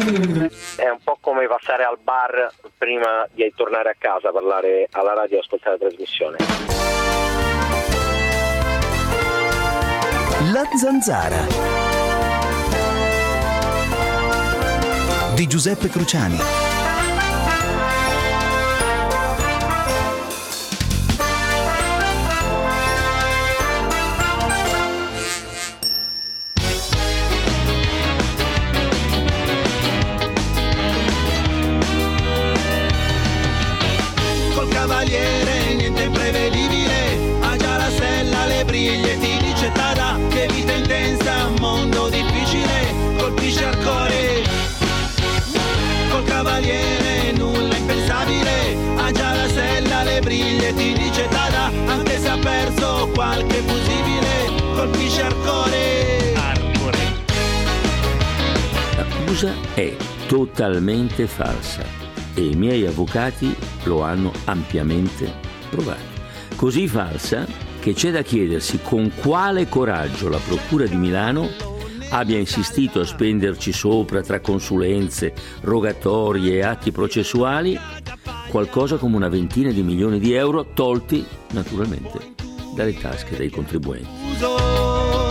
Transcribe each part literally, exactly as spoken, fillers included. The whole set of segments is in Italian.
È un po' come passare al bar prima di tornare a casa, parlare alla radio e ascoltare la trasmissione. La Zanzara di Giuseppe Cruciani. Cavaliere, niente imprevedibile, ha già la stella, le briglie, ti dice tada, che vita intensa, un mondo difficile, colpisce al cuore. Col cavaliere nulla impensabile, ha già la stella, le briglie, ti dice tada, anche se ha perso qualche fusibile, colpisce al cuore. L'accusa è totalmente falsa e i miei avvocati lo hanno ampiamente provato. Così falsa che c'è da chiedersi con quale coraggio la Procura di Milano abbia insistito a spenderci sopra tra consulenze, rogatorie e atti processuali qualcosa come una ventina di milioni di euro tolti naturalmente dalle tasche dei contribuenti.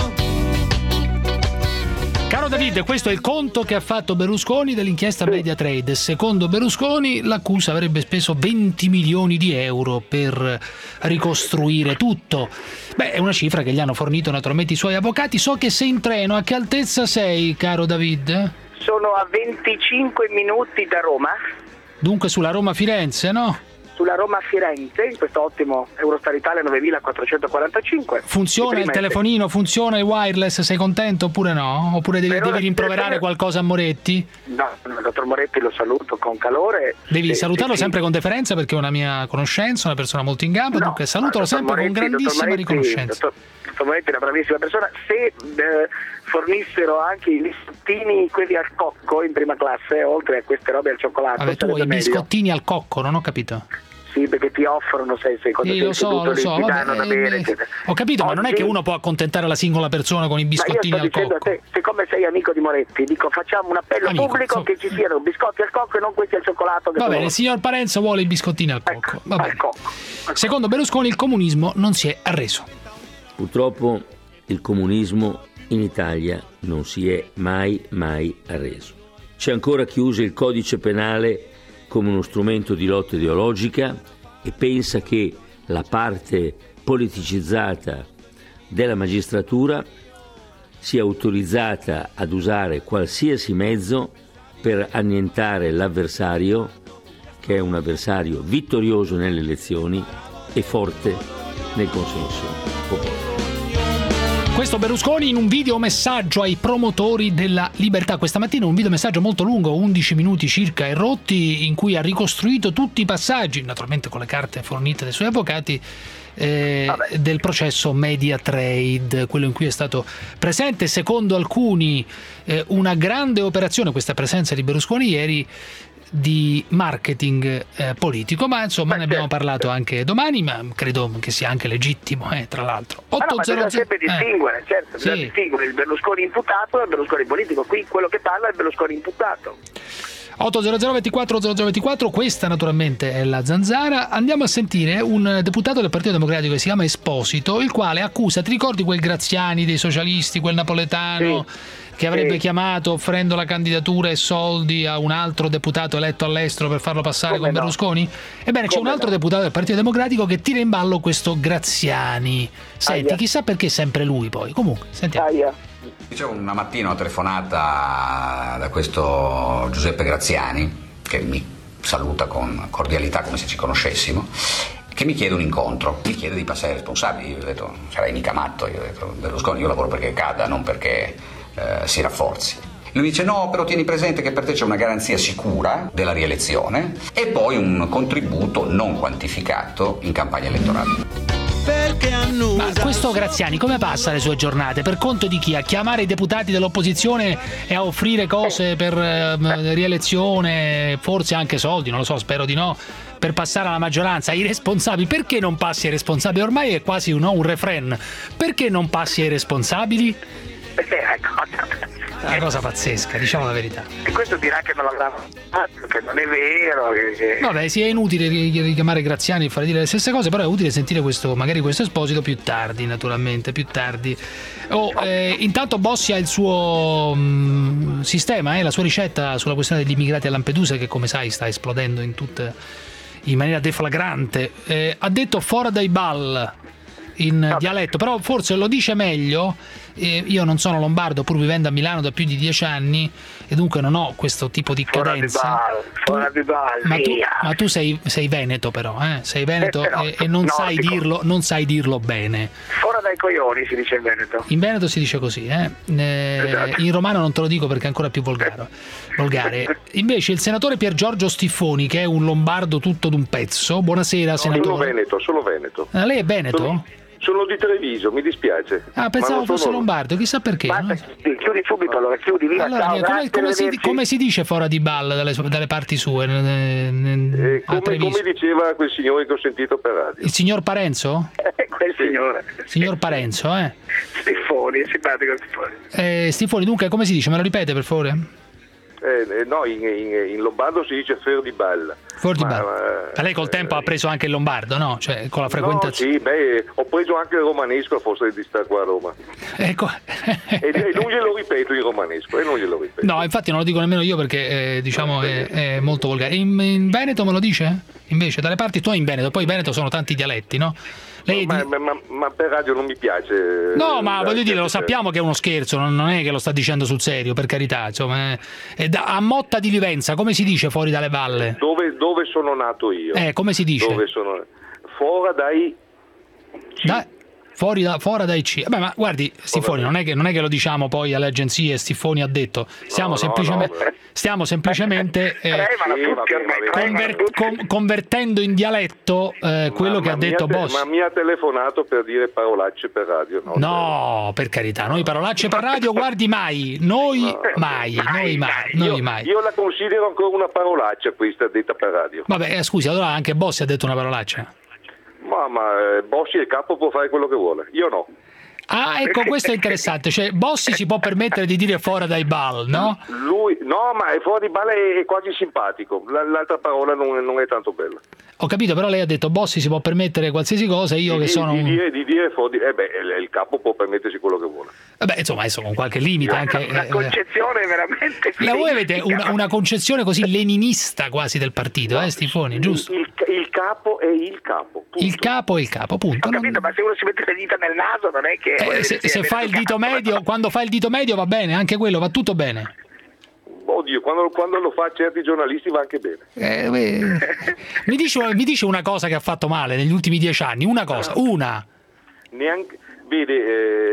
Caro David, questo è il conto che ha fatto Berlusconi dell'inchiesta Mediatrade. Secondo Berlusconi l'accusa avrebbe speso venti milioni di euro per ricostruire tutto. Beh, è una cifra che gli hanno fornito naturalmente i suoi avvocati. So che sei in treno, a che altezza sei, caro David? Sono a venticinque minuti da Roma. Dunque sulla Roma-Firenze, no? Sulla Roma-Firenze, in questo ottimo Eurostar Italia novemilaquattrocentoquarantacinque. Funziona il telefonino, funziona il wireless, sei contento oppure no? Oppure devi, devi rimproverare per... qualcosa a Moretti? No, il dottor Moretti lo saluto con calore. Devi e, salutarlo e, sempre con deferenza perché è una mia conoscenza, una persona molto in gamba, no, dunque salutalo sempre Moretti, con grandissima Moretti, riconoscenza. Dottor, dottor Moretti è una bravissima persona. Se eh, fornissero anche i biscottini, quelli al cocco in prima classe, oltre a queste robe al cioccolato. Vabbè, tu vuoi i biscottini al cocco, non ho capito. Sì, perché ti offrono, sai, se quando sì, sei lo so, lo so, vabbè, da bere, eh, ho capito, oggi, ma non è che uno può accontentare la singola persona con i biscottini ma io sto al dicendo cocco. A te, siccome sei amico di Moretti, dico facciamo un appello amico, pubblico so... che ci siano biscotti al cocco e non questi al cioccolato. Che Va bene, sono... il signor Parenzo vuole i biscottini al cocco. Ecco, Va bene. al cocco, al Secondo Berlusconi il comunismo non si è arreso. Purtroppo il comunismo in Italia non si è mai mai arreso. C'è ancora chi usa il codice penale come uno strumento di lotta ideologica e pensa che la parte politicizzata della magistratura sia autorizzata ad usare qualsiasi mezzo per annientare l'avversario, che è un avversario vittorioso nelle elezioni e forte nel consenso popolare. Questo Berlusconi in un video messaggio ai promotori della libertà. Questa mattina un video messaggio molto lungo, undici minuti circa e rotti, in cui ha ricostruito tutti i passaggi, naturalmente con le carte fornite dai suoi avvocati, eh, del processo Mediatrade, quello in cui è stato presente, secondo alcuni, eh, una grande operazione, questa presenza di Berlusconi ieri, di marketing eh, politico, ma insomma Beh, ne abbiamo certo. parlato anche domani, ma credo che sia anche legittimo, eh, tra l'altro. Ma no, ma bisogna sempre distinguere, eh. certo, bisogna sì. distinguere il Berlusconi imputato dal Berlusconi politico. Qui quello che parla è il Berlusconi imputato. otto zero zero ventiquattro zero zero ventiquattro, questa naturalmente è la Zanzara. Andiamo a sentire un deputato del Partito Democratico che si chiama Esposito, il quale accusa, ti ricordi quel Graziani dei socialisti, quel napoletano sì. che avrebbe sì. chiamato offrendo la candidatura e soldi a un altro deputato eletto all'estero per farlo passare Come con no? Berlusconi? Ebbene, Come c'è un altro no? deputato del Partito Democratico che tira in ballo questo Graziani. Senti, Aia. chissà perché sempre lui poi. Comunque, sentiamo. Aia. Dicevo, una mattina ho telefonata da questo Giuseppe Graziani, che mi saluta con cordialità come se ci conoscessimo, che mi chiede un incontro, mi chiede di passare ai responsabili. Io ho detto, non sarai mica matto, io ho detto, Berlusconi, io lavoro perché cada, non perché eh, si rafforzi. Lui dice no, però tieni presente che per te c'è una garanzia sicura della rielezione e poi un contributo non quantificato in campagna elettorale. Ma questo Graziani come passa le sue giornate? Per conto di chi? A chiamare i deputati dell'opposizione e a offrire cose per eh, rielezione, forse anche soldi, non lo so, spero di no, per passare alla maggioranza? I responsabili, perché non passi ai responsabili? Ormai è quasi un, no, un refrain. Perché non passi ai responsabili? Perché ecco È una cosa pazzesca, diciamo la verità. E questo dirà che non l'avrà fatto, che non è vero. Che, che... Vabbè, sì, è inutile richiamare Graziani e fare dire le stesse cose, però è utile sentire questo, magari questo Esposito più tardi, naturalmente, più tardi. Oh, eh, intanto Bossi ha il suo mh, sistema, eh, la sua ricetta sulla questione degli immigrati a Lampedusa, che come sai sta esplodendo in tutte, in maniera deflagrante. Eh, ha detto fora dai ball in no. dialetto, però forse lo dice meglio. Eh, io non sono lombardo, pur vivendo a Milano da più di dieci anni, e dunque non ho questo tipo di cadenza. Fora di ball, fora di ball, ma, tu, ma tu sei, sei veneto, però, eh? sei veneto eh, però, e, e non sai dirlo, non sai dirlo bene. Fora dai coglioni si dice in Veneto. In Veneto si dice così, eh? Eh, esatto. In romano non te lo dico perché è ancora più volgare. volgare. Invece il senatore Pier Giorgio Stiffoni, che è un lombardo tutto d'un pezzo. Buonasera, no, senatore. Sono Veneto, solo Veneto. Ah, lei è veneto? Sono... Sono di Treviso, mi dispiace. Ah, pensavo fosse sono... lombardo, chissà perché. Basta, no? chiudi subito, allora chiudi via. Allora, ciao, come, grazie, come, si, come si dice fora di balla dalle, dalle parti sue? Eh, come, come diceva quel signore che ho sentito per radio. Il signor Parenzo? Eh, quel signore. Signor Parenzo, eh? Stifoni, è simpatico Stifoni. Eh, Stifoni, dunque, come si dice? Me lo ripete, per favore? Eh, no, in, in, in lombardo si dice fer di balla. Fuori di balla. Ma, ma lei col tempo eh, ha preso anche il lombardo, no? Cioè, con la frequentazione. No, sì, beh, ho preso anche il romanesco a forza di stare qua a Roma. Ecco. e, e non glielo ripeto il romanesco, e non glielo ripeto. No, infatti non lo dico nemmeno io perché eh, diciamo è, è molto volgare. In, in Veneto me lo dice? Invece, dalle parti tue in Veneto, poi in Veneto sono tanti dialetti, no? Lei no, di... ma, ma, ma per radio non mi piace. No, ma voglio dire, lo cioè. sappiamo che è uno scherzo, non, non è che lo sta dicendo sul serio, per carità. Insomma, è, è da, a Motta di Livenza, come si dice fuori dalle valle? Dove, dove sono nato io? Eh, come si dice? Dove sono? Fuori dai... Da... Fuori, da, fuori dai C. Beh, ma guardi, Stifoni, non è, che, non è che lo diciamo poi alle agenzie, Stifoni ha detto, stiamo, no, semplicemente, no, no, stiamo semplicemente eh, conver, con, convertendo in dialetto eh, quello ma, che ma ha detto te, Bossi. Ma mi ha telefonato per dire parolacce per radio. No, no per carità, noi parolacce per radio, guardi mai, noi no, mai, mai, noi mai, io, noi mai. Io la considero ancora una parolaccia questa detta per radio. Vabbè, eh, scusi, allora anche Bossi ha detto una parolaccia. Ma, ma eh, Bossi il capo può fare quello che vuole, io no. Ah, ecco, questo è interessante, cioè Bossi si può permettere di dire fuori dai ball, no? Lui, no, ma è fuori di ball è, è quasi simpatico, l'altra parola non, non è tanto bella. Ho capito, però lei ha detto Bossi si può permettere qualsiasi cosa, io di, che sono di, un... di dire, di dire fuori, eh beh, il capo può permettersi quello che vuole. Vabbè, insomma, adesso con qualche limite anche... Una eh, concezione veramente... La voi avete una, una concezione così leninista quasi del partito, no, eh Stifoni, giusto? Il, il, il capo è il capo. Punto. Il capo è il capo, punto. Ho capito, non... ma se uno si mette le dita nel naso non è che... Eh, se se fa il dito medio, quando fa il dito medio va bene, anche quello, va tutto bene. Oddio, quando, quando lo fa certi giornalisti va anche bene. Eh, mi, dice, mi dice una cosa che ha fatto male negli ultimi dieci anni, una cosa, una. Neanche, vede, eh,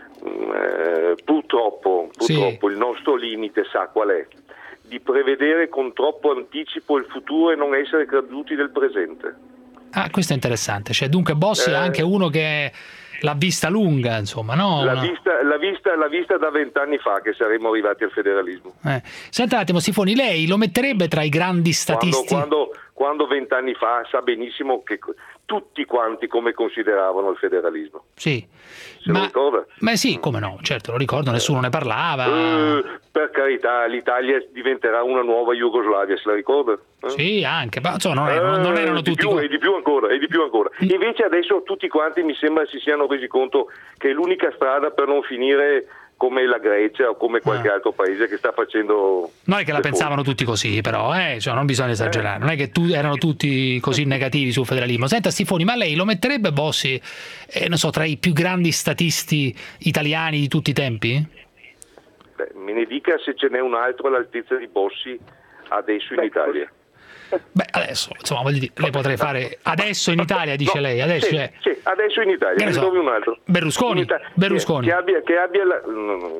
eh, purtroppo, purtroppo sì. Il nostro limite sa qual è? Di prevedere con troppo anticipo il futuro e non essere creduti del presente. Ah, questo è interessante, cioè dunque Bossi eh, è anche uno che l'ha vista lunga, insomma, no? L'ha no. vista, l'ha vista, l'ha vista da vent'anni fa che saremmo arrivati al federalismo. Eh. Senta un attimo, Stifoni, lei lo metterebbe tra i grandi statisti? Quando vent'anni fa sa benissimo che tutti quanti come consideravano il federalismo. Sì. Se ma, lo ricorda? Ma sì, come no, certo, lo ricordo, nessuno ne parlava. Eh, per carità, l'Italia diventerà una nuova Jugoslavia, se la ricorda? Eh? Sì, anche, ma insomma, non, erano, non erano eh, tutti... Di più, e di più ancora, e di più ancora. Mm. Invece adesso tutti quanti mi sembra si siano resi conto che è l'unica strada per non finire come la Grecia o come qualche ah. altro paese che sta facendo... Non è che la pensavano fuori. Tutti così, però, eh? Cioè, non bisogna esagerare, eh. non è che tu, erano tutti così negativi sul federalismo. Senta Stifoni, ma lei lo metterebbe Bossi, eh, non so, tra i più grandi statisti italiani di tutti i tempi? Beh, me ne dica se ce n'è un altro all'altezza di Bossi adesso in Beh, Italia. Beh, adesso, insomma, voglio dire, lei potrei fare adesso in Italia, dice no, lei, adesso, sì, cioè... sì, adesso in Italia, ne so, trovi un altro. Berlusconi, Ita- Berlusconi. Che, che abbia, che abbia la, no, no,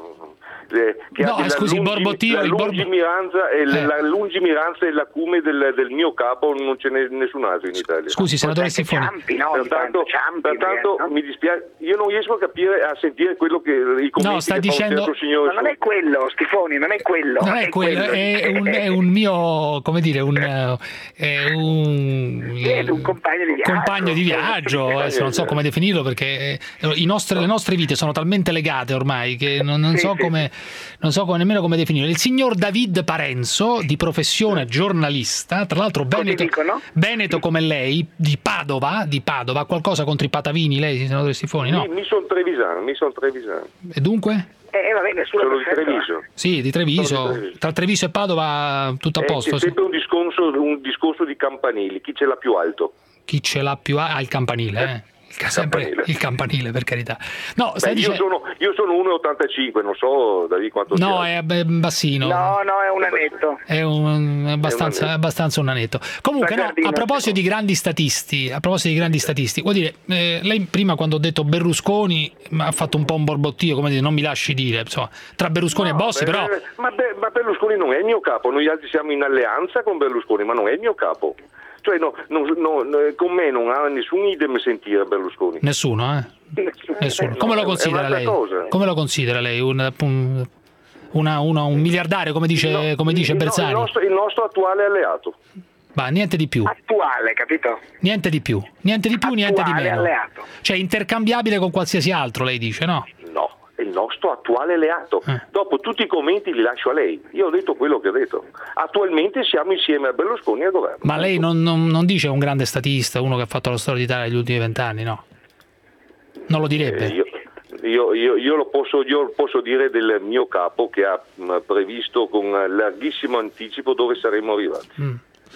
che no, abbia scusi, la, lungi, Borbottino, la il Borbo... lungimiranza e eh. la lungimiranza e l'acume del, del mio capo non ce n'è nessun altro in Italia. Scusi, senatore Stifoni. Ciampi, no, pertanto, Ciampi, pertanto no? mi dispiace, io non riesco a capire, a sentire quello che i commenti no, sta che dicendo... fa un certo signore. Ma non è quello, Stifoni, non è quello. Non è, è quello, quello. È, un, è un mio, come dire, un, è un, è un compagno di viaggio. Compagno di viaggio, adesso non so come definirlo perché i nostri, le nostre vite sono talmente legate ormai che non, non sì, so sì. come, non so come, nemmeno come definire, il signor David Parenzo, di professione giornalista, tra l'altro veneto, dicono? veneto come lei, di Padova, di Padova, qualcosa contro i Patavini, lei, senatore Stiffoni, no? Mi, mi sono trevisano, mi sono trevisano. E dunque? Eh, va bene, Sono di Treviso. Sì, di Treviso. Sono di Treviso. Tra Treviso e Padova tutto a Eh, posto. C'è Sì. sempre un discorso, un discorso di campanili, chi ce l'ha più alto? Chi ce l'ha più a... ah, il campanile, eh? Il, ca- sempre campanile. il campanile, per carità. No, Beh, stai io, dicendo... sono, io sono uno virgola ottantacinque, non so da lì quanto No, sia. è beh, bassino. No, no, è un anetto. È, un, è abbastanza, È un anetto. abbastanza un anetto. Comunque, no, a proposito di grandi statisti, a proposito di grandi statisti, vuol dire, eh, lei prima quando ho detto Berlusconi ha fatto un po' un borbottio, come dire, non mi lasci dire, insomma, tra Berlusconi No, e Bossi, beh, però... Ma, beh, ma Berlusconi non è il mio capo, noi altri siamo in alleanza con Berlusconi, ma non è il mio capo. Cioè, no, no, no, con me non ha nessun idem sentire Berlusconi. Nessuno, eh? Nessuno. No, Come lo è considera un'altra lei? cosa. Come lo considera lei? Un, un, una, una, un miliardario, come dice, No, come dice il, Bersani? Il nostro, il nostro attuale alleato. Ma niente di più. Attuale, capito? Niente di più. Niente di più, niente di Attuale meno. alleato. Cioè intercambiabile con qualsiasi altro, lei dice, no? No, è il nostro attuale alleato. Eh. Dopo tutti i commenti li lascio a lei. Io ho detto quello che ho detto. Attualmente siamo insieme a Berlusconi e al governo. Ma lei non, non, non dice un grande statista, uno che ha fatto la storia d'Italia negli ultimi vent'anni, no? Non lo direbbe? Eh, io, io, io, io, lo posso, io posso dire del mio capo che ha mh, previsto con larghissimo anticipo dove saremmo arrivati. Mm.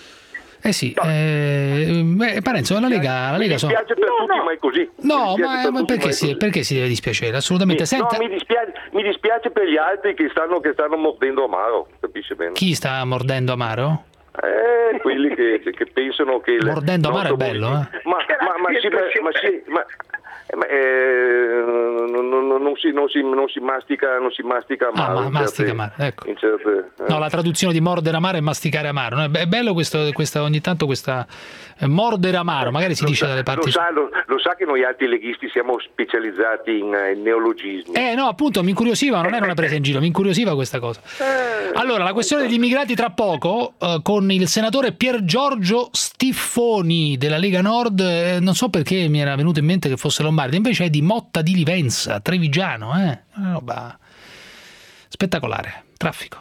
Eh sì, eh, beh, Parenzo, la Lega, la Lega Mi sono... dispiace per No, tutti, no. ma è così. No, Mi dispiace ma, per ma tutti, perché, è si, così. perché si deve dispiacere? Assolutamente. Mi- Senta, no, mi dispiace, mi dispiace per gli altri che stanno, che stanno mordendo amaro, capisci bene? chi sta mordendo amaro? Eh, quelli che, che pensano che... il Mordendo amaro nostro è bello, movimento- eh? Ma, ma, ma, sì, ma, ma sì, ma... ma, eh, non, non- non si, non, si, non si mastica non si mastica Ah, amaro ma in mastica certe- amaro, ecco. in certe- eh. No, la traduzione di mordere amaro è masticare amaro. No? È bello questo, questa, ogni tanto questa eh, mordere amaro, magari si Lo dice sa- dalle parti... lo sa, lo, lo sa che noi altri leghisti siamo specializzati in, eh, neologismi. Eh no, appunto, mi incuriosiva, non era una presa in giro, mi incuriosiva questa cosa. Allora, la questione degli immigrati tra poco, eh, con il senatore Pier Giorgio Stiffoni della Lega Nord, eh, non so perché mi era venuto in mente che fosse lombardo, invece è di Motta di Livenza, trevigiano, eh? Una roba spettacolare. Traffico.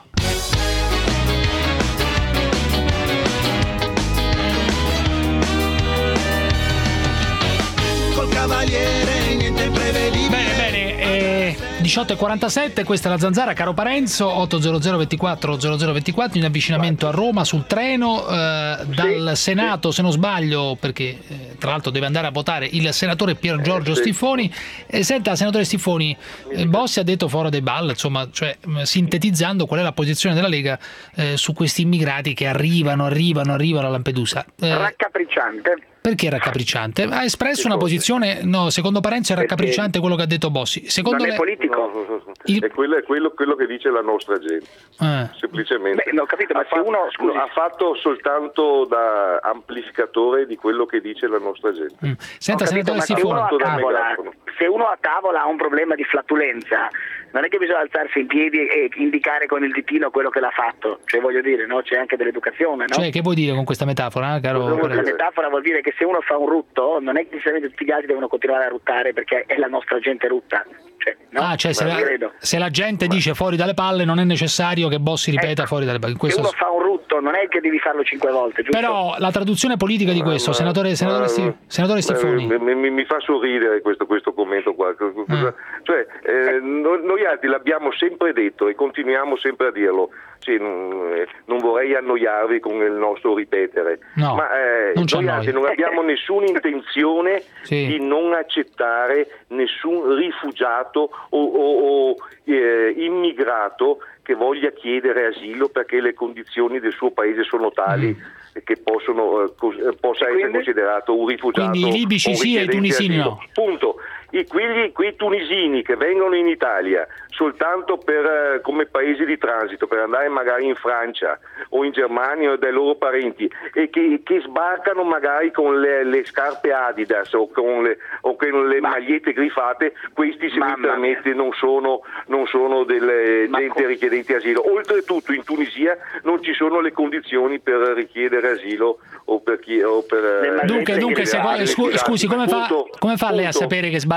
Col cavaliere niente prevedibile. Bene, bene, eh, diciotto e quarantasette, questa è la Zanzara, caro Parenzo, otto zero zero ventiquattro zero zero ventiquattro, in avvicinamento a Roma sul treno eh, dal Senato, se non sbaglio, perché eh, tra l'altro deve andare a votare il senatore Pier Giorgio sì. Stiffoni. Eh, senta, senatore Stiffoni, eh, Bossi ha detto fuori dai ball, insomma, cioè mh, sintetizzando qual è la posizione della Lega eh, su questi immigrati che arrivano, arrivano, arrivano a Lampedusa. Eh, Raccapricciante. perché è raccapricciante? Ha espresso una posizione, no, secondo Parenzo è raccapricciante quello che ha detto Bossi. Secondo Non è lei... politico. No, no, no. Il- È, quello, è quello, quello che dice la nostra gente, Eh. semplicemente. Beh, non ho capito, ma ha se fatto, uno- scusi. ha fatto soltanto da amplificatore di quello che dice la nostra gente. Mm. Senta, Ho capito, senatore ma se uno, Stiffoni, a Fatto da tavola, megafono. se uno a tavola ha un problema di flatulenza, non è che bisogna alzarsi in piedi e indicare con il ditino quello che l'ha fatto, cioè voglio dire, no? C'è anche dell'educazione, no? cioè, che vuoi dire con questa metafora, eh, caro Cosa vuol La Parenzo? dire? metafora vuol dire che se uno fa un rutto, non è che necessariamente tutti gli altri devono continuare a ruttare perché è la nostra gente rutta. Cioè, no? Ah, cioè se Ma la, credo. se la gente dice fuori dalle palle non è necessario che Bossi ripeta Ecco, fuori dalle palle. Se Questo... uno fa un rutto, non è che devi farlo cinque volte, giusto? Però la traduzione politica di questo, Ma- senatore, senatore, ma- Sti- senatore Stiffoni. Eh, Mi, mi- mi fa sorridere questo, questo commento qua. Cosa- Cioè, eh, no- noi altri l'abbiamo sempre detto e continuiamo sempre a dirlo. Sì, non, eh, non vorrei annoiarvi con il nostro ripetere, No, ma eh, non ci noi annoi. altri non abbiamo nessuna intenzione Sì. di non accettare nessun rifugiato o, o- o, eh, immigrato che voglia chiedere asilo perché le condizioni del suo paese sono tali che possono, eh, cos- eh, possa Mm. E essere quindi? considerato un rifugiato. Quindi i libici o un sì e i richiedente tunisini asilo. no. Punto. I, quegli, quei tunisini che vengono in Italia soltanto per, eh, come paesi di transito, per andare magari in Francia o in Germania o dai loro parenti e che, che sbarcano magari con le, le scarpe Adidas o con le, o con le Ma- magliette griffate, questi se mi Mamma permette non sono, non sono delle Ma gente co- richiedenti asilo. Oltretutto in Tunisia non ci sono le condizioni per richiedere asilo o per chi o per Le eh, Dunque, magliette dunque se- griffate, scu- scusi, come fa, Punto. come fa lei a Punto. sapere che sbarca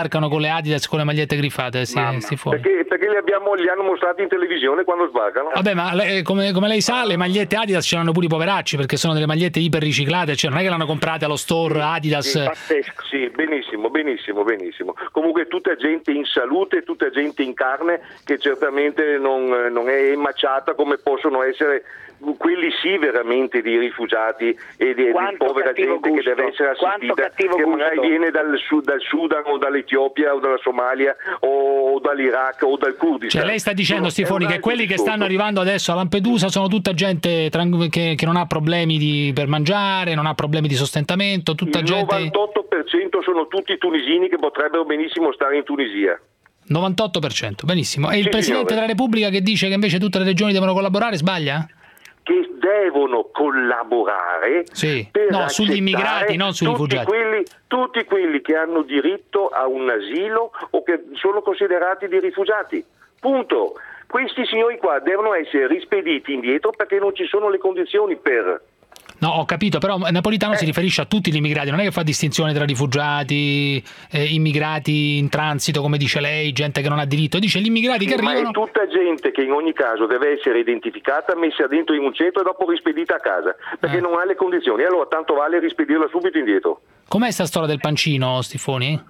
sbarcano con le Adidas, con le magliette griffate, sì, sti fuori. Perché, perché li, abbiamo, li hanno mostrati in televisione quando sbarcano. Vabbè, ma le, come, come lei sa, le magliette Adidas ce l'hanno pure i poveracci, perché sono delle magliette iper riciclate, cioè non è che l'hanno comprate allo store Adidas. Sì, pazzesco, sì, benissimo, benissimo, benissimo. Comunque tutta gente in salute, tutta gente in carne che certamente non, non è emaciata come possono essere quelli sì veramente di rifugiati e di, di povera gente gusto. Che deve essere assistita, che gusto. Magari viene dal, Sud, dal Sudan o dall'Etiopia o dalla Somalia o dall'Iraq o dal Kurdistan. Cioè lei sta dicendo, Stifoni, che quelli che stanno arrivando adesso a Lampedusa sono tutta gente che, che non ha problemi di, per mangiare, non ha problemi di sostentamento, tutta il gente... novantotto per cento sono tutti tunisini che potrebbero benissimo stare in Tunisia. novantotto per cento, benissimo. E il sì, Presidente signore. della Repubblica che dice che invece tutte le regioni devono collaborare, sbaglia? Che devono collaborare sì. per no, sugli immigrati, non sui tutti rifugiati. Quelli, tutti quelli che hanno diritto a un asilo o che sono considerati dei rifugiati. Punto. Questi signori qua devono essere rispediti indietro perché non ci sono le condizioni per... No, ho capito, però Napolitano eh. si riferisce a tutti gli immigrati, non è che fa distinzione tra rifugiati, eh, immigrati in transito, come dice lei, gente che non ha diritto, dice gli immigrati che ma arrivano... Ma è tutta gente che in ogni caso deve essere identificata, messa dentro in un centro e dopo rispedita a casa, perché eh. non ha le condizioni, allora tanto vale rispedirla subito indietro. Com'è sta storia del pancino, Stifoni?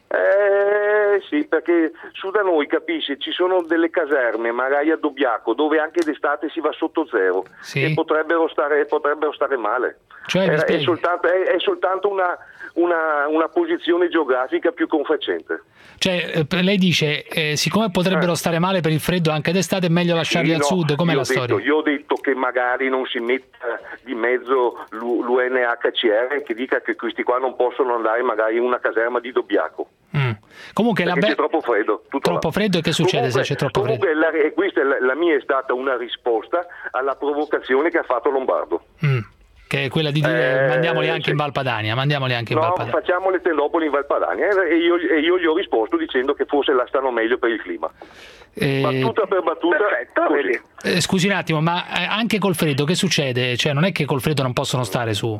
Eh sì, perché su da noi, capisci, ci sono delle caserme, magari a Dobbiaco, dove anche d'estate si va sotto zero sì. e potrebbero stare, potrebbero stare male. Cioè, è, è soltanto, è, è soltanto una, una, una posizione geografica più confacente. Cioè, lei dice, eh, siccome potrebbero eh. stare male per il freddo anche d'estate, è meglio lasciarli sì, al no, sud? Com'è la detto, storia? Io ho detto che magari non si metta di mezzo l'U N H C R che dica che questi qua non possono andare magari in una caserma di Dobbiaco. Mm. Comunque la be- c'è troppo freddo. Tutto troppo là. freddo e che succede comunque, se c'è troppo comunque freddo? La, e questa è la, la mia è stata una risposta alla provocazione che ha fatto Lombardo. Mm. Che è quella di dire eh, mandiamoli anche sì. in Val Padania, mandiamoli anche in no, Val Padania. facciamo le tendopoli in Val Padania e io, e io gli ho risposto dicendo che forse la stanno meglio per il clima. Eh, battuta per battuta. Perfetto, vedi. Eh, scusi un attimo, ma anche col freddo che succede? Cioè non è che col freddo non possono stare su?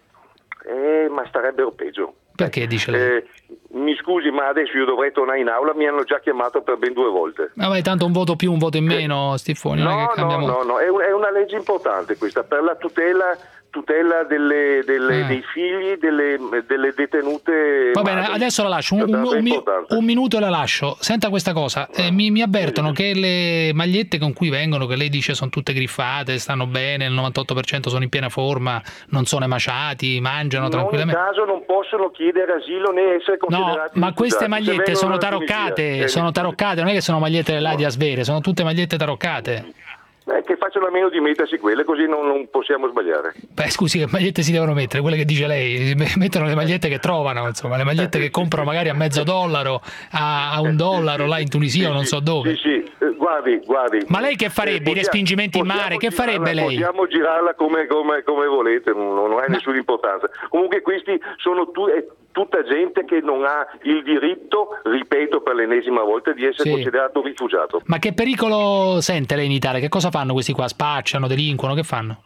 Eh, ma starebbero peggio. Perché dice lei? Eh, mi scusi, ma adesso io dovrei tornare in aula, mi hanno già chiamato per ben due volte. Ma vai, tanto un voto più, un voto in meno, Stifoni, non no, è che cambiamo... no, no, no, è, un, è una legge importante questa per la tutela tutela delle, delle, eh. dei figli delle, delle detenute. Va bene, adesso la lascio, un, un, un, un minuto e la lascio. Senta questa cosa, eh, mi, mi avvertono che le magliette con cui vengono, che lei dice sono tutte griffate, stanno bene, il novantotto per cento sono in piena forma, non sono emaciati, mangiano in tranquillamente. In ogni caso non possono chiedere asilo né essere considerati. No, ma queste magliette sono taroccate, sono taroccate, non è che sono magliette dell'Adidas vere, sono tutte magliette taroccate. Eh, che facciano a meno di mettersi quelle, così non, non possiamo sbagliare. Beh, scusi, che magliette si devono mettere? Quelle che dice lei, mettono le magliette che trovano, insomma, le magliette che comprano magari a mezzo dollaro, a, a un dollaro là in Tunisia sì, o non so dove. Sì, sì, eh, guardi, guardi. Ma lei che farebbe? I respingimenti in mare? Che farebbe lei? Possiamo girarla come, come, come volete, non, non ha Ma... nessuna importanza. Comunque questi sono tu, è tutta gente che non ha il diritto, ripeto per l'ennesima volta, di essere sì. considerato rifugiato. Ma che pericolo sente lei in Italia? Che cosa fanno questi qua? Spacciano, delinquono? Che fanno?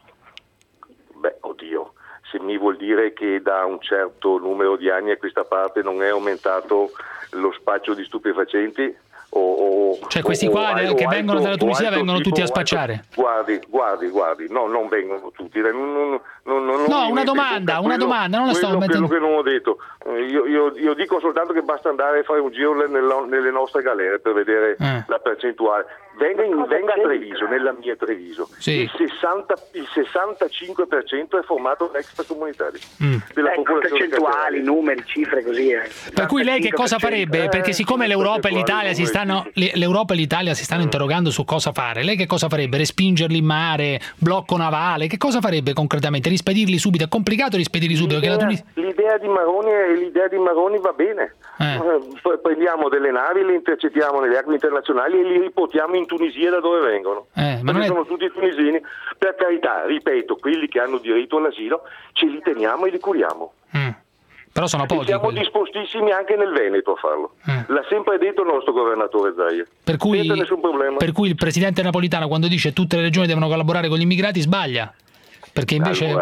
Beh, oddio, se mi vuol dire che da un certo numero di anni a questa parte non è aumentato lo spaccio di stupefacenti, o, o, cioè questi qua o, che o vengono alto, dalla Tunisia vengono tipo, tutti a spacciare? Alto, guardi, guardi, guardi, no, non vengono tutti. Non, non, non, non no, una domanda, una quello, domanda, non la sto mettendo. Quello che non ho detto, io, io, io dico soltanto che basta andare a fare un giro nelle, nelle nostre galere per vedere eh. la percentuale. Venga, in, venga a Treviso, nella mia Treviso, sì. il, sessanta, il sessantacinque per cento è formato da extracomunitari. Mm. Della ecco, percentuali, numeri, cifre così. Eh. Per cui lei che cosa farebbe? Perché siccome l'Europa e l'Italia si stanno l'Europa e l'Italia si stanno mm. interrogando su cosa fare, lei che cosa farebbe? Respingerli in mare, blocco navale, che cosa farebbe concretamente? Rispedirli subito? È complicato rispedirli subito? L'idea, che la Tunisia... l'idea di Maroni l'idea di Maroni va bene. Eh. Prendiamo delle navi, le intercettiamo nelle acque internazionali e li riportiamo in Tunisia da dove vengono. Eh, ma non è... sono tutti tunisini. Per carità, ripeto, quelli che hanno diritto all'asilo ce li teniamo e li curiamo. Mm. Però sono pochi. E siamo quelli. dispostissimi anche nel Veneto a farlo. Mm. L'ha sempre detto il nostro governatore Zaia. Per cui, senza nessun problema. Per cui il presidente Napolitano, quando dice tutte le regioni devono collaborare con gli immigrati, sbaglia. Perché invece... Allora,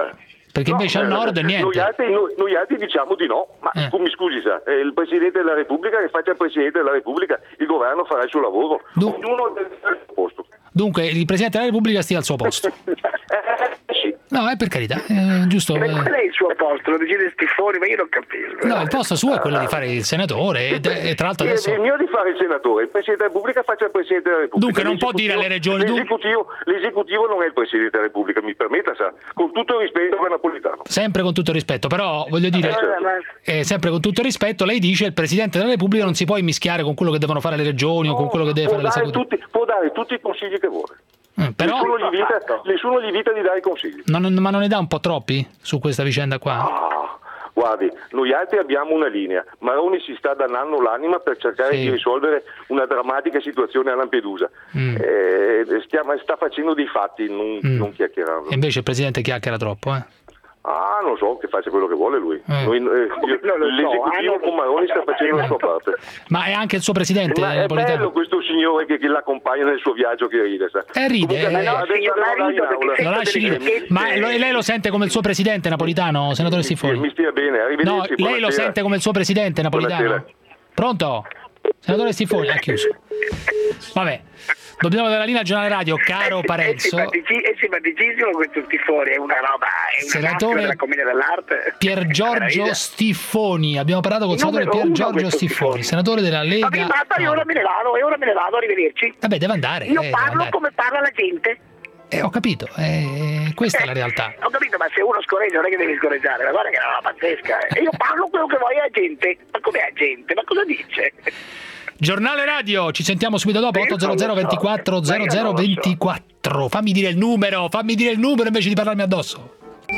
Perché invece no, al nord eh, niente. Noi altri, noi, noi altri diciamo di no, ma Eh. mi scusi, sa, è il Presidente della Repubblica che faccia il Presidente della Repubblica, il governo farà il suo lavoro, Du- ognuno deve fare il suo posto. Dunque il Presidente della Repubblica stia al suo posto. Eh, sì. No, è per carità, è giusto. Ma eh. qual è il suo posto? Lo decide Stifoni, ma io non capisco. No, il posto suo è quello di fare il senatore e, e tra l'altro Il- adesso... Il mio di fare il senatore, il Presidente della Repubblica faccia il Presidente della Repubblica. Dunque non può dire alle regioni, dun- L'esecutivo, l'esecutivo non è il Presidente della Repubblica, mi permetta, sa, con tutto il rispetto per Napolitano. Sempre con tutto il rispetto, però voglio dire, Eh, certo. eh, sempre con tutto il rispetto, lei dice il Presidente della Repubblica non si può immischiare con quello che devono fare le regioni o con quello che deve può fare dare l'esecutivo. tutti, può dare tutti i consigli che vuole. Eh, però, Nessuno gli, vita, nessuno gli vita di dare consigli. non, ma non ne dà un po' troppi su questa vicenda qua? Ah, guardi, noi altri abbiamo una linea. Maroni si sta dannando l'anima per cercare Sì. di risolvere una drammatica situazione a Lampedusa. Mm. Eh, stiamo- sta facendo dei fatti, non, Mm. non chiacchierando. E invece il Presidente chiacchiera troppo, eh? Ah, non so, che faccia quello che vuole lui. Eh. Noi, eh, io- Non lo so, l'esecutivo ah, con Maroni sta facendo la sua parte. Ma è anche il suo Presidente Ma è Napolitano? bello questo signore che, che l'accompagna nel suo viaggio che ride. Sa. Eh, ride, Comunque, eh. adesso No, signor andrò Marito, in aula. perché Lo lasci delle dire. sciocchezze. Ma lo- lei lo sente come il suo Presidente Napolitano, senatore Mi Stifoni? stia bene, arrivederci. No, lei lo buonasera. sente come il suo Presidente Napolitano? Buonasera. Pronto? Senatore Stifoni, ha chiuso. Vabbè, dobbiamo dare la linea al giornale radio, caro È Parenzo. simpatici- è simpaticissimo questo Stifoni, è una roba, è una Senatore maschera della commedia dell'arte. Pier Giorgio Meraviglia. Stifoni, abbiamo parlato con il Il senatore numero Pier uno Giorgio questo Stifoni, Stifoni. senatore della Lega. Vabbè, basta, io ora me ne vado, e ora me ne vado, arrivederci. Vabbè, deve andare. Io eh, deve parlo andare. come parla la gente. Eh, ho capito, eh, questa è la realtà. Ho capito, ma se uno scorreggia non è che devi scorreggiare, ma guarda che è una roba pazzesca. eh. E io parlo quello che vuoi a gente. Ma com'è a gente? Ma cosa dice? Giornale radio, ci sentiamo subito dopo, Io non ottocento lo so. ventiquattro Ma io zero zero non lo so. ventiquattro. Fammi dire il numero, fammi dire il numero invece di parlarmi addosso.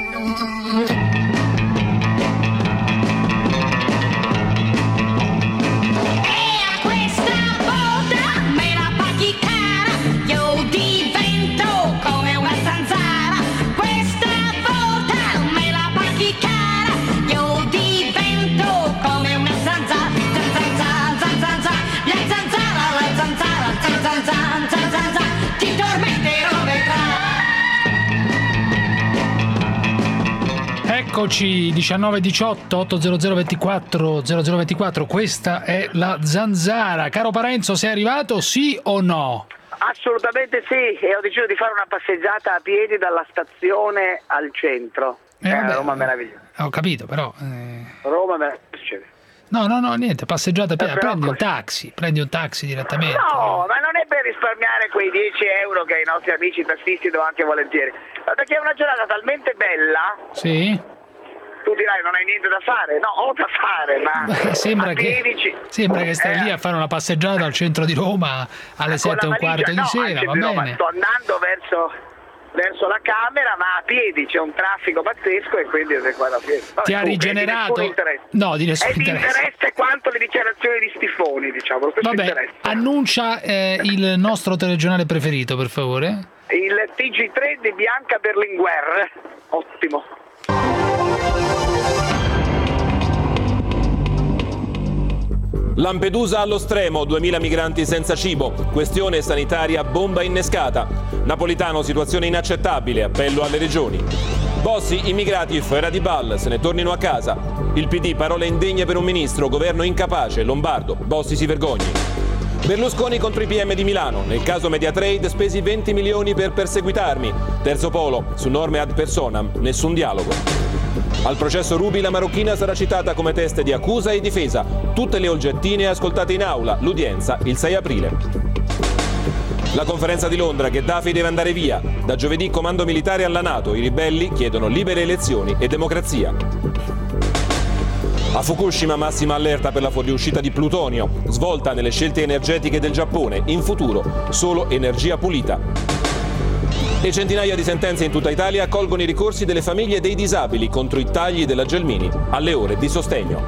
E a questa volta me la paghi cara, io divento come una zanzara. Questa volta me la paghi cara, io divento come una zanzara. Zanzara, zanzara, la zanzara, la zanzara, zanzara, zanzara, ti tormenterò vedrai. Eccoci, diciannove diciotto ottocento ventiquattro zero zero ventiquattro, questa è la Zanzara. Caro Parenzo, sei arrivato, sì o no? Assolutamente sì, e ho deciso di fare una passeggiata a piedi dalla stazione al centro. Eh, Eh, vabbè, Roma meravigliosa. Ho capito, però... eh, Roma meravigliosa. No, no, no, niente, passeggiata, Eh, però prendi un così. taxi, prendi un taxi direttamente. No, ma non è per risparmiare quei dieci euro che i nostri amici tassisti do anche volentieri, ma perché è una giornata talmente bella, Sì? tu dirai non hai niente da fare, no, ho da fare, ma Beh, sembra, a che, piedi ci- sembra che stai Eh, lì a fare una passeggiata al centro di Roma alle con sette e un la quarto valigia, di no, sera, anche va di Roma, bene? sto andando verso, verso la Camera, ma a piedi c'è un traffico pazzesco e quindi sei qua da piedi. Vabbè, Ti ha comunque, rigenerato? Di nessun interesse. No, di nessun È di interesse. interesse quanto le dichiarazioni di Stifoni, diciamo, lo stesso Vabbè, interesse. annuncia eh, il nostro telegiornale preferito, per favore. Il T G tre di Bianca Berlinguer, ottimo. Lampedusa allo stremo, duemila migranti senza cibo, questione sanitaria bomba innescata. Napolitano, situazione inaccettabile, appello alle regioni. Bossi, immigrati fuera di ball, se ne tornino a casa. Il P D, parole indegne per un ministro, governo incapace, Lombardo, Bossi si vergogni. Berlusconi contro i P M di Milano, nel caso Mediatrade spesi venti milioni per perseguitarmi. Terzo polo, su norme ad personam, nessun dialogo. Al processo Ruby la marocchina sarà citata come teste di accusa e difesa. Tutte le oggettine ascoltate in aula, l'udienza il sei aprile. La conferenza di Londra, Gheddafi deve andare via. Da giovedì comando militare alla NATO, i ribelli chiedono libere elezioni e democrazia. A Fukushima massima allerta per la fuoriuscita di plutonio, svolta nelle scelte energetiche del Giappone, in futuro solo energia pulita. E centinaia di sentenze in tutta Italia accolgono i ricorsi delle famiglie dei disabili contro i tagli della Gelmini alle ore di sostegno.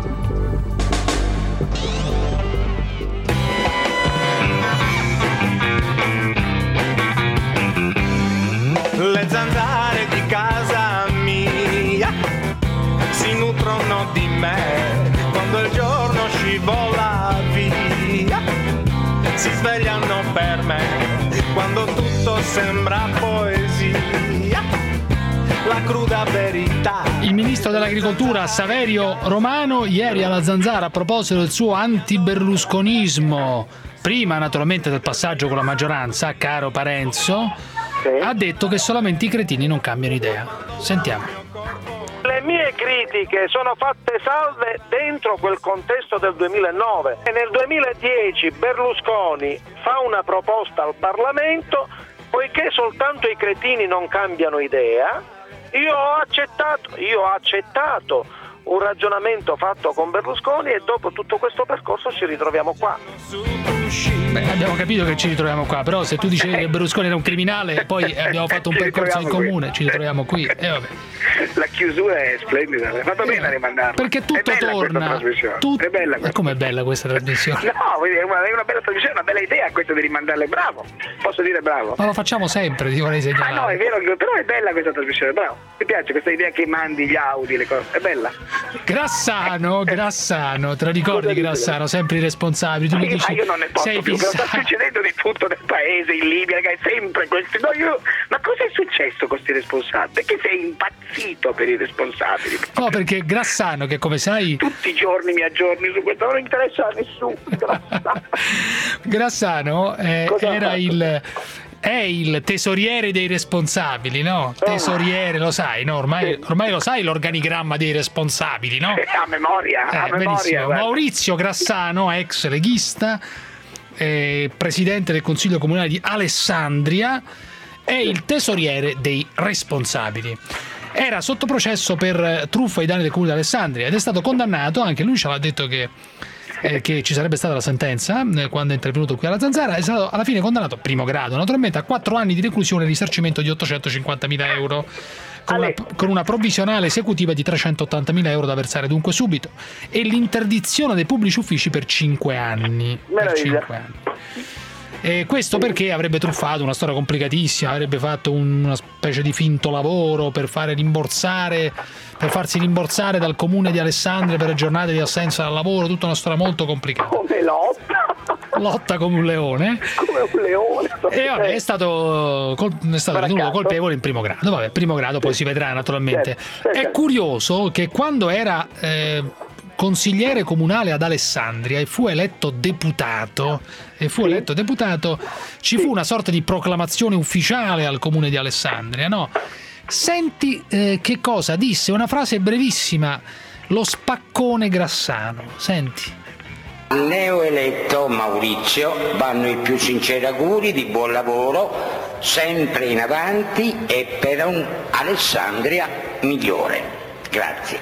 Le zanzare di casa mia si nutrono di me quando il giorno scivola via, si svegliano per me quando tutto sembra poesia, la cruda verità ministro dell'agricoltura Saverio Romano ieri alla Zanzara, a proposito del suo anti-berlusconismo, prima naturalmente del passaggio con la maggioranza, caro Parenzo, sì, ha detto che solamente i cretini non cambiano idea. Sentiamo. Le mie critiche sono fatte salve dentro quel contesto del duemilanove e nel duemiladieci Berlusconi fa una proposta al Parlamento, poiché soltanto i cretini non cambiano idea. Io ho accettato, io ho accettato un ragionamento fatto con Berlusconi e dopo tutto questo percorso ci ritroviamo qua. Beh, abbiamo capito che ci ritroviamo qua, però se tu dicevi che Berlusconi era un criminale e poi abbiamo fatto un percorso in comune, qui. Ci ritroviamo qui. E vabbè. La chiusura è splendida, hai fatto bene a rimandarla. Perché tutto è bella torna. Tut... È bella questa. Com'è bella questa trasmissione? No, è una, è una bella trasmissione, una bella idea questa di rimandarle, bravo. Posso dire bravo? Ma lo facciamo sempre, ti vorrei segnalare. Ah no, è vero, però è bella questa trasmissione, bravo. Mi piace questa idea che mandi gli Audi, le cose, è bella. Grassano, Grassano, te lo ricordi Grassano, sempre i responsabili, tu mi dici, ma io non ne posso sei più, fissato. sta succedendo di tutto nel paese, in Libia, che è sempre questi, no, io, ma cosa è successo con questi responsabili? Perché sei impazzito per i responsabili? No, perché Grassano, che come sai tutti i giorni mi aggiorni su questo, non interessa a nessuno. Grassano eh, era il è il tesoriere dei responsabili, no? Tesoriere, lo sai, no? Ormai, ormai lo sai l'organigramma dei responsabili, no? A memoria, eh, a memoria. Maurizio Grassano, ex leghista, eh, presidente del Consiglio Comunale di Alessandria, è il tesoriere dei responsabili. Era sotto processo per truffa ai danni del Comune di Alessandria ed è stato condannato, anche lui ce l'ha detto che Eh, che ci sarebbe stata la sentenza eh, quando è intervenuto qui alla Zanzara, è stato alla fine condannato, primo grado naturalmente, a quattro anni di reclusione e risarcimento di ottocentocinquantamila euro con una, con una provvisionale esecutiva di trecentottantamila euro da versare dunque subito e l'interdizione dei pubblici uffici per cinque anni. Per cinque anni. E questo perché avrebbe truffato, una storia complicatissima, avrebbe fatto un, una specie di finto lavoro per fare rimborsare, per farsi rimborsare dal comune di Alessandria per le giornate di assenza dal lavoro, tutta una storia molto complicata. Come lotta? Lotta come un leone. Come un leone. E vabbè, è stato, è stato ritenuto colpevole in primo grado. Vabbè, primo grado poi si vedrà naturalmente. È curioso che quando era eh, consigliere comunale ad Alessandria e fu eletto deputato e fu eletto deputato ci fu una sorta di proclamazione ufficiale al comune di Alessandria, no? Senti eh, che cosa disse, una frase brevissima, lo spaccone Grassano, senti. Al neoeletto Maurizio vanno i più sinceri auguri di buon lavoro, sempre in avanti e per un Alessandria migliore. Grazie.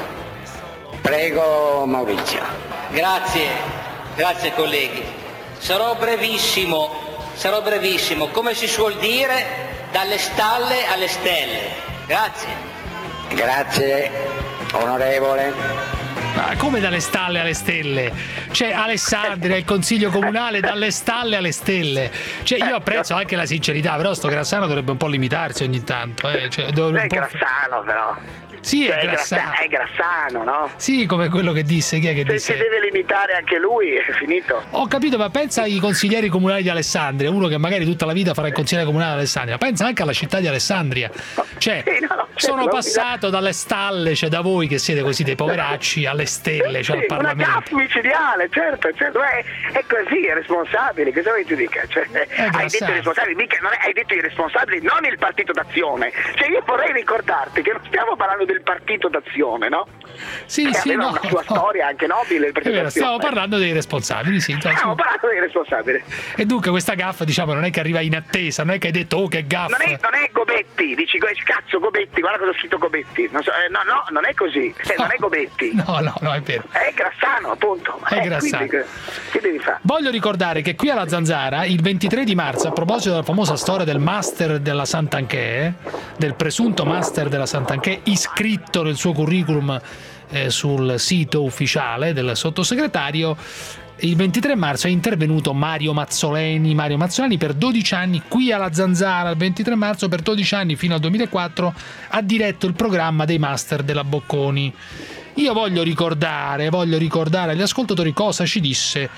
Prego Maurizio. Grazie, grazie colleghi. Sarò brevissimo, sarò brevissimo, come si suol dire, dalle stalle alle stelle. Grazie. Grazie, onorevole. Ma come dalle stalle alle stelle? Cioè Alessandria, il consiglio comunale, dalle stalle alle stelle. Cioè io apprezzo anche la sincerità, però sto Grassano dovrebbe un po' limitarsi ogni tanto. Eh? Cioè, dovrebbe un po'... Grassano però. Sì, è, cioè, Grassano. è Grassano, no? Sì, come quello che disse, chi è che se disse? Si deve limitare anche lui, è finito. Ho capito, ma pensa ai consiglieri comunali di Alessandria, uno che magari tutta la vita farà il consigliere comunale di Alessandria, pensa anche alla città di Alessandria. Cioè, sì, no, sono certo, passato dalle stalle, cioè da voi che siete così dei poveracci, alle stelle, cioè sì, al Parlamento. Una gaffa micidiale, certo, certo, è, è così, è responsabile, cosa vuoi ti dica? Cioè, hai detto i responsabili, mica non è, hai detto i responsabili, non il partito d'azione. Cioè io vorrei ricordarti che non stiamo parlando del partito d'azione, no? Sì, che sì, aveva no, una sua no. storia anche nobile. È vero, stiamo parlando dei responsabili, sì. Stiamo parlando dei responsabili. E dunque questa gaffa, diciamo, non è che arriva in attesa, non è che hai detto oh che gaffa. Non è, non è Gobetti, dici cazzo Gobetti, guarda cosa ha scritto Gobetti. Non so, eh, no, no, non è così, eh, no. Non è Gobetti. No, no, no, è vero. È Grassano, appunto. È eh, Grassano. Quindi, che devi fare? Voglio ricordare che qui alla Zanzara, il ventitré di marzo, a proposito della famosa storia del master della Sant'Anché, del presunto master della Sant'Anché, iscritto nel suo curriculum eh, sul sito ufficiale del sottosegretario, il ventitré marzo è intervenuto Mario Mazzoleni. Mario Mazzoleni per dodici anni qui alla Zanzara, il ventitré marzo per dodici anni fino al duemilaquattro ha diretto il programma dei master della Bocconi. Io voglio ricordare, voglio ricordare agli ascoltatori cosa ci disse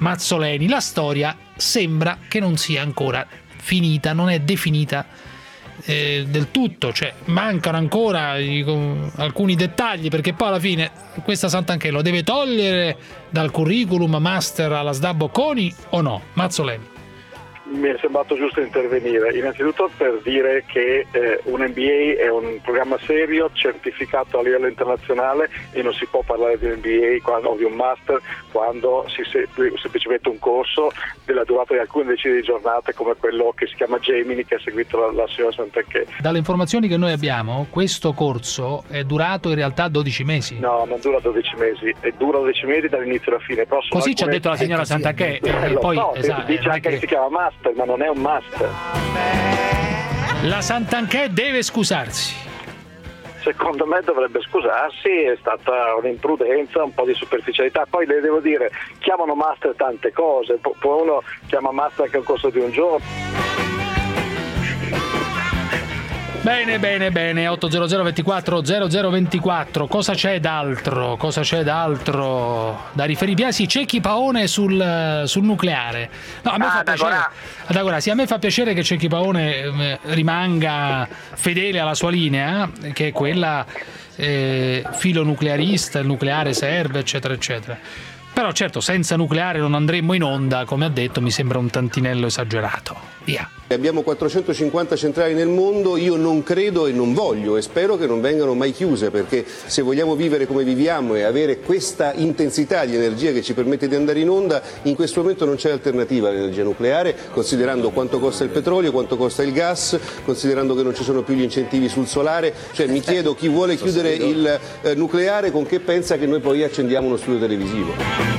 Mazzoleni. La storia sembra che non sia ancora finita, non è definita eh, del tutto, cioè mancano ancora i, alcuni dettagli, perché poi alla fine questa Santanchè lo deve togliere dal curriculum master alla S D A Bocconi o no? Mazzoleni. Mi è sembrato giusto intervenire, innanzitutto per dire che eh, un M B A è un programma serio, certificato a livello internazionale, e non si può parlare di un M B A quando, o di un master quando si segue semplicemente un corso della durata di alcune decine di giornate, come quello che si chiama Gemini, che ha seguito la, la signora Santanchè. Dalle informazioni che noi abbiamo, questo corso è durato in realtà dodici mesi. No, non dura dodici mesi, è dura dodici mesi dall'inizio alla fine. Però così alcune... ci ha detto la signora Santanchè, eh, e poi so, esatto, dice anche che... che si chiama master, ma non è un master. La Santanchè deve scusarsi. Secondo me dovrebbe scusarsi, è stata un'imprudenza, un po' di superficialità. Poi le devo dire, chiamano master tante cose, poi uno chiama master anche un corso di un giorno. Bene, bene, bene, otto zero zero ventiquattro zero zero ventiquattro, cosa c'è d'altro? Cosa c'è d'altro da riferire? Ah, sì, Cecchi Paone sul, sul nucleare. No, a me ah, fa piacere. Ad Agora, sì, a me fa piacere che Cecchi Paone eh, rimanga fedele alla sua linea, che è quella eh, filonuclearista, il nucleare serve, eccetera, eccetera. Però certo, senza nucleare non andremmo in onda, come ha detto, mi sembra un tantinello esagerato. Via. Abbiamo quattrocentocinquanta centrali nel mondo, io non credo e non voglio e spero che non vengano mai chiuse, perché se vogliamo vivere come viviamo e avere questa intensità di energia che ci permette di andare in onda, in questo momento non c'è alternativa all'energia nucleare, considerando quanto costa il petrolio, quanto costa il gas, considerando che non ci sono più gli incentivi sul solare. Cioè mi chiedo, chi vuole chiudere il eh, nucleare con che pensa che noi poi accendiamo uno studio televisivo?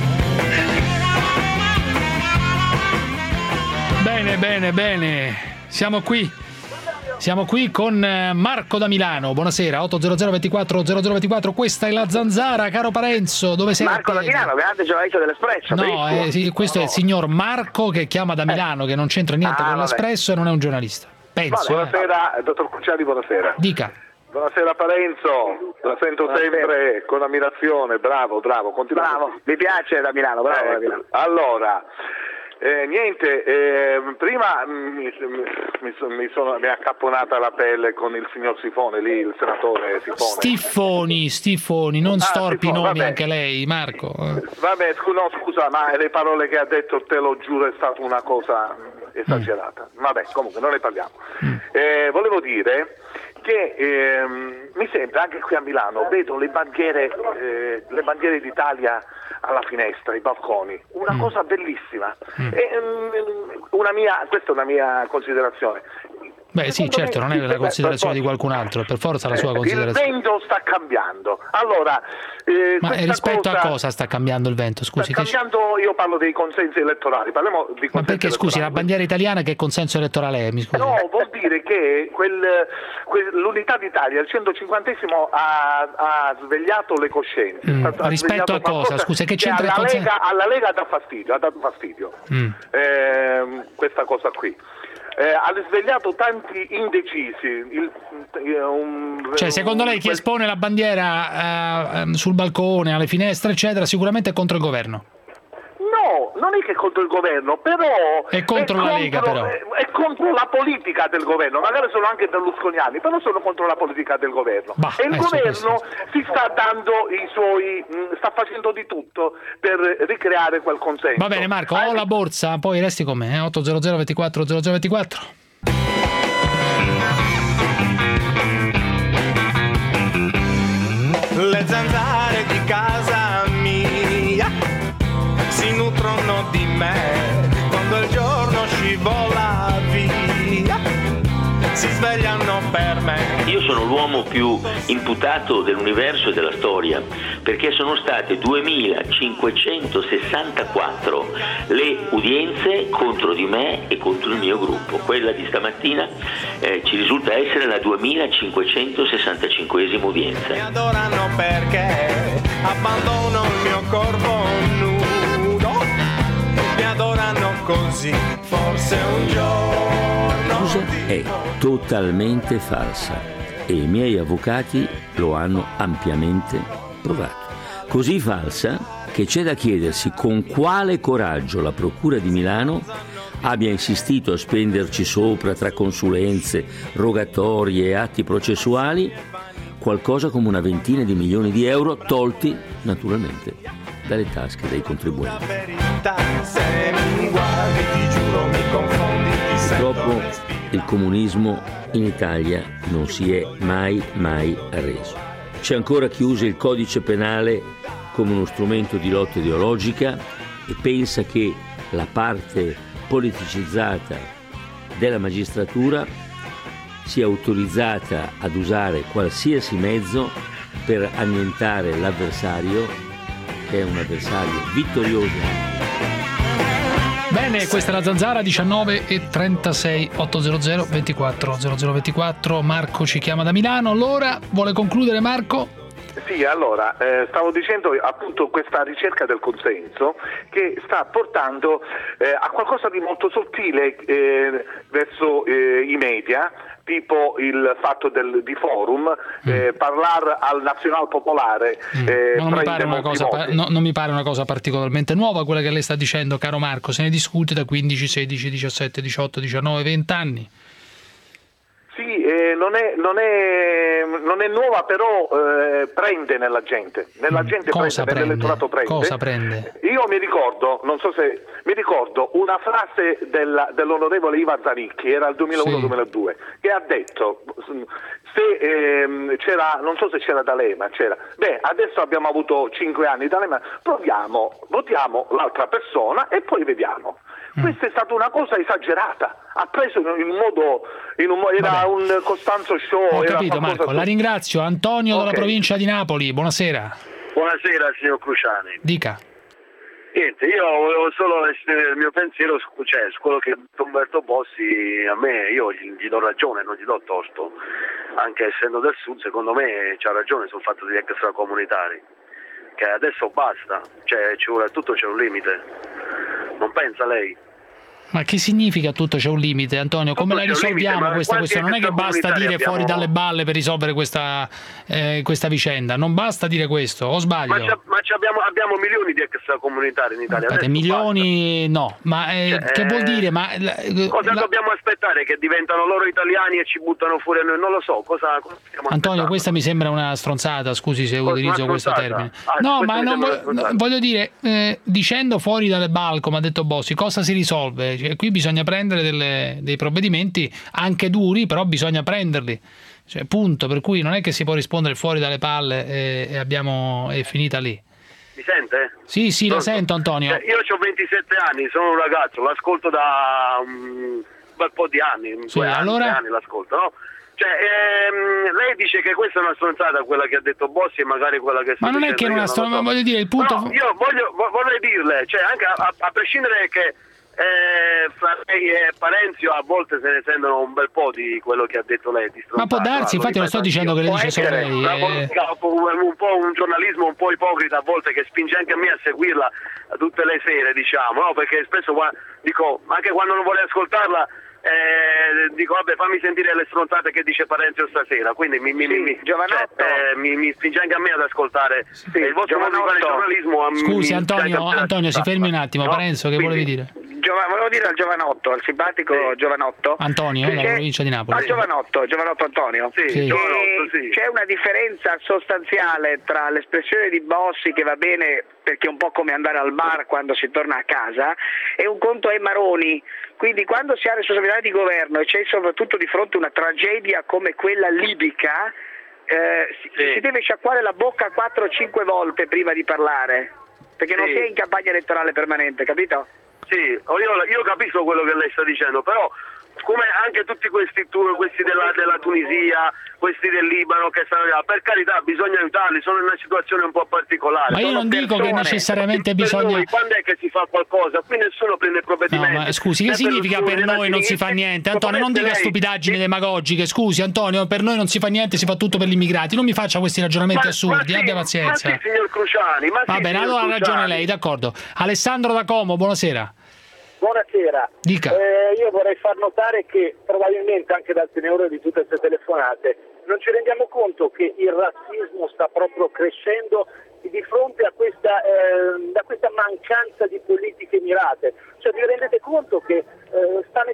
Bene, bene, bene, siamo qui, siamo qui con Marco da Milano, buonasera, otto zero zero ventiquattro zero zero ventiquattro, questa è la Zanzara, caro Parenzo, dove sei? Marco da Milano, grande giornalista dell'Espresso. No, eh, sì, questo è il signor Marco che chiama da Milano, che non c'entra niente ah, con vabbè. l'Espresso e non è un giornalista, penso. Vabbè, buonasera, eh. dottor Cruciani, buonasera. Dica. Buonasera Parenzo, la sento buonasera. sempre con ammirazione, bravo, bravo, continua. Bravo, mi piace da Milano, bravo eh, da Milano. Allora... Eh, niente, eh, prima mi, mi, mi, sono, mi è accapponata la pelle con il signor Sifone, lì il senatore Sifone. Stifoni, Stifoni, non ah, storpi i nomi anche lei, Marco. Vabbè, scu- no, scusa, ma le parole che ha detto, te lo giuro, è stata una cosa esagerata. Mm. Vabbè, comunque non ne parliamo. Mm. Eh, volevo dire che ehm, mi sembra anche qui a Milano, vedo le bandiere, eh, le bandiere d'Italia alla finestra, i balconi, una mm. cosa bellissima. Mm. E, um, una mia, questa è una mia considerazione. Beh sì, certo, non è la considerazione di qualcun altro, per forza la sua considerazione. Il vento sta cambiando. Allora, eh, ma rispetto cosa, a cosa sta cambiando il vento? Scusi, sta cambiando, io parlo dei consensi elettorali, parliamo di consensi. Ma perché elettorali. Scusi, la bandiera italiana che consenso elettorale è? Mi scusi. No, vuol dire che quel, quel, l'Unità d'Italia, il centocinquantesimo, ha, ha svegliato le coscienze. Mm. Ha rispetto a cosa? Scusa, che c'entra alla il consenso? Lega, alla Lega dà fastidio, ha dato fastidio. Mm. Eh, questa cosa qui. Eh, ha risvegliato tanti indecisi. Il, un, cioè, secondo lei chi quel... espone la bandiera uh, sul balcone, alle finestre, eccetera, sicuramente è contro il governo? No, non è che è contro il governo, però è contro la contro, Lega, però è, è contro la politica del governo. Magari sono anche berlusconiani, però sono contro la politica del governo. Bah, e il governo si sta dando i suoi, mh, sta facendo di tutto per ricreare quel consenso. Va bene, Marco, ho la borsa, poi resti con me, eh? otto zero zero ventiquattro zero zero ventiquattro. Le zanzare di casa mia si nutrono di me quando il giorno scivola via, si svegliano per me. Io sono l'uomo più imputato dell'universo e della storia, perché sono state duemilacinquecentosessantaquattro le udienze contro di me e contro il mio gruppo. Quella di stamattina eh, ci risulta essere la duemilacinquecentosessantacinquesima udienza. Mi adorano perché abbandono il mio corpo nudo, mi adorano così, forse un giorno. L'accusa è totalmente falsa e i miei avvocati lo hanno ampiamente provato. Così falsa che c'è da chiedersi con quale coraggio la Procura di Milano abbia insistito a spenderci sopra tra consulenze, rogatorie e atti processuali qualcosa come una ventina di milioni di euro tolti naturalmente dalle tasche dei contribuenti. Purtroppo il comunismo in Italia non si è mai mai arreso. C'è ancora chi usa il codice penale come uno strumento di lotta ideologica e pensa che la parte politicizzata della magistratura sia autorizzata ad usare qualsiasi mezzo per annientare l'avversario, che è un avversario vittorioso. Bene, questa è la Zanzara, diciannove e trentasei, ottocento ventiquattro zero zero ventiquattro. Marco ci chiama da Milano. Allora, vuole concludere Marco? Sì, allora, eh, stavo dicendo appunto questa ricerca del consenso che sta portando eh, a qualcosa di molto sottile eh, verso eh, i media, tipo il fatto del, di forum, eh, parlare al nazional popolare. Eh, non, mi pare una cosa, no, non mi pare una cosa particolarmente nuova quella che lei sta dicendo, caro Marco, se ne discute da quindici, sedici, diciassette, diciotto, diciannove, venti anni. Sì, eh, non, è, non, è, non è nuova, però eh, prende nella gente, nella gente Cosa prende, nell'elettorato prende. Cosa prende? Io mi ricordo, non so se mi ricordo una frase della, dell'onorevole Ivan Zanicchi, era il duemilauno duemiladue, che ha detto se ehm, c'era, non so se c'era D'Alema, c'era, beh adesso abbiamo avuto cinque anni D'Alema, proviamo, votiamo l'altra persona e poi vediamo. Mm. Questa è stata una cosa esagerata, ha preso in un modo, in un, era Vabbè. un Costanzo show. Ho era capito Marco, su... la ringrazio. Antonio okay. dalla provincia di Napoli, buonasera. Buonasera signor Cruciani. Dica. Niente, io volevo solo esprimere il mio pensiero su, cioè, su quello che Umberto Bossi, a me, io gli, gli do ragione, non gli do torto, anche essendo del sud, secondo me c'ha ragione sul fatto degli extracomunitari, che adesso basta, cioè ci vuole, tutto c'è un limite. Non pensa lei? Ma che significa tutto c'è un limite, Antonio? Come la risolviamo limite, questa questione? Non è che basta dire abbiamo... fuori dalle balle per risolvere questa, eh, questa vicenda, non basta dire questo, o sbaglio? Ma, ma abbiamo, abbiamo milioni di extracomunitari in Italia. Aspetta, milioni basta. No, ma eh, cioè, che vuol dire? Ma, cosa la... dobbiamo aspettare? Che diventano loro italiani e ci buttano fuori a noi? Non lo so, cosa, cosa Antonio, aspettando? Questa mi sembra una stronzata, scusi se cosa, utilizzo questo termine. Ah, no, ma non voglio, voglio dire, eh, dicendo fuori dalle balle, come ha detto Bossi, cosa si risolve? Cioè, qui bisogna prendere Delle, dei provvedimenti anche duri, però bisogna prenderli, cioè, punto, per cui non è che si può rispondere fuori dalle palle e, e abbiamo è finita lì. Mi sente? Sì, sì, la sento Antonio. Cioè, io ho ventisette anni, sono un ragazzo, l'ascolto da un bel po' di anni, sì, due allora... anni, anni l'ascolto, no? Cioè, ehm, lei dice che questa è una stronzata, quella che ha detto Bossi, e magari quella che sta ma non è che è una stronzata, so. Voglio dire il punto. No, io voglio, vorrei dirle, cioè anche a, a, a prescindere che Eh, fra lei e Parenzio a volte se ne sentono un bel po' di quello che ha detto lei di ma può darsi, infatti non sto dicendo che le dice solo lei una politica, eh... un po' un giornalismo un po' ipocrita a volte, che spinge anche me a seguirla tutte le sere, diciamo, no? Perché spesso dico, anche quando non vuole ascoltarla eh, dico vabbè fammi sentire le stronzate che dice Parenzio stasera, quindi mi, mi, sì, mi, Giovanotto cioè, eh, mi, mi spinge anche a me ad ascoltare sì, il vostro modo di fare giornalismo. Scusi mi, Antonio, Antonio si fermi un attimo, no? Parenzio che quindi, volevi dire? Giova, volevo dire al Giovanotto, al simpatico sì. Giovanotto Antonio, dalla provincia di Napoli. Al Giovanotto, Giovanotto Antonio. Sì, sì. Giovanotto, sì. C'è una differenza sostanziale tra l'espressione di Bossi, che va bene perché è un po' come andare al bar quando si torna a casa, e un conto è Maroni. Quindi quando si ha responsabilità di governo e c'è soprattutto di fronte una tragedia come quella libica, eh, si, sì. si deve sciacquare la bocca quattro o cinque volte prima di parlare, perché sì. non si è in campagna elettorale permanente, capito? Sì, io, io capisco quello che lei sta dicendo, però come anche tutti questi questi della, della Tunisia, questi del Libano che stanno là, per carità bisogna aiutarli, sono in una situazione un po' particolare. Ma io sono non dico persone, che necessariamente bisogna... Noi, quando è che si fa qualcosa? Qui nessuno prende provvedimenti. No, ma scusi, che significa per noi non si fa niente? Antonio, non dica stupidaggini demagogiche, scusi Antonio, per noi non si fa niente, si fa tutto per gli immigrati, non mi faccia questi ragionamenti ma, assurdi, ma sì, abbia pazienza. Ma sì, signor Cruciani, ma Va sì, bene, allora ha ragione lei, d'accordo. Alessandro da Como, buonasera. Buonasera, Dica. Eh, io vorrei far notare che probabilmente anche dal tenore di tutte queste telefonate non ci rendiamo conto che il razzismo sta proprio crescendo di fronte a questa, eh, da questa mancanza di politiche mirate. Cioè vi rendete conto che eh,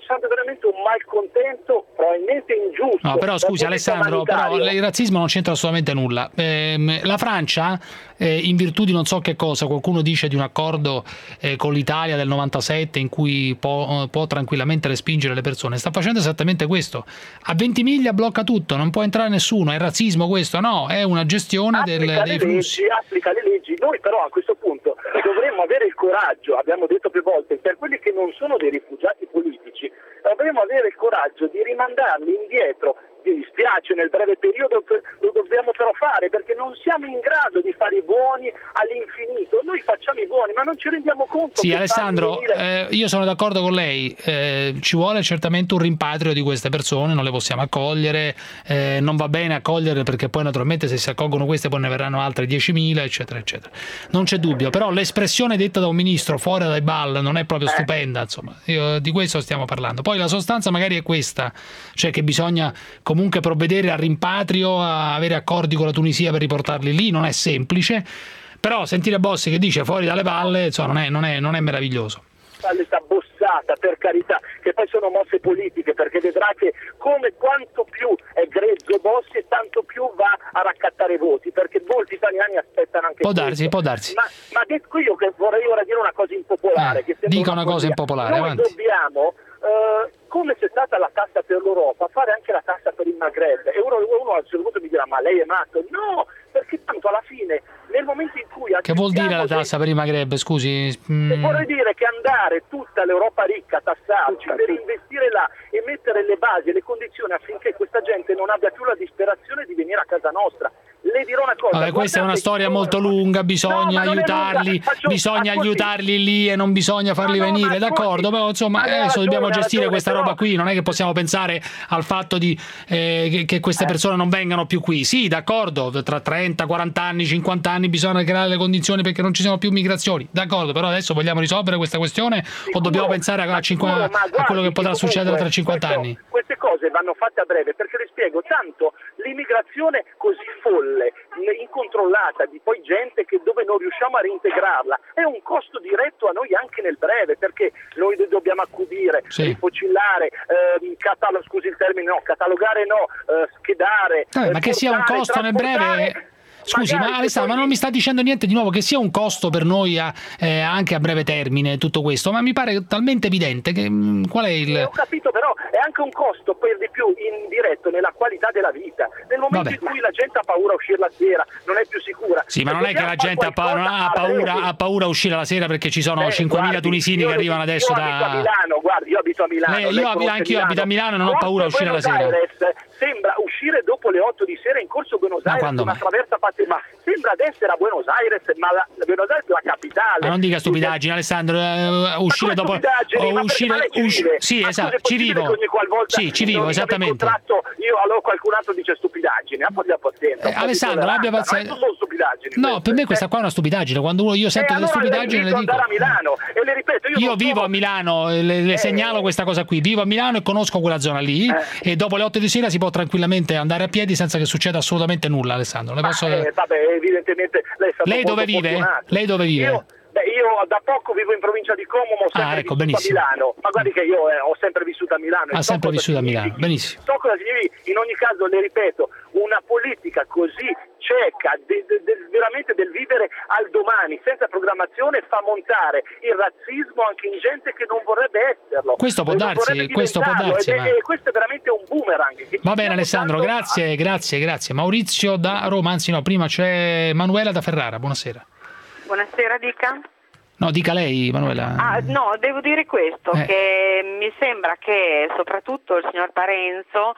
nonostante veramente un malcontento probabilmente ingiusto. No, però scusi dal punto di vista Alessandro, però umanitario. il razzismo non c'entra assolutamente nulla. Ehm, la Francia, eh, in virtù di non so che cosa, qualcuno dice di un accordo eh, con l'Italia del novantasette in cui può, può tranquillamente respingere le persone, sta facendo esattamente questo. A Ventimiglia blocca tutto, non può entrare nessuno. È razzismo questo? No, è una gestione del, Applica dei le flussi. leggi, applica le leggi. Noi però a questo punto dovremmo avere il coraggio, abbiamo detto più volte, per quelli che non sono dei rifugiati politici, dovremmo avere il coraggio di rimandarli indietro. Mi dispiace, nel breve periodo lo dobbiamo però fare, perché non siamo in grado di fare i buoni all'infinito. Noi facciamo i buoni, ma non ci rendiamo conto. Sì, che Alessandro, venire... eh, io sono d'accordo con lei, eh, ci vuole certamente un rimpatrio di queste persone, non le possiamo accogliere, eh, non va bene accoglierle perché poi naturalmente se si accolgono queste poi ne verranno altre diecimila, eccetera, eccetera. Non c'è dubbio, però l'espressione detta da un ministro fuori dai ball non è proprio stupenda, insomma, io, di questo stiamo parlando. Poi la sostanza magari è questa, cioè che bisogna comunque provvedere al rimpatrio, a avere accordi con la Tunisia per riportarli lì, non è semplice, però sentire Bossi che dice fuori dalle palle, insomma, non è, non è, non è meraviglioso. Sta bossata, per carità, che poi sono mosse politiche, perché vedrà che come quanto più è grezzo Bossi tanto più va a raccattare voti, perché molti italiani aspettano anche Può questo. darsi, può darsi. Ma, ma detto io che vorrei ora dire una cosa impopolare, Eh, che sembra dica una cosa follia. impopolare, Noi avanti. dobbiamo, eh, come c'è stata la tassa per l'Europa, fare anche la tassa per il Maghreb. E uno, uno a un certo punto mi dirà, ma lei è matto? No, perché tanto alla fine, nel momento in cui... Che vuol dire la accettiamo tassa per il Maghreb, scusi? che- Mm. Vorrei dire che andare tutta l'Europa ricca a tassarci per investire là e mettere le basi e le condizioni affinché questa gente non abbia più la disperazione di venire a casa nostra. Le dirò una cosa. Vabbè, questa è una guardate storia i molto giorni- lunga, No, bisogna ma non è aiutarli, lunga. Faccio- bisogna ascolti. aiutarli lì e non bisogna farli No, no, venire, ma ascolti. d'accordo, però insomma Ma hai adesso ragione, dobbiamo hai gestire ragione, questa però- roba qui, non è che possiamo pensare al fatto di eh, che, che queste persone non vengano più qui. Sì, d'accordo, tra trenta, quaranta anni, cinquanta anni bisogna creare le condizioni perché non ci siano più migrazioni, d'accordo, però adesso vogliamo risolvere questa questione o dobbiamo pensare a, a cinquanta Sicuro, ma a quello guardi che potrà comunque succedere tra cinquanta questo- anni? Queste cose vanno fatte a breve, perché le spiego, tanto l'immigrazione così folle, incontrollata, di poi gente che dove non riusciamo a reintegrarla, è un costo diretto a noi anche nel breve, perché noi dobbiamo accudire, Sì. rifocillare, ehm, catalo- scusi il termine, no, catalogare no, eh, schedare. Eh, eh, ma che sia un portare, costo nel breve... trasportare. Scusi, Magari ma se Alessandro, poi- ma non mi sta dicendo niente di nuovo, che sia un costo per noi a- eh, anche a breve termine tutto questo, ma mi pare talmente evidente che mh, qual è il... Ho capito, però è anche un costo per di più indiretto nella qualità della vita. Nel momento Vabbè. in cui la gente ha paura a uscire la sera, non è più sicura. Sì, ma E non è che dobbiamo la gente ha, fare pa- non ha qualcosa a paura, breve. ha paura a uscire la sera perché ci sono Eh, cinquemila guardi, tunisini io- che arrivano adesso io abito a da... Milano, guardi, io abito a Milano. Lei- lei io conosce anch'io abito a Milano e non ho Corso paura a uscire la Buenos sera. Aires sembra uscire dopo le otto di sera in corso Buenos Ma Aires, quando una mai? traversa patrimoniale. Sembra ad essere a Buenos Aires, ma la, la Buenos Aires è la capitale. Ma non dica stupidaggini, Alessandro, eh, uscire Ma come dopo... stupidaggini? o Ma perché uscire, ma lei ci usci- vive? sì, Ma esatto, scusi, è ci possibile vivo. che ogni qualvolta Sì, ci vivo, non dica esattamente. del contratto, io allora qualcun altro dice stupidaggini, abbia pazienza. Eh, Alessandro, abbia pazienza. Non sono stupidaggini. No, queste. per me questa qua è una stupidaggine, quando uno- io sento E delle allora stupidaggini le le invito dico... ad andare a Milano e le ripeto, io, Io non vivo sono- a Milano, le, le segnalo questa cosa qui, vivo a Milano e conosco quella zona lì e dopo le otto di sera si può tranquillamente andare a piedi senza che succeda assolutamente nulla, Alessandro. Le posso... Eh, vabbè, evidentemente lei è stato Lei dove molto vive? fortunato. Lei dove vive? Io, beh, io da poco vivo in provincia di Como, ma ho sempre Ah, ecco, vissuto benissimo. a Milano. Ma guardi che io eh, ho sempre vissuto a Milano. e Ha so sempre cosa vissuto a significhi. Milano, benissimo. So cosa significa. In ogni caso, le ripeto, una politica così cieca, de- de- de- veramente del vivere al domani, senza programmazione, fa montare il razzismo anche in gente che non vorrebbe esserlo. Questo può E non darsi, vorrebbe questo può diventarlo, darsi, ed è- ma- e questo è veramente un boomerang. che Va bene stiamo Alessandro, dando grazie, grazie, grazie. Maurizio da Roma, anzi no, prima c'è Manuela da Ferrara, buonasera. Buonasera, dica. No, dica lei, Manuela. Ah, no, devo dire questo, Eh. che mi sembra che soprattutto il signor Parenzo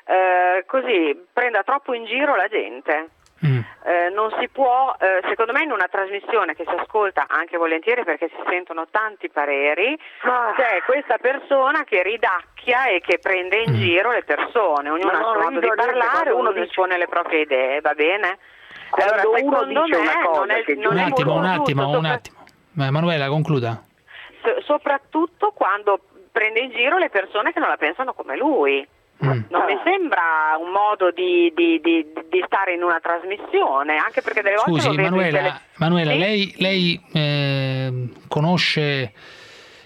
eh, così prenda troppo in giro la gente. Mm. Eh, non si può, eh, secondo me in una trasmissione che si ascolta anche volentieri perché si sentono tanti pareri, c'è questa persona che ridacchia e che prende in giro le persone, ognuno Ma ha il no, suo modo rido di niente, parlare, quando uno uno dice- dispone le proprie idee, va bene? Quando Allora, uno secondo dice me una cosa non è, che non Un è attimo, un molto attimo, giusto, un attimo. Eh, Manuela, concluda. so- soprattutto quando prende in giro le persone che non la pensano come lui. Mm. Non mi sembra un modo di, di, di, di stare in una trasmissione, anche perché delle volte Scusi, lo vedo in Manuela, tele- Manuela Sì? lei, lei eh, conosce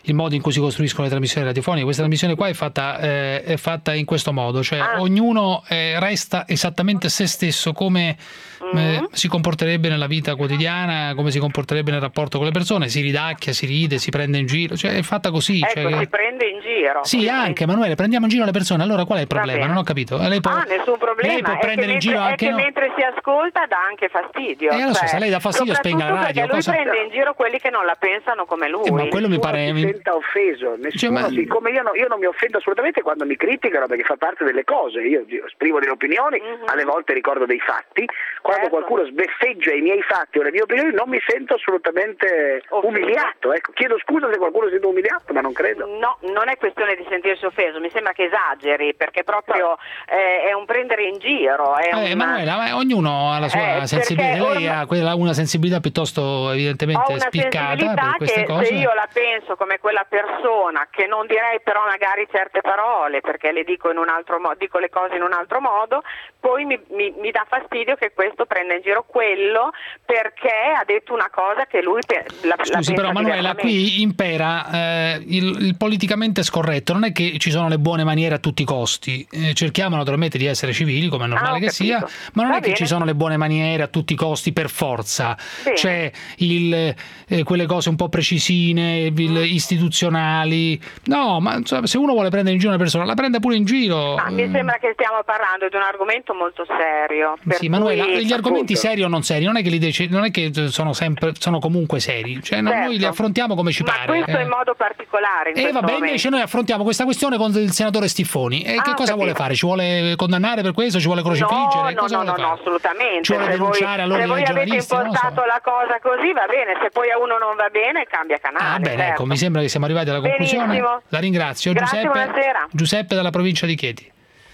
il modo in cui si costruiscono le trasmissioni radiofoniche. Questa trasmissione qua è fatta, eh, è fatta in questo modo, cioè ah. ognuno eh, resta esattamente se stesso, come mm-hmm. eh, si comporterebbe nella vita quotidiana, come si comporterebbe nel rapporto con le persone, si ridacchia, si ride, si prende in giro, cioè è fatta così. Ecco, cioè, si prende in giro. Sì, anche Emanuele, prendiamo in giro le persone. Allora qual è il problema? Non ho capito. Lei può, ah, nessun problema. Lei può è prendere che in giro mentre, anche è che no? mentre si ascolta dà anche fastidio. Eh, lo so, cioè, se lei dà fastidio spenga la radio. Perché lui Cosa... prende in giro quelli che non la pensano come lui. Eh, ma quello mi pare... si senta offeso, nessuno, cioè, ma... siccome io, no, io non mi offendo assolutamente quando mi criticano, perché fa parte delle cose, io, io esprimo delle opinioni, mm-hmm. alle volte ricordo dei fatti, quando certo. qualcuno sbeffeggia i miei fatti o le mie opinioni non mi sento assolutamente offeso. umiliato, ecco. Chiedo scusa se qualcuno si sente umiliato, ma non credo. No, non è questione di sentirsi offeso, mi sembra che esageri, perché proprio eh, è un prendere in giro. È eh, una... Emanuela, ma ognuno ha la sua eh, sensibilità, lei ormai... ha quella, una sensibilità piuttosto evidentemente Ho una spiccata per queste che cose. Se io la penso come quella persona, che non direi però magari certe parole, perché le dico in un altro modo, dico le cose in un altro modo, poi mi, mi, mi dà fastidio che questo prenda in giro quello perché ha detto una cosa che lui pe- la, Scusi, la però Manuela, qui impera eh, il, il politicamente scorretto, non è che ci sono le buone maniere a tutti i costi, eh, cerchiamo naturalmente di essere civili come è normale ah, che sia, ma non Va è bene. che ci sono le buone maniere a tutti i costi per forza, Bene. c'è il, eh, quelle cose un po' precisine, il, istituzionali, no, ma insomma, se uno vuole prendere in giro una persona la prenda pure in giro. Ma mi sembra che stiamo parlando di un argomento molto serio. Per Sì, Manuela, cui... gli argomenti Appunto. seri o non seri non è che, li dec- non è che sono sempre sono comunque seri, cioè no, Certo. noi li affrontiamo come ci Ma pare. questo eh. in modo particolare. In E questo vabbè, momento. invece noi affrontiamo questa questione con il senatore Stiffoni. E Ah, che cosa capito. vuole fare? Ci vuole condannare per questo? Ci vuole crocifiggere? No, cosa no, vuole no, fare? no, assolutamente. Ci vuole se voi, denunciare allora se voi i avete giornalisti? Non lo so. impostato la cosa così va bene, se poi a uno non va bene cambia canale. Ah, bene, certo. ecco, mi sembra che siamo arrivati alla conclusione. Benissimo. La ringrazio. Grazie, Giuseppe, buonasera. Giuseppe dalla provincia di Chieti.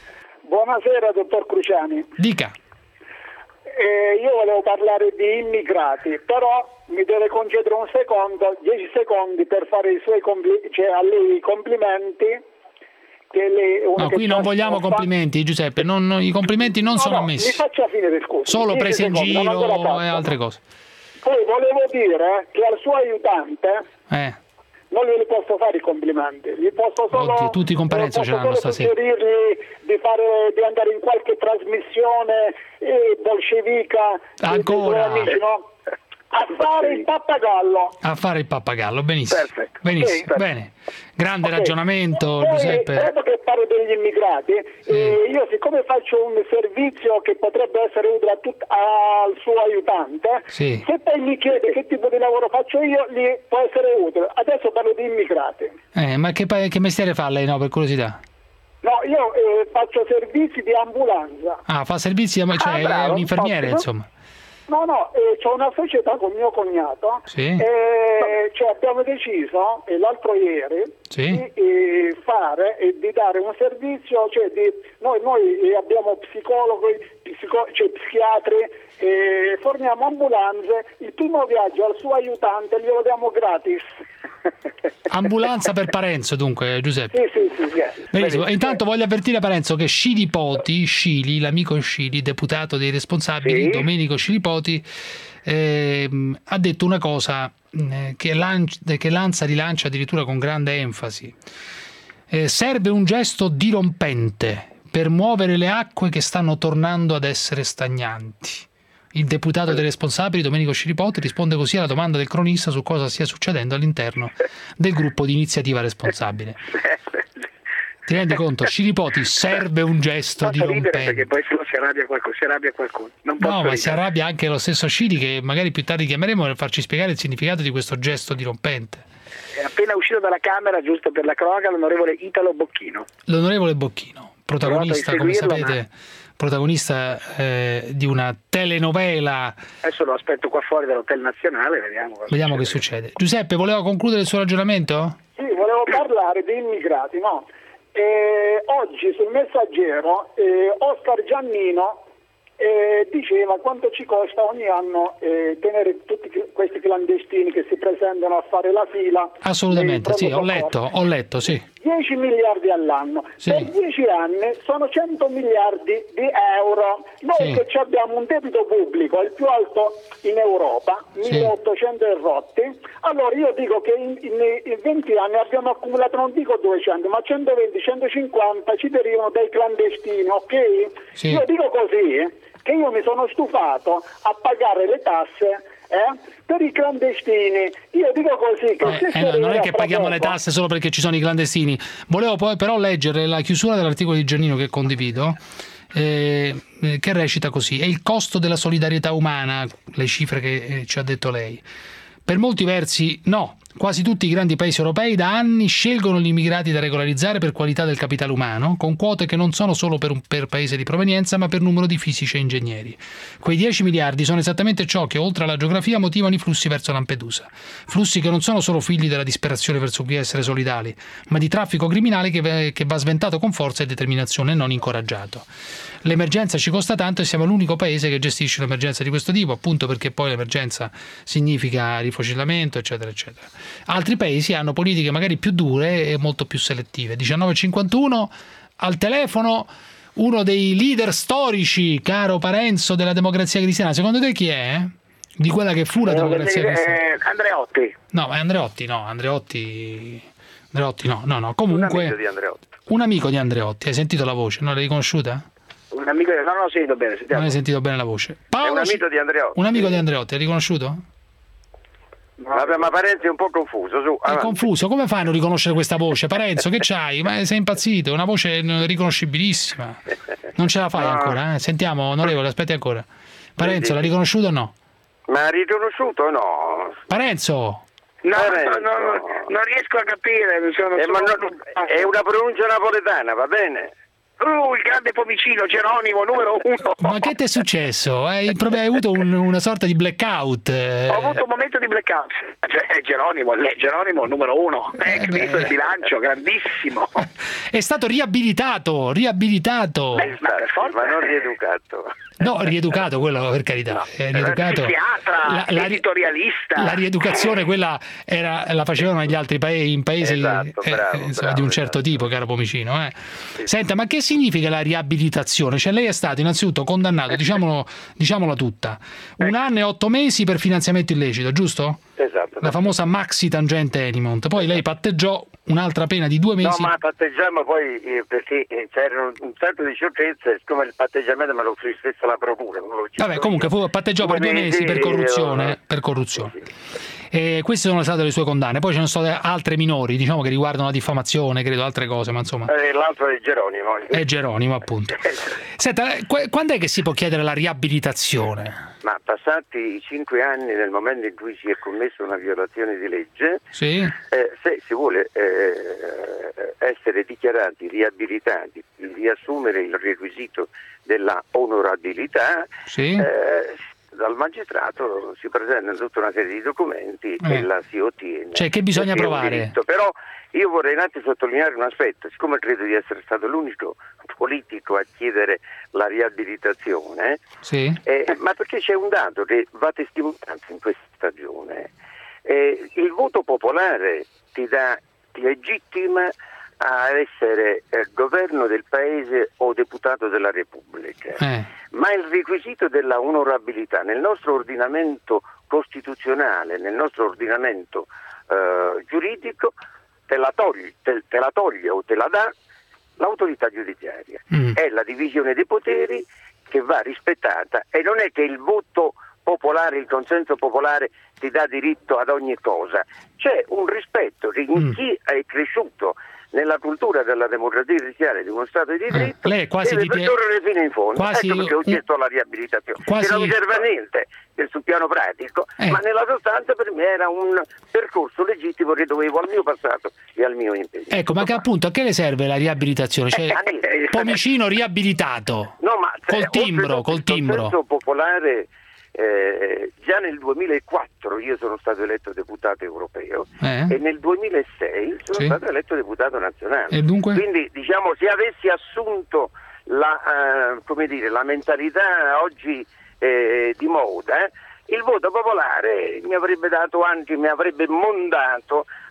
Buonasera, dottor Cruciani. Dica. Eh, io volevo parlare di immigrati, però mi deve concedere un secondo, dieci secondi per fare i suoi compli- cioè a lei i complimenti. Che lei, No, qui non vogliamo complimenti, Giuseppe. Non, non- I complimenti non no, sono no, ammessi. Mi faccia finire, scusi. Solo dieci prese in secondi, non ancora giro fatto. e altre cose. Poi volevo dire che al suo aiutante Eh. non glieli posso fare i complimenti, gli posso solo, Oddio, tutti i competenze posso ce l'hanno solo stasera. suggerirgli di, fare, di andare in qualche trasmissione eh, bolscevica Ancora? dei suoi amici, no? A fare il pappagallo. A fare il pappagallo, benissimo. Perfetto. Benissimo, Perfetto. bene. Grande Ok. ragionamento, Poi, Giuseppe. dopo che parlo degli immigrati, eh, io siccome faccio un servizio che potrebbe essere utile a tut- al suo aiutante, Sì. se poi mi chiede che tipo di lavoro faccio io, gli può essere utile. Adesso parlo di immigrati. Eh, ma che, pa- che mestiere fa lei, no, per curiosità? No, io eh, faccio servizi di ambulanza. Ah, fa servizi, ma- cioè Ah, bravo, è un infermiere, ottimo. insomma. No, no, eh, c'ho una società con mio cognato Sì. e cioè, abbiamo deciso eh, l'altro ieri Sì. di eh, fare e di dare un servizio, cioè di, noi, noi eh, abbiamo psicologi, psico, cioè, psichiatri, eh, forniamo ambulanze, il primo viaggio al suo aiutante glielo diamo gratis. Ambulanza per Parenzo, dunque, Giuseppe. Sì, sì, sì, sì. Benissimo. E intanto voglio avvertire Parenzo che Scilipoti, Scili, l'amico Scili, deputato dei responsabili, Sì. Domenico Scilipoti, ehm, ha detto una cosa eh, che, lanci- che Lanza rilancia addirittura con grande enfasi. Eh, serve un gesto dirompente per muovere le acque che stanno tornando ad essere stagnanti. Il deputato dei responsabili, Domenico Scilipoti, risponde così alla domanda del cronista su cosa stia succedendo all'interno del gruppo di iniziativa responsabile. Ti rendi conto? Scilipoti, serve un gesto Posso ridere dirompente. perché poi se no si arrabbia qualcuno, si arrabbia qualcuno. Non posso No, ma ridere. si arrabbia anche lo stesso Scili, che magari più tardi chiameremo per farci spiegare il significato di questo gesto dirompente. È appena uscito dalla Camera, giusto per la cronaca, l'onorevole Italo Bocchino. L'onorevole Bocchino, protagonista, Ho provato come a inseguirlo, sapete, protagonista eh, di una telenovela. Adesso lo aspetto qua fuori dall'Hotel Nazionale, vediamo. cosa Vediamo che succede. Giuseppe, voleva concludere il suo ragionamento? Sì, volevo parlare di immigrati, no? Eh, oggi sul Messaggero eh, Oscar Giannino eh, diceva quanto ci costa ogni anno eh, tenere tutti questi clandestini che si presentano a fare la fila. Assolutamente, nei sì, ho pronto letto, soccorso. ho letto, sì. dieci miliardi all'anno, Sì. per dieci anni sono cento miliardi di euro. Noi Sì. che ci abbiamo un debito pubblico il più alto in Europa, Sì. milleottocento e rotti, allora io dico che in, in, in venti anni abbiamo accumulato, non dico duecento, ma centoventi centocinquanta ci derivano dai clandestini, ok? Sì. Io dico così, che io mi sono stufato a pagare le tasse eh, per i clandestini. Io dico così che se Eh, no, non è che fra paghiamo le poco- tasse solo perché ci sono i clandestini. Volevo poi però leggere la chiusura dell'articolo di Giannino che condivido, eh, eh, che recita così: è il costo della solidarietà umana, le cifre che eh, ci ha detto lei. Per molti versi no. Quasi tutti i grandi paesi europei da anni scelgono gli immigrati da regolarizzare per qualità del capitale umano, con quote che non sono solo per, un, per paese di provenienza, ma per numero di fisici e ingegneri. Quei dieci miliardi sono esattamente ciò che, oltre alla geografia, motivano i flussi verso Lampedusa. Flussi che non sono solo figli della disperazione verso cui essere solidali, ma di traffico criminale che, che va sventato con forza e determinazione e non incoraggiato. L'emergenza ci costa tanto e siamo l'unico paese che gestisce un'emergenza di questo tipo, appunto perché poi l'emergenza significa rifocillamento, eccetera, eccetera. Altri paesi hanno politiche magari più dure e molto più selettive. diciannove e cinquantuno al telefono uno dei leader storici, caro Parenzo, della Democrazia Cristiana. Secondo te chi è? Di quella che fu la Democrazia Cristiana? Eh, Andreotti. No, ma Andreotti no, Andreotti Andreotti no, no, no, comunque Un amico di Andreotti. un amico di Andreotti. Hai sentito la voce? Non l'hai riconosciuta? Un amico, no, non ho sentito bene, sentiamo. Non hai sentito bene la voce. È un Paolo, amico di Andreotti. un amico di Andreotti, hai riconosciuto? Vabbè, ma Parenzo è un po' confuso, su. È avanti. confuso, come fai a non riconoscere questa voce? Parenzo, che c'hai? Ma sei impazzito, è una voce riconoscibilissima. Non ce la fai No. ancora, eh? Sentiamo, onorevole, aspetti ancora. Parenzo, l'ha riconosciuto o no? Ma ha riconosciuto o no? Parenzo! No, Parenzo. no, no, no, non riesco a capire. mi Sono, Eh, ma sono- non- è una pronuncia napoletana, va bene? Uh, il grande Pomicino, Geronimo, numero uno. Ma che ti è successo? Hai, proprio, hai avuto un- una sorta di blackout. eh. Ho avuto un momento di blackout. Cioè, Geronimo, lei- Geronimo numero uno. Eh, ministro del bilancio, grandissimo. È stato riabilitato, riabilitato. Beh, ma per forza. Ma non rieducato. No, rieducato quello, per carità. È rieducato. Psichiatra, La- la- editorialista. La rieducazione quella era, la facevano negli altri paesi, in paesi Esatto, eh, bravo, insomma, bravo, di un certo tipo, caro Pomicino. Eh. Senta, ma che significa la riabilitazione? Cioè lei è stato innanzitutto condannato, diciamolo, diciamola tutta, un anno e otto mesi per finanziamento illecito, giusto? Esatto. La famosa maxi tangente Enimont. Poi lei patteggiò un'altra pena di due No, mesi. ma patteggiamo poi eh, perché eh, c'erano un sacco di sciocchezze, siccome il patteggiamento me lo offrì stessa la procura. non lo Vabbè, comunque fu, patteggiò per due mesi per corruzione. Per corruzione. E queste sono state le sue condanne. Poi ce ne sono state altre minori, diciamo che riguardano la diffamazione, credo, altre cose, ma insomma. Eh, l'altro è Geronimo. È Geronimo, appunto. Senta, qu- quando è che si può chiedere la riabilitazione? Ma passati i cinque anni nel momento in cui si è commessa una violazione di legge, Sì? eh, se si vuole eh, essere dichiarati riabilitati, riassumere il requisito della onorabilità, Sì? eh, dal magistrato si presentano tutta una serie di documenti Eh. e la si ottiene. Cioè, che bisogna Perché è un provare? diritto. Però io vorrei un attimo sottolineare un aspetto, siccome credo di essere stato l'unico politico a chiedere la riabilitazione, Sì? eh, ma perché c'è un dato che va testimoniato in questa stagione. Eh, il voto popolare ti dà, ti legittima a essere eh, governo del paese o deputato della Repubblica, Eh. ma il requisito della onorabilità nel nostro ordinamento costituzionale, nel nostro ordinamento eh, giuridico, te la, toglie, te, te la toglie o te la dà l'autorità giudiziaria. Mm. È la divisione dei poteri che va rispettata e non è che il voto popolare, il consenso popolare ti dà diritto ad ogni cosa. C'è un rispetto che in Mm. chi è cresciuto nella cultura della democrazia cristiana di uno Stato di diritto lei è quasi deve di te- percorrere fino in fondo. quasi Ecco perché ho un- chiesto la riabilitazione. quasi- Che non mi serve a niente del- sul piano pratico, Eh. ma nella sostanza per me era un percorso legittimo che dovevo al mio passato e al mio impegno. Ecco, ma che appunto a che le serve la riabilitazione? Cioè, Eh, Pomicino riabilitato. No, ma Col timbro, oltretutto col il timbro. consenso popolare, eh, già nel duemilaquattro io sono stato eletto deputato europeo Eh? e nel duemilasei sono Sì. stato eletto deputato nazionale. E dunque? Quindi diciamo se avessi assunto la, eh, come dire, la mentalità oggi eh, di moda, eh, il voto popolare mi avrebbe dato anche, mi avrebbe mondato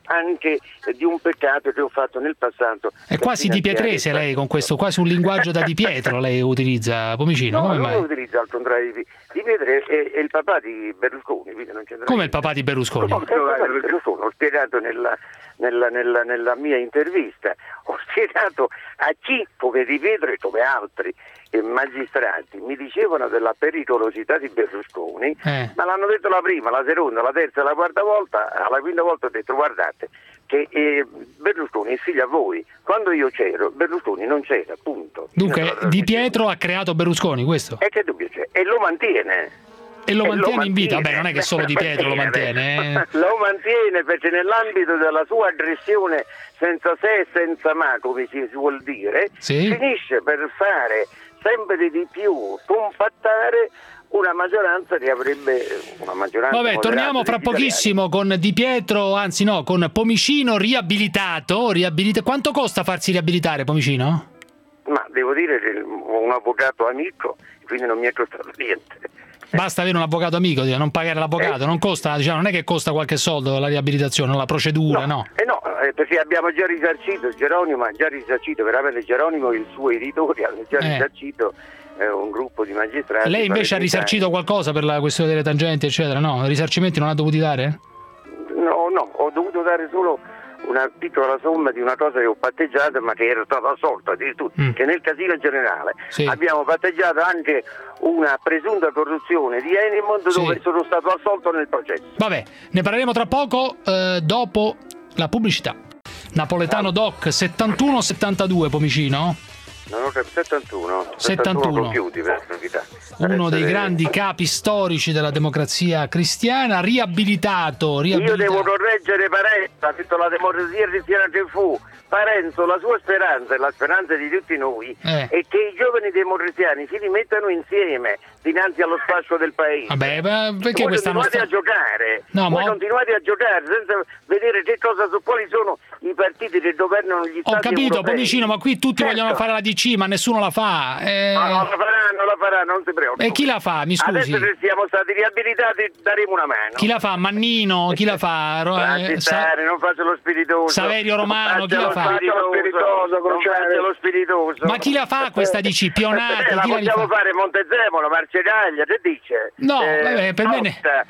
anche di un peccato che ho fatto nel passato. È quasi di Pietrese lei con questo, quasi un linguaggio da Di Pietro lei utilizza, Pomicino, no, come non mai? lo utilizza al contrario di, di Pietro, è, è il papà di Berlusconi, quindi non c'entra Come il papà di Berlusconi? No, Berlusconi, ho spiegato nella, nella, nella, nella mia intervista, ho spiegato a chi, come Di Pietro e come altri eh, magistrati, mi dicevano della pericolosità di Berlusconi, eh. ma l'hanno detto la prima, la seconda, la terza, la quarta volta, alla quinta volta ho detto guardate che eh, Berlusconi è figlio a voi, quando io c'ero Berlusconi non c'era, punto. Dunque Di Pietro ha creato Berlusconi, questo? E che dubbio c'è? E lo mantiene. E lo E mantiene, lo in vita? mantiene. Beh, non è che solo Di Pietro lo mantiene. Eh. Lo mantiene perché nell'ambito della sua aggressione senza se e senza ma, come si vuol dire, Sì. finisce per fare sempre di più compattare una maggioranza che avrebbe una maggioranza Vabbè, moderata torniamo di fra italiani. pochissimo con Di Pietro, anzi no, con Pomicino riabilitato. riabilita- Quanto costa farsi riabilitare, Pomicino? Ma devo dire che ho un avvocato amico, quindi non mi è costato niente. Basta avere un avvocato amico, non pagare l'avvocato, non costa, diciamo, non è che costa qualche soldo la riabilitazione, la procedura, no? Eh no, eh, perché abbiamo già risarcito, Geronimo ha già risarcito, veramente Geronimo e il suo editore hanno già Eh. risarcito eh, un gruppo di magistrati. Lei invece ha palermitani. risarcito qualcosa per la questione delle tangenti, eccetera, no? Risarcimenti non ha dovuti dare? No, no, ho dovuto dare solo una piccola somma di una cosa che ho patteggiato ma che era stata assolta addirittura, Mm. che nel casino generale Sì. abbiamo patteggiato anche una presunta corruzione di Enimont Sì. dove sono stato assolto nel processo. Vabbè, ne parleremo tra poco, eh, dopo la pubblicità. Napoletano Doc settantuno settantadue, Pomicino? Non ho capito, settantuno settantuno. compiuti per verità. Uno dei Essere- grandi capi storici della democrazia cristiana, riabilitato, Io riabilitato. devo correggere Parenzo, ha detto la democrazia cristiana che fu. Parenzo, la sua speranza e la speranza di tutti noi Eh. è che i giovani democristiani si rimettano insieme dinanzi allo spazio del paese. Vabbè, ma perché Voi quest'anno continuate sta... a giocare, No, voi ma- continuate a giocare senza vedere che cosa, su quali sono i partiti che governano gli Ho stati capito, europei. Pomicino, ma qui tutti Certo. vogliono fare la D C, ma nessuno la fa. Eh, No, non la faranno, la faranno, non si preoccupi. E chi la fa, mi scusi? Adesso che siamo stati riabilitati daremo una mano. Chi la fa? Mannino? Chi la fa? Ro- Lasci eh, Sa- stare, non faccio lo spiritoso. Saverio Romano, chi la Faccia fa? lo spiritoso, non faccia lo spiritoso. Ma chi la fa questa D C? Pionati? Eh, la Chi la possiamo rifà? fare Montezemolo, Marcegaglia, che dice? No, vabbè, per me ne- Costa,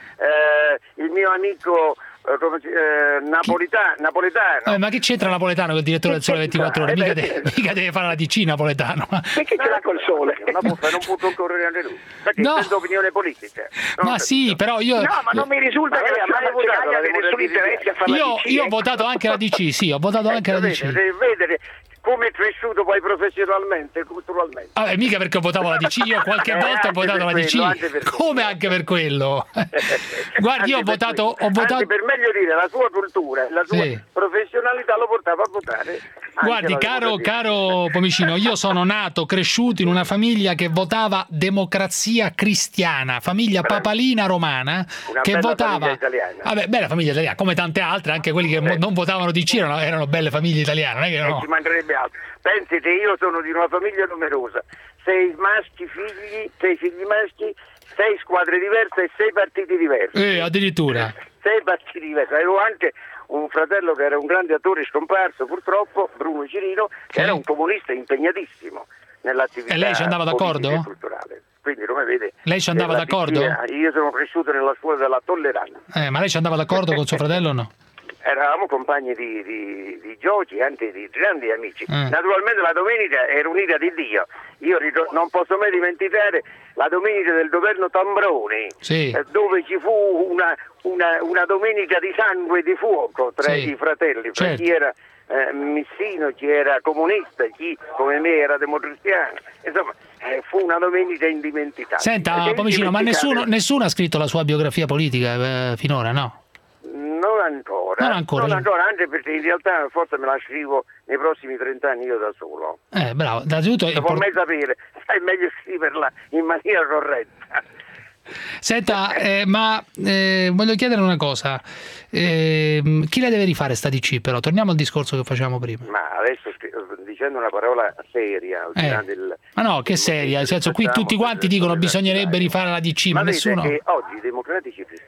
eh, il mio amico eh, come si- eh, Napolita- Napoletano. Vabbè, ma che c'entra Napoletano che è il direttore del Sole ventiquattro Ore? Eh, Mica, beh, de- mica deve fare la D C Napoletano. Perché ce l'ha col sole? Non può, non può concorrere anche lui. Perché No. essendo opinione politica. Ma sì, però io... No, ma non mi risulta Ma che lei la ha mai votato Marcegaglia la abbia nessun democrazia interesse a fare la Io, D C, io ho ecco. votato anche la D C, sì, ho votato anche la D C. Vedere, vedere come è cresciuto poi professionalmente e culturalmente. Vabbè, mica perché ho votato la D C, io qualche Eh, volta ho anche votato per la D C. quello, anche per quello. Come anche per quello? Guardi, io ho Anche per votato, questo. ho votato... Anzi, per meglio dire, la sua cultura, la sua Sì. professionalità lo portava a votare. anche Guardi, la caro, democrazia. caro Pomicino, io sono nato, cresciuto in una famiglia che votava democrazia cristiana, famiglia papalina romana, Una che bella votava... famiglia italiana. Vabbè, bella famiglia italiana, come tante altre, anche quelli che mo- non votavano D C erano, erano belle famiglie italiane, non è che E no. ci mancherebbe altro. Pensi che io sono di una famiglia numerosa, sei maschi figli, sei figli maschi, sei squadre diverse e sei partiti diversi. Eh, addirittura. Sei partiti diversi. Avevo anche un fratello che era un grande attore scomparso purtroppo, Bruno Cirino, che Sì. era un comunista impegnatissimo nell'attività E lei ci andava d'accordo? politica e culturale. Quindi come vede, Lei ci andava nella d'accordo? Sicilia, io sono cresciuto nella scuola della tolleranza. Eh, ma lei ci andava d'accordo con suo fratello o no? Eravamo compagni di, di, di giochi, anche di grandi amici. Eh. Naturalmente la domenica era un'ira di Dio. Io ritor- non posso mai dimenticare la domenica del governo Tambroni, Sì. eh, dove ci fu una, una, una domenica di sangue e di fuoco tra Sì. i fratelli, tra Certo. chi era eh, missino, chi era comunista, chi come me era democristiano. Insomma, eh, fu una domenica indimenticabile. Senta, Ed è Pomicino, ma nessuno, indimenticabile. nessuno ha scritto la sua biografia politica eh, finora, no? Non ancora, Non ancora. non ancora, anche perché in realtà forse me la scrivo nei prossimi trent'anni io da solo. Eh, bravo, innanzitutto è Non può import- mai sapere, sai meglio scriverla in maniera corretta. Senta, eh, ma eh, voglio chiedere una cosa. Eh, chi la deve rifare sta D C però? Torniamo al discorso che facevamo prima. Ma adesso scri- dicendo una parola seria, al di là Eh. del- Ma no, che seria, nel senso qui tutti quanti dicono bisognerebbe rifare la D C, ma, ma vede nessuno... che oggi i democratici cristiani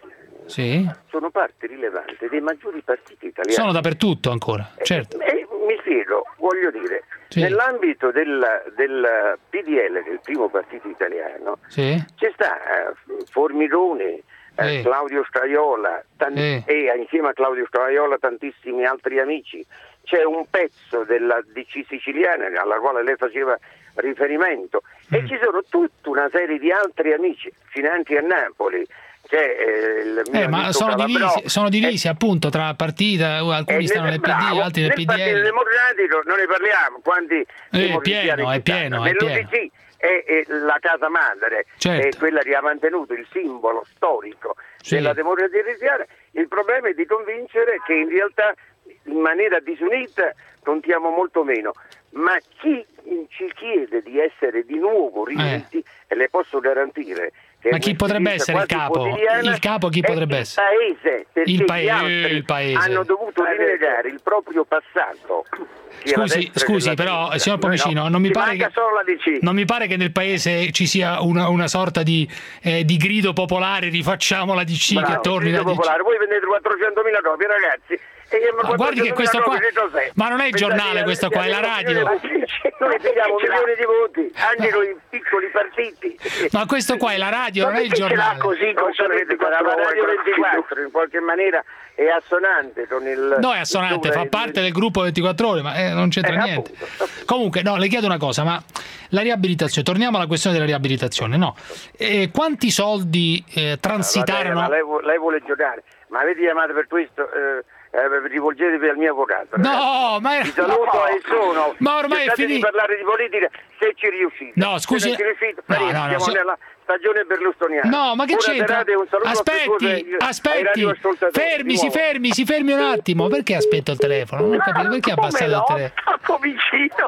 Sì. sono parte rilevante dei maggiori partiti italiani. Sono dappertutto ancora, certo. E, e mi spiego, voglio dire, Sì. nell'ambito del, del P D L, che è il primo partito italiano, Sì. c'è sta eh, Formigoni, eh, Eh. Claudio Straiola tan- Eh. e insieme a Claudio Straiola tantissimi altri amici. C'è un pezzo della D C siciliana alla quale lei faceva riferimento Mm. e ci sono tutta una serie di altri amici, finanche a Napoli. C'è, eh, il mio Eh, ma amico sono Calabrò. divisi, sono divisi appunto tra partita, alcuni Eh, stanno nel P D, bravo, altri nel nel P D Partito L. Democratico non ne parliamo, quanti Eh, democristiani pieno, ci è pieno, stanno. è Nell'U pieno. D C è, è la casa madre, Certo. è quella che ha mantenuto il simbolo storico Sì. della democrazia cristiana. Il problema è di convincere che in realtà in maniera disunita contiamo molto meno, ma chi ci chiede di essere di nuovo riuniti, e le posso garantire che Ma chi è potrebbe un'esperienza essere il quasi capo? quotidiana, Il capo chi è potrebbe il essere? Paese, perché Il gli paese, altri il paese. hanno dovuto rinnegare il proprio passato. sia la Scusi, destra scusi che la però, sinistra. signor Pomicino, No, non mi ci pare manca che solo la D C. non mi pare che nel paese ci sia una, una sorta di, eh, di grido popolare, rifacciamo la D C, Bravo, che torni la Grido D C. popolare. Voi vendete quattrocentomila copie, ragazzi. E Ma guardi che questo qua, quattrocentomila ma non è il Pensate giornale che questo qua, è la radio. Noi prendiamo milioni di voti, anche con i piccoli partiti. Ma questo qua è la radio, non è il perché ce l'ha giornale. così con solo ventiquattro ore, Radio ventiquattro in qualche maniera è assonante con il... No, è assonante, il- fa parte del gruppo ventiquattro ore, ma eh, non c'entra Eh, niente. Comunque, no, le chiedo una cosa, ma la riabilitazione, torniamo alla questione della riabilitazione, no? Eh, quanti soldi eh, transitarono? Vabbè, ma lei, vu- lei vuole giocare, ma avete chiamato per questo... Eh, eh, rivolgetevi al mio avvocato. No, ma vi saluto no. e sono. Ma ormai è Cercate finito. di parlare di politica se ci riuscite. No, scusi. Se non ci riuscite, No, Maria, no, no, siamo so- nella stagione berlusconiana. No, ma che Buona c'entra? serata e un saluto Aspetti, affettuoso ai- ai aspetti, radioascoltatori. fermi, Di si nuovo. fermi, si fermi un attimo. Perché aspetto il telefono? Non ho capito, perché ha abbassato il telefono? Troppo vicino.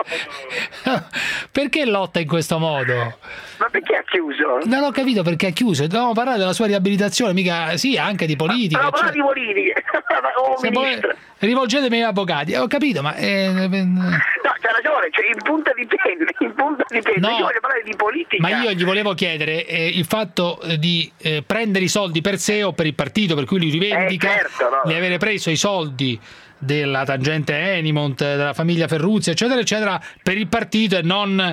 Perché lotta in questo modo? Ma perché ha chiuso? Non ho capito perché ha chiuso. Dobbiamo parlare della sua riabilitazione, mica sì, anche di politica. No, parla cioè- di politica. Oh, Se ministro. voi- rivolgetevi agli avvocati. Ho capito, ma eh, No, c'ha ragione, cioè in punta di penna, in punta di penna. No. Io voglio parlare di politica. ma io gli volevo chiedere eh, il fatto eh, di eh, prendere i soldi per sé o per il partito, per cui lui rivendica Eh, certo, no. di avere preso i soldi della tangente Enimont, della famiglia Ferruzzi, eccetera, eccetera, per il partito e non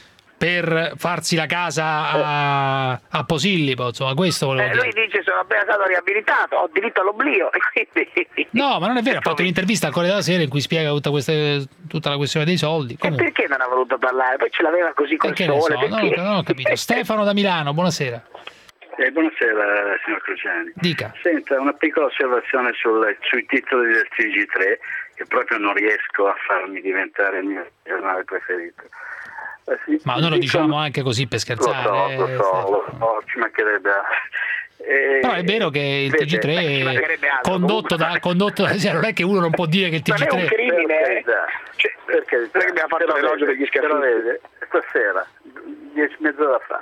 per farsi la casa a, a Posillipo, insomma, questo volevo Eh, dire. lui dice sono appena stato riabilitato, ho diritto all'oblio. e quindi- No, ma non è vero, ha fatto un'intervista al Corriere della Sera in cui spiega tutta, queste, tutta la questione dei soldi. E Comunque, perché non ha voluto parlare? Poi ce l'aveva così col che ne so, sole. non, perché? ho- non ho capito. Stefano da Milano, buonasera. Eh, buonasera signor Cruciani. Dica. Senta, una piccola osservazione sul- sui titoli del T G tre che proprio non riesco a farmi diventare il mio giornale preferito. Eh, sì, Ma noi lo dicono- diciamo anche così per Lo so, scherzare. lo so, lo so, ci mancherebbe altro. Eh, Però è vero che il vede, T G tre ci è mancherebbe altro, condotto da, condotto da- cioè, non è che uno non può dire che il T G tre crimine, Per carità, cioè, per carità. Perché abbiamo fatto Però l'elogio vede, degli scafisti. però vede, stasera, dieci mezz'ora fa,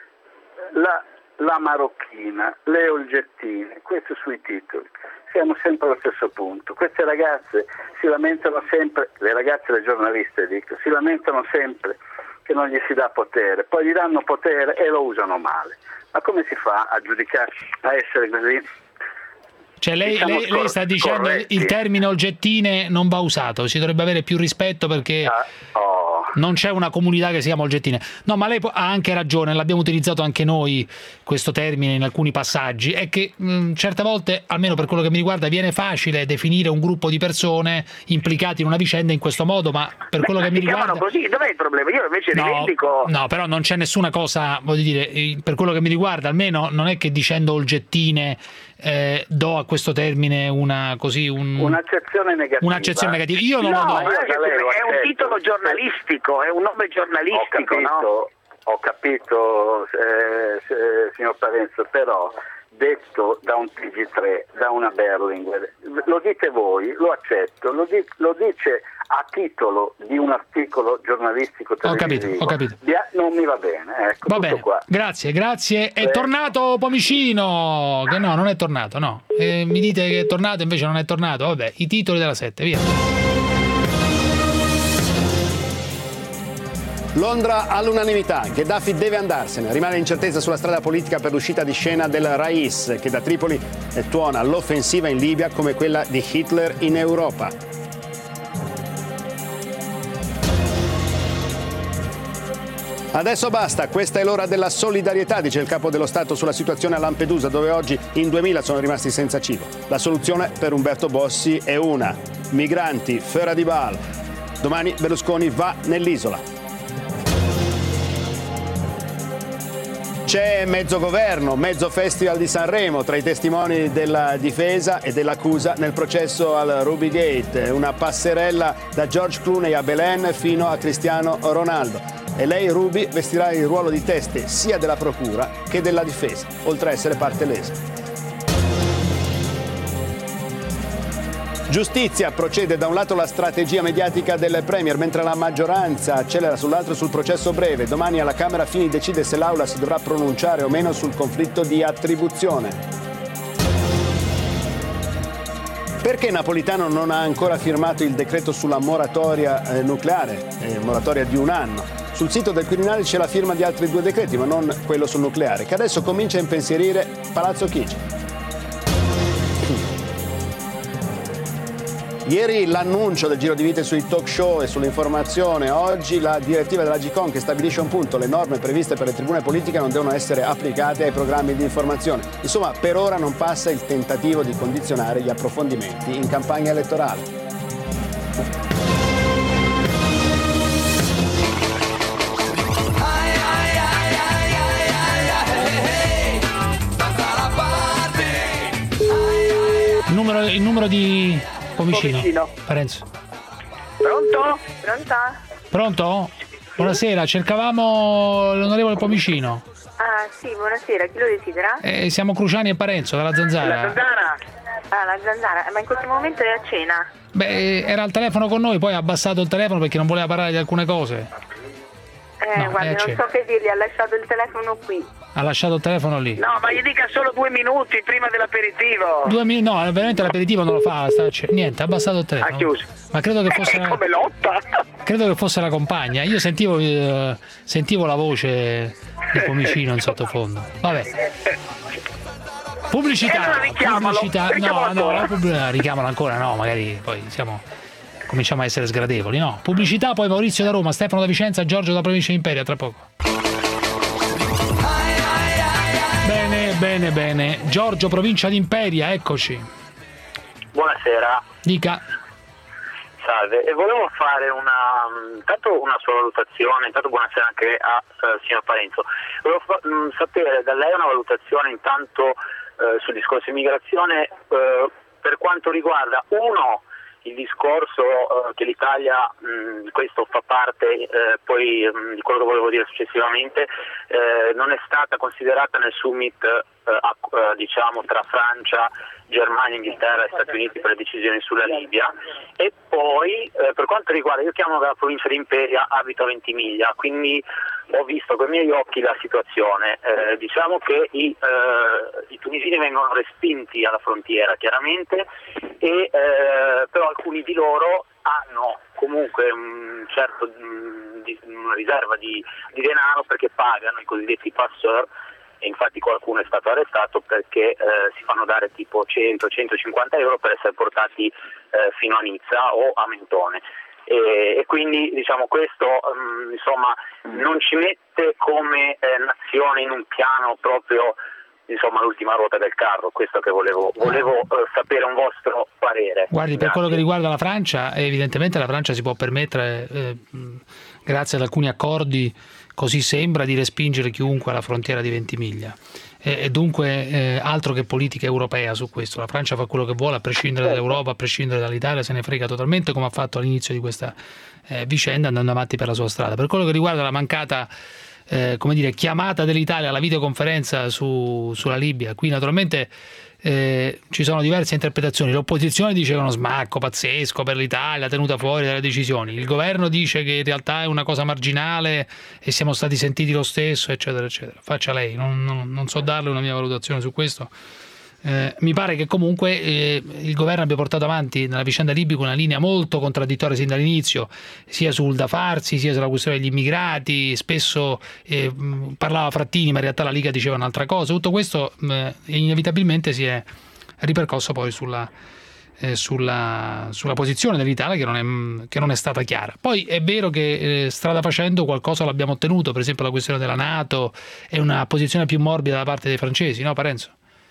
la, la marocchina, le olgettine, questo sui titoli. Siamo sempre allo stesso punto. Queste ragazze si lamentano sempre, le ragazze le giornaliste dico, si lamentano sempre che non gli si dà potere, poi gli danno potere e lo usano male. Ma come si fa a giudicare, a essere così? Cioè lei, Diciamo lei- lei sta cor- dicendo corretti. il termine oggettine non va usato, si dovrebbe avere più rispetto perché Oh, non c'è una comunità che si chiama oggettine. No, ma lei po- ha anche ragione, l'abbiamo utilizzato anche noi questo termine in alcuni passaggi, è che mh, certe volte, almeno per quello che mi riguarda, viene facile definire un gruppo di persone implicati in una vicenda in questo modo, ma per quello che mi si chiamano riguarda... così, dov'è il problema? Io invece No, rivendico. no, però non c'è nessuna cosa, voglio dire, eh, per quello che mi riguarda, almeno non è che dicendo oggettine eh, do a questo termine una così un, un'accezione negativa. un'accezione negativa. Io non no, lo do. ma è, da lei lo è un accetto. titolo giornalistico, è un nome Ho giornalistico, capito, no? ho capito eh, eh, signor Parenzo, però detto da un T G tre, da una Berlinguer, lo dite voi, lo accetto, lo, di- lo dice a titolo di un articolo giornalistico Ho capito, televisivo. ho capito. Dia- non mi va bene, ecco, Va tutto bene, qua. grazie, grazie. È Eh. tornato Pomicino, che no, non è tornato, no. Eh, mi dite che è tornato, invece non è tornato. Vabbè, i titoli della sette, via. Londra all'unanimità, Gheddafi deve andarsene, rimane l'incertezza sulla strada politica per l'uscita di scena del Rais, che da Tripoli tuona l'offensiva in Libia come quella di Hitler in Europa. Adesso basta, questa è l'ora della solidarietà, dice il capo dello Stato sulla situazione a Lampedusa, dove oggi in duemila sono rimasti senza cibo. La soluzione per Umberto Bossi è una: migranti, Fera di Baal. Domani Berlusconi va nell'isola. C'è mezzo governo, mezzo festival di Sanremo tra i testimoni della difesa e dell'accusa nel processo al Rubygate, una passerella da George Clooney a Belen fino a Cristiano Ronaldo. E lei, Ruby, vestirà il ruolo di teste sia della procura che della difesa, oltre a essere parte lesa. Giustizia, procede da un lato la strategia mediatica del Premier, mentre la maggioranza accelera sull'altro sul processo breve. Domani alla Camera Fini decide se l'Aula si dovrà pronunciare o meno sul conflitto di attribuzione. Perché Napolitano non ha ancora firmato il decreto sulla moratoria eh, nucleare, eh, moratoria di un anno? Sul sito del Quirinale c'è la firma di altri due decreti, ma non quello sul nucleare, che adesso comincia a impensierire Palazzo Chigi. Ieri l'annuncio del giro di vite sui talk show e sull'informazione, oggi la direttiva dell'Agcom che stabilisce un punto: le norme previste per le tribune politiche non devono essere applicate ai programmi di informazione. Insomma, per ora non passa il tentativo di condizionare gli approfondimenti in campagna elettorale. Il numero, il numero di Pomicino. Pomicino. Parenzo. Pronto? Pronta? Pronto? Buonasera, cercavamo l'onorevole Pomicino. Ah sì, buonasera, chi lo desidera? Eh, siamo Cruciani e Parenzo, dalla Zanzara. La Zanzara? Ah, la Zanzara, ma in questo momento è a cena. Beh, era al telefono con noi, poi ha abbassato il telefono perché non voleva parlare di alcune cose. Eh, No, guarda, eh, non c'è. so che dirgli, ha lasciato il telefono qui. Ha lasciato il telefono lì. No, ma gli dica solo due minuti prima dell'aperitivo. Due minuti, no, veramente l'aperitivo non lo fa, sta, cioè, niente, ha abbassato il telefono. Ha chiuso. Ma credo che fosse la, Come lotta? credo che fosse la compagna. Io sentivo, eh, sentivo la voce di Pomicino in sottofondo. Vabbè. Pubblicità. E allora richiamalo, pubblicità. richiamalo No, no, ancora. no, pub- richiamalo ancora, no, magari poi siamo. Cominciamo a essere sgradevoli, no? Pubblicità, poi Maurizio da Roma, Stefano da Vicenza, Giorgio da Provincia di Imperia, tra poco. Bene, bene, bene. Giorgio, provincia di Imperia, eccoci. Buonasera. Dica. Salve, e volevo fare una intanto una sua valutazione, intanto buonasera anche a eh, signor Parenzo. Volevo fa- mh, sapere da lei una valutazione intanto eh, sul discorso immigrazione eh, per quanto riguarda uno il discorso eh, che l'Italia, mh, questo fa parte eh, poi mh, di quello che volevo dire successivamente, eh, non è stata considerata nel summit eh, a, eh, diciamo tra Francia, Germania, Inghilterra e Stati Uniti per le decisioni sulla Libia. E poi eh, per quanto riguarda, io chiamo la provincia di Imperia, abito a Ventimiglia, quindi ho visto con i miei occhi la situazione. Eh, diciamo che i, eh, i tunisini vengono respinti alla frontiera chiaramente, e eh, però alcuni di loro hanno comunque un certo, mh, di, una riserva di, di denaro perché pagano i cosiddetti passeur, e infatti qualcuno è stato arrestato perché eh, si fanno dare tipo cento centocinquanta euro per essere portati eh, fino a Nizza o a Mentone. E, e quindi diciamo questo um, insomma non ci mette come eh, nazione in un piano proprio, insomma, l'ultima ruota del carro. Questo che volevo volevo eh, sapere un vostro parere. Guardi, per Grazie. quello che riguarda la Francia, evidentemente la Francia si può permettere, eh, grazie ad alcuni accordi, così sembra, di respingere chiunque alla frontiera di Ventimiglia. E, e dunque eh, altro che politica europea su questo. La Francia fa quello che vuole, a prescindere dall'Europa, a prescindere dall'Italia, se ne frega totalmente, come ha fatto all'inizio di questa eh, vicenda, andando avanti per la sua strada. Per quello che riguarda la mancata eh, come dire, chiamata dell'Italia alla videoconferenza su, sulla Libia, qui naturalmente Eh, ci sono diverse interpretazioni. L'opposizione dice che è uno smacco pazzesco per l'Italia, tenuta fuori dalle decisioni. Il governo dice che in realtà è una cosa marginale e siamo stati sentiti lo stesso, eccetera, eccetera. Faccia lei, non, non, non so darle una mia valutazione su questo. Eh, mi pare che comunque eh, il governo abbia portato avanti nella vicenda libica una linea molto contraddittoria sin dall'inizio, sia sul da farsi, sia sulla questione degli immigrati. Spesso eh, parlava Frattini, ma in realtà la Liga diceva un'altra cosa. Tutto questo eh, inevitabilmente si è ripercosso poi sulla, eh, sulla, sulla posizione dell'Italia, che non, è, che non è stata chiara. Poi è vero che eh, strada facendo qualcosa l'abbiamo ottenuto, per esempio la questione della NATO è una posizione più morbida da parte dei francesi, no Parenzo?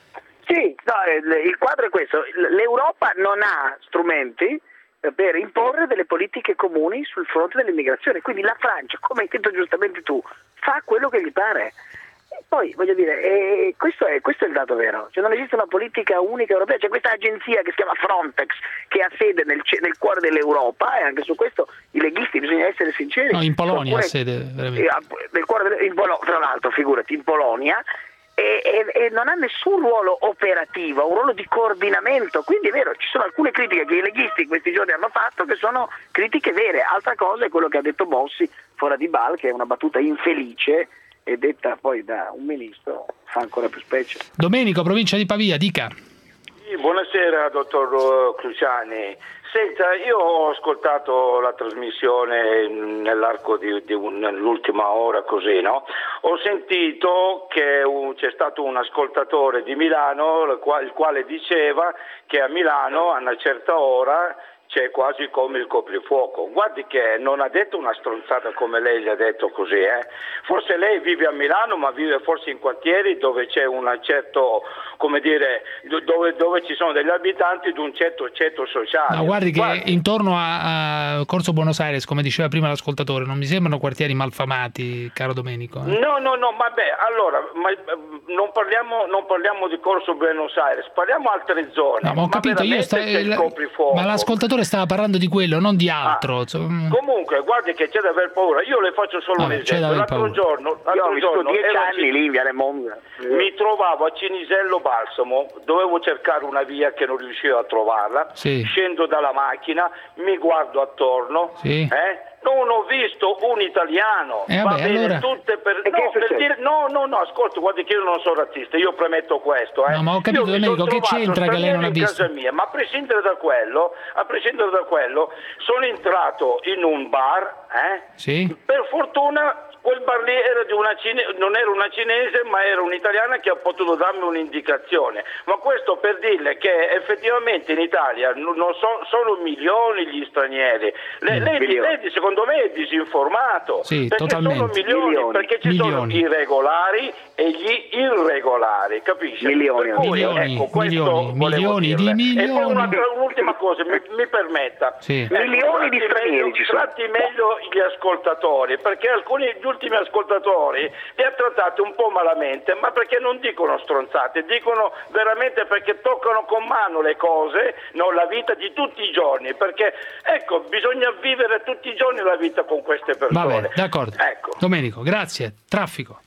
Sì, no, il quadro è questo. L'Europa non ha strumenti per imporre delle politiche comuni sul fronte dell'immigrazione, quindi la Francia, come hai detto giustamente tu, fa quello che gli pare. Poi voglio dire, eh, questo, è, questo è il dato vero, cioè non esiste una politica unica europea, c'è questa agenzia che si chiama Frontex che ha sede nel, nel cuore dell'Europa, e anche su questo i leghisti bisogna essere sinceri. No, in Polonia ha sede veramente. Nel cuore del, in Polo, tra l'altro, figurati, in Polonia. E, e, e non ha nessun ruolo operativo, un ruolo di coordinamento, quindi è vero, ci sono alcune critiche che i leghisti in questi giorni hanno fatto che sono critiche vere. Altra cosa è quello che ha detto Bossi fuori di Bal, che è una battuta infelice e detta poi da un ministro fa ancora più specie. Domenico, provincia di Pavia, dica. Sì, buonasera dottor Cruciani. Senta, io ho ascoltato la trasmissione nell'arco di, di un, nell'ultima ora, così, no? Ho sentito che un, c'è stato un ascoltatore di Milano il quale, il quale diceva che a Milano a una certa ora c'è quasi come il coprifuoco. Guardi che non ha detto una stronzata come lei gli ha detto così, eh. Forse lei vive a Milano, ma vive forse in quartieri dove c'è un certo, come dire, dove, dove ci sono degli abitanti di un certo ceto sociale. No, guardi che guardi. intorno a, a Corso Buenos Aires, come diceva prima l'ascoltatore, non mi sembrano quartieri malfamati, caro Domenico. Eh? No, no, no, vabbè, allora, ma, non, parliamo, non parliamo di Corso Buenos Aires, parliamo altre zone. No, ma ho ma capito, io sta, il ma l'ascoltatore stava parlando di quello, non di altro. Ah, comunque, guardi che c'è da aver paura. Io le faccio solo Vabbè, un esempio. L'altro giorno, l'altro io giorno ho dieci ero anni lì in Viale Monza. Mi trovavo a Cinisello Balsamo, dovevo cercare una via che non riuscivo a trovarla. Sì. Scendo dalla macchina, mi guardo attorno, sì. eh? Non ho visto un italiano. Eh, vabbè, Va bene, allora... tutte per... No, per dire... no, no, no, ascolta, guardi che io non sono razzista, io premetto questo. Eh. No, ma ho capito, io Domenico, che c'entra che lei non ha visto? Casa mia, ma a prescindere da quello, a prescindere da quello, sono entrato in un bar, eh? Sì. Per fortuna quel bar lì era di una cine... non era una cinese, ma era un'italiana che ha potuto darmi un'indicazione. Ma questo per dirle che effettivamente in Italia non so, sono milioni gli stranieri. Le, Mm. lei, lei secondo me è disinformato. Sì, perché totalmente. sono milioni, Milioni. perché ci Milioni. sono i regolari e gli irregolari, capisci? Milioni, Per cui, milioni, ecco, questo milioni, volevo milioni dirle. di milioni. E poi un'altra- un'ultima cosa, mi, mi permetta. Sì. Ecco, Milioni di tratti stranieri meglio- ci sono. Tratti meglio gli ascoltatori, perché alcuni gli ultimi ascoltatori li ha trattati un po' malamente, ma perché non dicono stronzate, dicono veramente perché toccano con mano le cose, no, la vita di tutti i giorni, perché ecco, bisogna vivere tutti i giorni la vita con queste persone. Va bene, d'accordo. Ecco. Domenico, grazie. Traffico.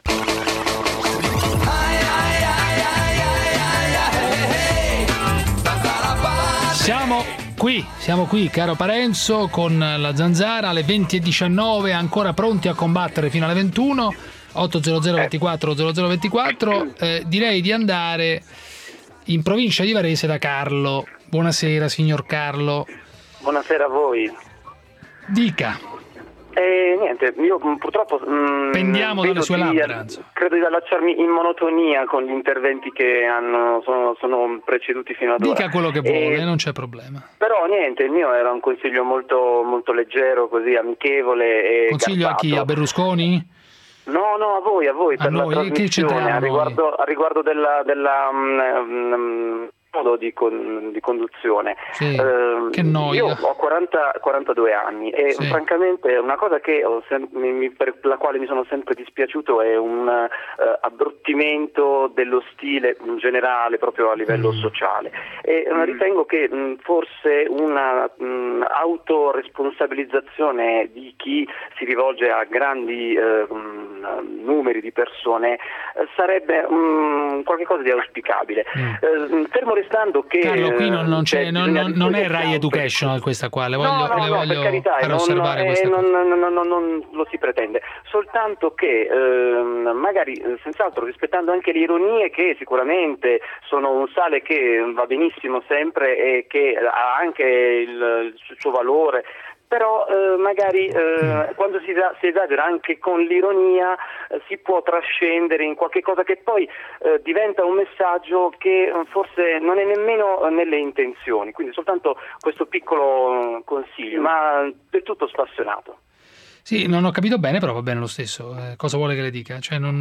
Siamo qui, siamo qui, caro Parenzo, con la Zanzara alle venti e diciannove, ancora pronti a combattere fino alle ventuno. otto zero zero ventiquattro zero zero ventiquattro. Eh, direi di andare in provincia di Varese da Carlo. Buonasera, signor Carlo. Buonasera a voi. Dica. Eh, niente, io mh, purtroppo mh, Pendiamo vedo dalle sue di- labbra. credo di allacciarmi in monotonia con gli interventi che hanno, sono, sono preceduti fino ad ora. Dica quello che Eh, vuole, non c'è problema. Però niente, il mio era un consiglio molto, molto leggero, così amichevole e Consiglio a chi? garbato. A Berlusconi? No, no, a voi, a voi, A per noi? la Che trasmissione, c'entriamo a noi? riguardo, a riguardo della, della mm, mm, modo di, con- di conduzione. Sì, Ehm, che noia. Io ho quaranta, quarantadue anni e Sì. francamente una cosa che ho sem- mi- mi- per la quale mi sono sempre dispiaciuto è un eh, abbruttimento dello stile in generale, proprio a livello Mm. sociale. E eh, ritengo che mh, forse una mh, autoresponsabilizzazione di chi si rivolge a grandi eh, mh, numeri di persone eh, sarebbe mh, qualcosa di auspicabile. Mm. Eh, fermo restando che... Carlo, qui non, non, c'è, cioè, non, non, non è Rai sempre. Educational questa qua, le voglio, no, no, le no, voglio per carità, far non, osservare eh, questa non, cosa. non, non, non lo si pretende, soltanto che ehm, magari eh, senz'altro rispettando anche le ironie, che sicuramente sono un sale che va benissimo sempre e che ha anche il, il suo valore, però eh, magari eh, quando si, si esagera anche con l'ironia eh, si può trascendere in qualche cosa che poi eh, diventa un messaggio che eh, forse non è nemmeno nelle intenzioni, quindi soltanto questo piccolo consiglio, ma del tutto spassionato. Sì, non ho capito bene, però va bene lo stesso. Eh, cosa vuole che le dica? Cioè, non,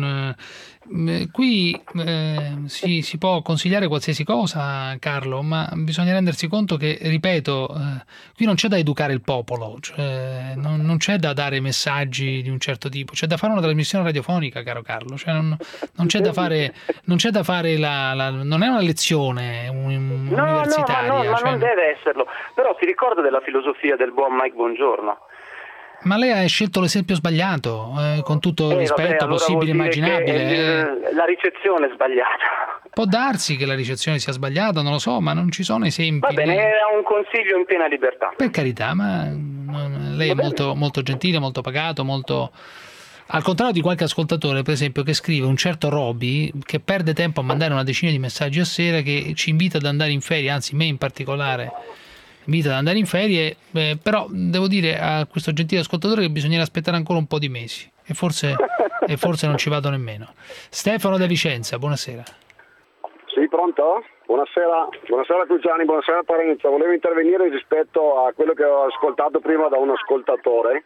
eh, qui eh, si, si può consigliare qualsiasi cosa, Carlo, ma bisogna rendersi conto che, ripeto, eh, qui non c'è da educare il popolo, cioè, non, non c'è da dare messaggi di un certo tipo, c'è da fare una trasmissione radiofonica, caro Carlo. Cioè, non, non c'è da fare, non c'è da fare la, la, non è una lezione un, no, universitaria. No, ma, no, ma cioè, non deve esserlo. Però si ricorda della filosofia del buon Mike Bongiorno. Ma lei ha scelto l'esempio sbagliato, eh, con tutto il eh, rispetto vabbè, allora possibile e immaginabile. Che, eh, la ricezione è sbagliata. Può darsi che la ricezione sia sbagliata, non lo so, ma non ci sono esempi. Va bene, è un consiglio in piena libertà. Per carità, ma non, lei è molto, molto gentile, molto pagato, molto... Al contrario di qualche ascoltatore, per esempio, che scrive un certo Roby, che perde tempo a mandare una decina di messaggi a sera, che ci invita ad andare in ferie, anzi me in particolare... invita ad andare in ferie, eh, però devo dire a questo gentile ascoltatore che bisognerà aspettare ancora un po' di mesi e forse, e forse non ci vado nemmeno. Stefano da Vicenza, buonasera. Sì, pronto? Buonasera, buonasera Cruciani, buonasera Parenza. Volevo intervenire rispetto a quello che ho ascoltato prima da un ascoltatore,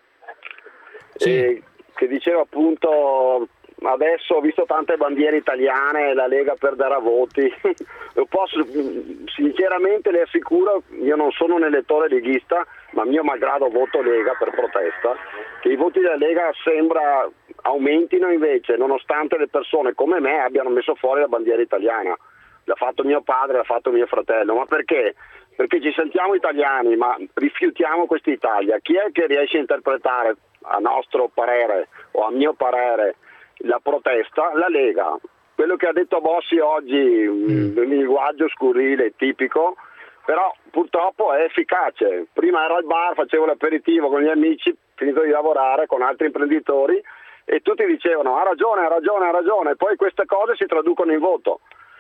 sì. eh, che diceva appunto... Adesso ho visto tante bandiere italiane, la Lega perderà voti. Lo posso, sinceramente le assicuro, io non sono un elettore leghista, ma mio malgrado voto Lega per protesta, che i voti della Lega sembra aumentino invece, nonostante le persone come me abbiano messo fuori la bandiera italiana. L'ha fatto mio padre, l'ha fatto mio fratello. Ma perché? Perché ci sentiamo italiani, ma rifiutiamo questa Italia. Chi è che riesce a interpretare, a nostro parere o a mio parere, la protesta? La Lega. Quello che ha detto Bossi oggi, mm. un linguaggio scurrile, tipico, però purtroppo è efficace. Prima ero al bar, facevo l'aperitivo con gli amici, finito di lavorare con altri imprenditori, e tutti dicevano ha ragione, ha ragione, ha ragione, poi queste cose si traducono in voto.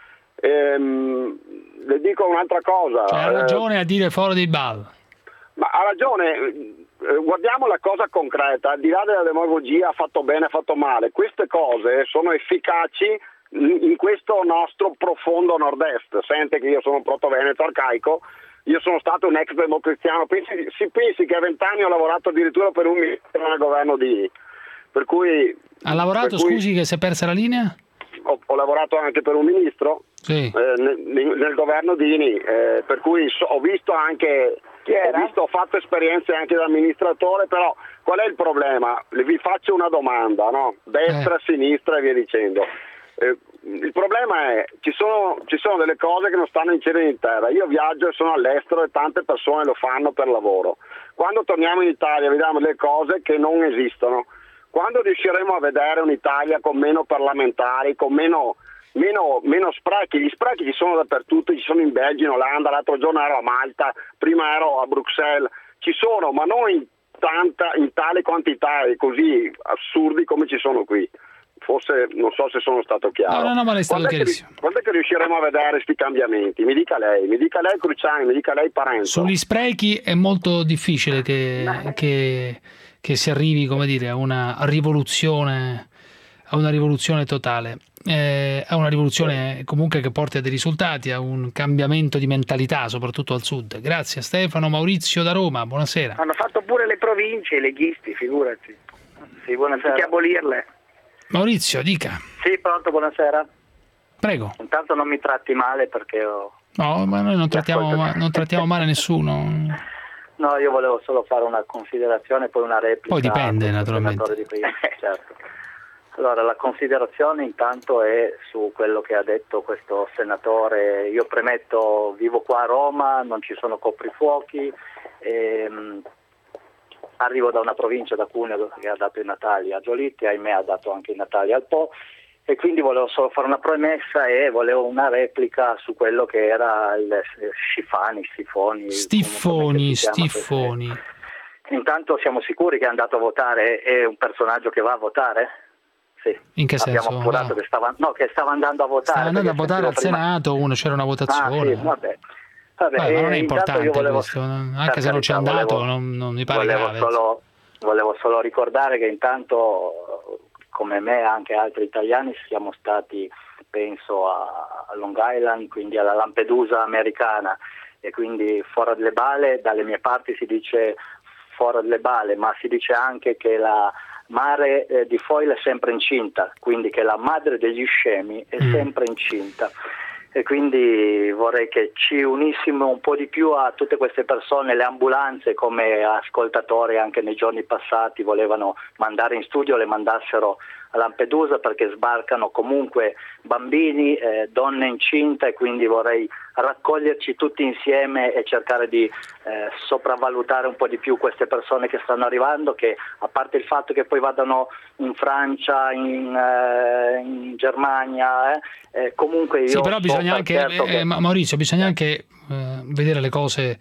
Ehm, le dico un'altra cosa. Cioè, ha ragione eh, a dire fuori dei bal. Ma ha ragione. Guardiamo la cosa concreta, al di là della demagogia, ha fatto bene, ha fatto male, queste cose sono efficaci in questo nostro profondo nord-est. Sente che io sono un proto-veneto arcaico, io sono stato un ex democristiano, pensi, si pensi che a vent'anni ho lavorato addirittura per un ministro nel governo Dini, per cui... Ha lavorato, per cui, scusi che si è persa la linea? Ho, ho lavorato anche per un ministro sì. eh, nel, nel governo Dini, eh, per cui so, ho visto anche... Ho visto, ho fatto esperienze anche da amministratore, però qual è il problema? Vi faccio una domanda, no? Destra, eh. sinistra e via dicendo. Eh, il problema è ci sono ci sono delle cose che non stanno in cielo e in terra. Io viaggio e sono all'estero e tante persone lo fanno per lavoro. Quando torniamo in Italia vediamo delle cose che non esistono. Quando riusciremo a vedere un'Italia con meno parlamentari, con meno Meno, meno sprechi, gli sprechi ci sono dappertutto, ci sono in Belgio, in Olanda, l'altro giorno ero a Malta, prima ero a Bruxelles, ci sono, ma non in, tanta, in tale quantità e così assurdi come ci sono qui. Forse non so se sono stato chiaro. No, no, no, ma lei è stato quando, è che, quando è che riusciremo a vedere questi cambiamenti? Mi dica lei, mi dica lei Cruciani, mi dica lei Parenzo. Sugli sprechi è molto difficile che, che, che si arrivi, come dire, a una rivoluzione, a una rivoluzione totale. Eh, a una rivoluzione comunque che porti a dei risultati, a un cambiamento di mentalità, soprattutto al sud. Grazie Stefano. Maurizio da Roma, buonasera. Hanno fatto pure le province, i leghisti, figurati. Sì, buonasera. Che abolirle. Maurizio, dica. Sì, pronto, buonasera. Prego. Intanto non mi tratti male perché ho... No, ma noi non trattiamo, ma, non trattiamo male nessuno. No, io volevo solo fare una considerazione, poi una replica. Poi dipende, naturalmente. Di prima, certo. Allora, la considerazione intanto è su quello che ha detto questo senatore. Io premetto, vivo qua a Roma, non ci sono coprifuochi, ehm, arrivo da una provincia, da Cuneo, che ha dato i Natali a Giolitti, ahimè ha dato anche i Natali al Po, e quindi volevo solo fare una premessa e volevo una replica su quello che era il Schifani, Stifoni. Stiffoni, Stiffoni. Intanto siamo sicuri che è andato a votare, è un personaggio che va a votare? Sì. In che Abbiamo senso? appurato che stava, no, che stava andando a votare. Stava andando a votare al prima... Senato, uno, c'era una votazione. Ah, sì, vabbè. Vabbè, Beh, ma non è eh, importante io volevo, questo, anche se non c'è andato volevo, non, non mi pare volevo grave. Solo, volevo solo ricordare che intanto, come me e anche altri italiani, siamo stati, penso, a Long Island, quindi alla Lampedusa americana, e quindi fora delle bale, dalle mie parti si dice fora delle bale, ma si dice anche che la mare eh, di Foyle è sempre incinta, quindi che la madre degli scemi è mm. sempre incinta. E quindi vorrei che ci unissimo un po' di più a tutte queste persone, le ambulanze, come ascoltatori anche nei giorni passati volevano mandare in studio, le mandassero a Lampedusa, perché sbarcano comunque bambini, eh, donne incinte, e quindi vorrei raccoglierci tutti insieme e cercare di eh, sopravvalutare un po' di più queste persone che stanno arrivando, che a parte il fatto che poi vadano in Francia, in, eh, in Germania, eh, eh, comunque io sì, però bisogna anche, certo eh, che... Maurizio, bisogna anche eh, vedere le cose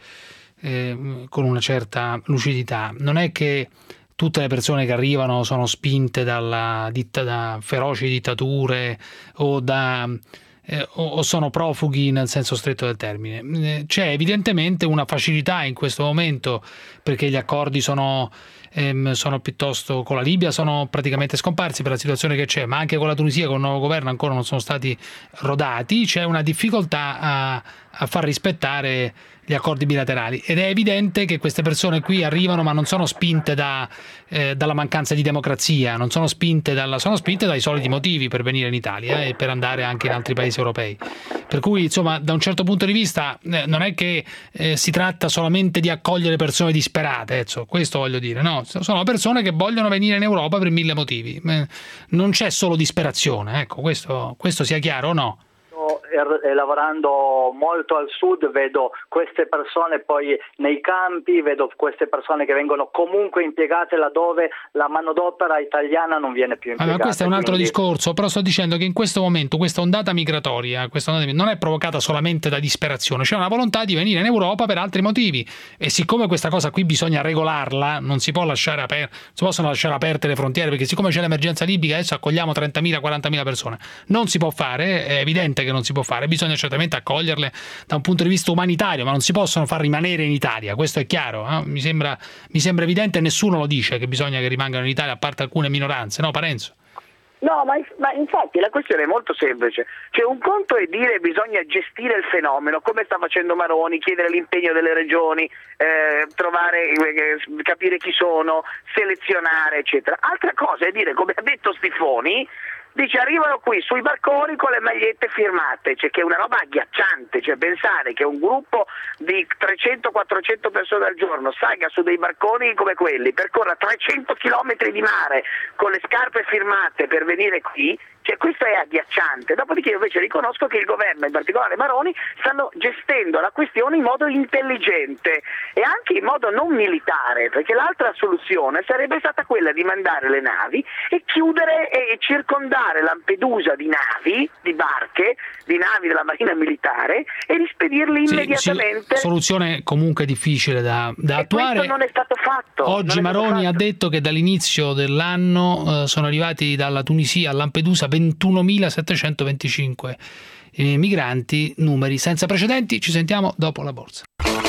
eh, con una certa lucidità. Non è che tutte le persone che arrivano sono spinte dalla ditta, da feroci dittature o, da, eh, o sono profughi nel senso stretto del termine. C'è evidentemente una facilità in questo momento, perché gli accordi sono, ehm, sono piuttosto, con la Libia sono praticamente scomparsi per la situazione che c'è, ma anche con la Tunisia, con il nuovo governo, ancora non sono stati rodati. C'è una difficoltà a, a far rispettare gli accordi bilaterali, ed è evidente che queste persone qui arrivano ma non sono spinte da, eh, dalla mancanza di democrazia, non sono spinte, dalla, sono spinte dai soliti motivi per venire in Italia e per andare anche in altri paesi europei. Per cui, insomma, da un certo punto di vista eh, non è che eh, si tratta solamente di accogliere persone disperate, ecco, questo voglio dire, no, sono persone che vogliono venire in Europa per mille motivi, eh, non c'è solo disperazione, ecco, questo, questo sia chiaro o no? E lavorando molto al sud vedo queste persone poi nei campi, vedo queste persone che vengono comunque impiegate laddove la manodopera italiana non viene più impiegata. Allora, questo è un altro quindi... discorso, però sto dicendo che in questo momento questa ondata migratoria questa ondata non è provocata solamente da disperazione, c'è una volontà di venire in Europa per altri motivi, e siccome questa cosa qui bisogna regolarla, non si può lasciare aper- si possono lasciare aperte le frontiere, perché siccome c'è l'emergenza libica adesso accogliamo trentamila quarantamila persone, non si può fare, è evidente che non si può fare, bisogna certamente accoglierle da un punto di vista umanitario, ma non si possono far rimanere in Italia, questo è chiaro, eh? mi, sembra, mi sembra evidente, nessuno lo dice che bisogna che rimangano in Italia, a parte alcune minoranze, no Parenzo? No, ma, ma infatti la questione è molto semplice, cioè un conto è dire bisogna gestire il fenomeno, come sta facendo Maroni, chiedere l'impegno delle regioni, eh, trovare, eh, capire chi sono, selezionare, eccetera. Altra cosa è dire, come ha detto Stiffoni, dice arrivano qui sui barconi con le magliette firmate, cioè che è una roba agghiacciante, cioè pensare che un gruppo di trecento quattrocento persone al giorno salga su dei barconi come quelli, percorra trecento chilometri di mare con le scarpe firmate per venire qui, cioè questo è agghiacciante. Dopodiché io invece riconosco che il governo, in particolare Maroni, stanno gestendo la questione in modo intelligente e anche in modo non militare, perché l'altra soluzione sarebbe stata quella di mandare le navi e chiudere e circondare Lampedusa di navi, di barche, di navi della Marina Militare e rispedirli sì, immediatamente. Sì, soluzione comunque difficile da, da e attuare. Questo non è stato fatto. Oggi Maroni ha detto che dall'inizio dell'anno eh, sono arrivati dalla Tunisia a Lampedusa ventunomilasettecentoventicinque eh, migranti, numeri senza precedenti. Ci sentiamo dopo la borsa.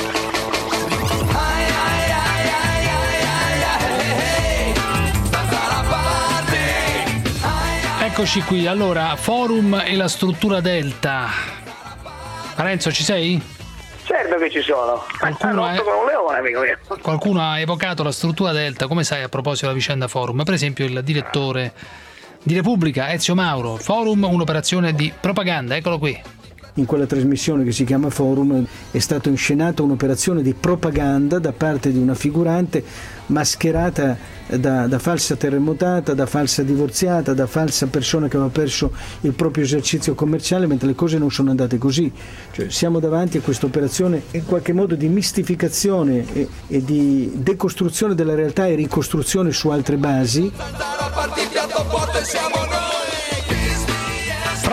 Eccoci qui, allora, forum e la struttura Delta. Parenzo, ci sei? Certo che ci sono. Qualcuno, è... come un leone, amico mio. Qualcuno ha evocato la struttura Delta, come sai, a proposito della vicenda forum. Per esempio il direttore di Repubblica, Ezio Mauro. Forum, un'operazione di propaganda, eccolo qui. In quella trasmissione che si chiama Forum è stata inscenata un'operazione di propaganda da parte di una figurante mascherata da, da falsa terremotata, da falsa divorziata, da falsa persona che aveva perso il proprio esercizio commerciale, mentre le cose non sono andate così. Cioè, siamo davanti a questa operazione in qualche modo di mistificazione e, e di decostruzione della realtà e ricostruzione su altre basi.